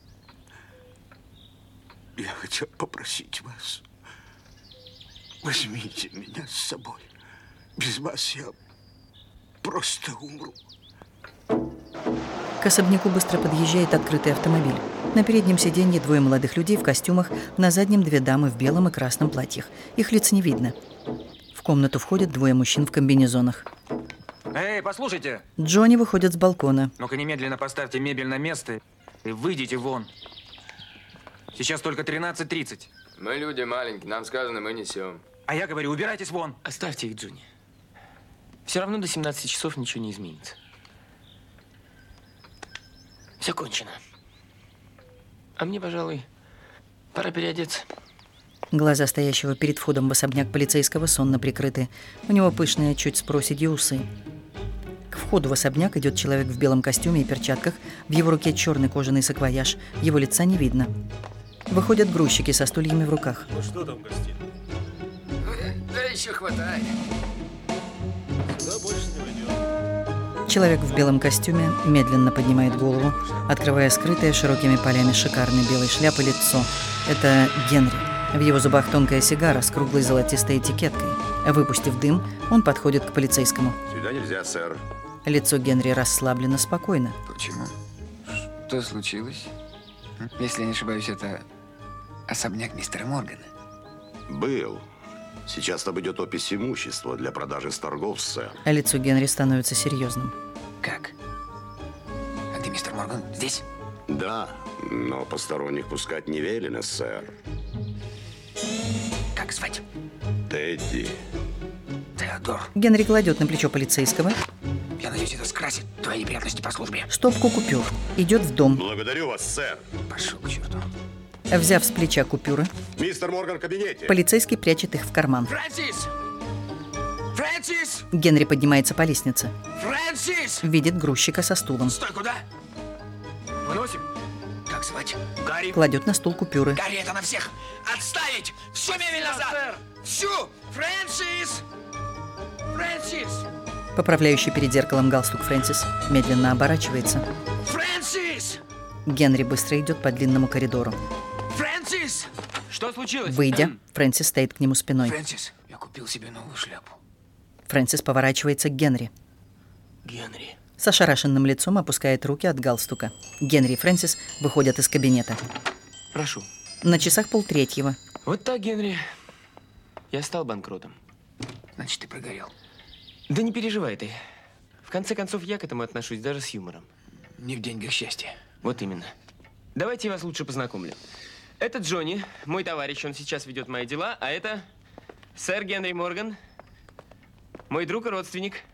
я хотел попросить вас, возьмите меня с собой. Без вас я просто умру. К особняку быстро подъезжает открытый автомобиль. На переднем сиденье двое молодых людей в костюмах, на заднем две дамы в белом и красном платьях. Их лиц не видно. В комнату входят двое мужчин в комбинезонах. Эй, послушайте! Джонни выходит с балкона. Ну-ка немедленно поставьте мебель на место и выйдите вон. Сейчас только тринадцать тридцать. Мы люди маленькие, нам сказано, мы несем. А я говорю, убирайтесь вон. Оставьте их, Джонни. Все равно до семнадцати часов ничего не изменится. Все кончено. А мне, пожалуй, пора переодеться. Глаза стоящего перед входом в особняк полицейского сонно прикрыты. У него пышные, чуть с проседью усы. К входу в особняк идет человек в белом костюме и перчатках. В его руке черный кожаный саквояж. Его лица не видно. Выходят грузчики со стульями в руках. Ну что там, гостин? Да еще хватает. Сюда больше не войдет. Человек в белом костюме медленно поднимает голову, открывая скрытое широкими полями шикарной белой шляпы лицо. Это Генри. В его зубах тонкая сигара с круглой золотистой этикеткой. Выпустив дым, он подходит к полицейскому. Сюда нельзя, сэр. Лицо Генри расслаблено, спокойно. Почему? Что случилось? Если я не ошибаюсь, это особняк мистера Моргана. Был. Сейчас там идет опись имущества для продажи с торгов, сэр. А лицо Генри становится серьезным. Как? А ты, мистер Морган, здесь? Да, но посторонних пускать не велено, сэр. Как звать? Тедди. Теодор. Генри кладет на плечо полицейского. Я надеюсь, это скрасит твои неприятности по службе. Стопку купюр. Идет в дом. Благодарю вас, сэр. Пошел к черту. Взяв с плеча купюры, Мистер Морган в кабинете. Полицейский прячет их в карман. Фрэнсис! Фрэнсис! Генри поднимается по лестнице. Фрэнсис! Видит грузчика со стулом. Стой, куда? Выносим. Как звать? Гарри. Кладет на стул купюры. Гарри, это на всех. Отставить! Всю мебель назад! Сэр. Всю! Фрэнсис! Фрэнсис! Поправляющий перед зеркалом галстук Фрэнсис медленно оборачивается. Фрэнсис! Генри быстро идет по длинному коридору. Фрэнсис! Что случилось? Выйдя, Фрэнсис стоит к нему спиной. Фрэнсис, я купил себе новую шляпу. Фрэнсис поворачивается к Генри. Генри. С ошарашенным лицом опускает руки от галстука. Генри и Фрэнсис выходят из кабинета. Прошу. На часах полтретьего. Вот так, Генри. Я стал банкротом. Значит, ты прогорел. Да не переживай ты. В конце концов, я к этому отношусь даже с юмором. Не в деньгах счастье. Вот именно. Давайте я вас лучше познакомлю. Это Джонни, мой товарищ, он сейчас ведет мои дела, а это сэр Генри Морган, мой друг и родственник.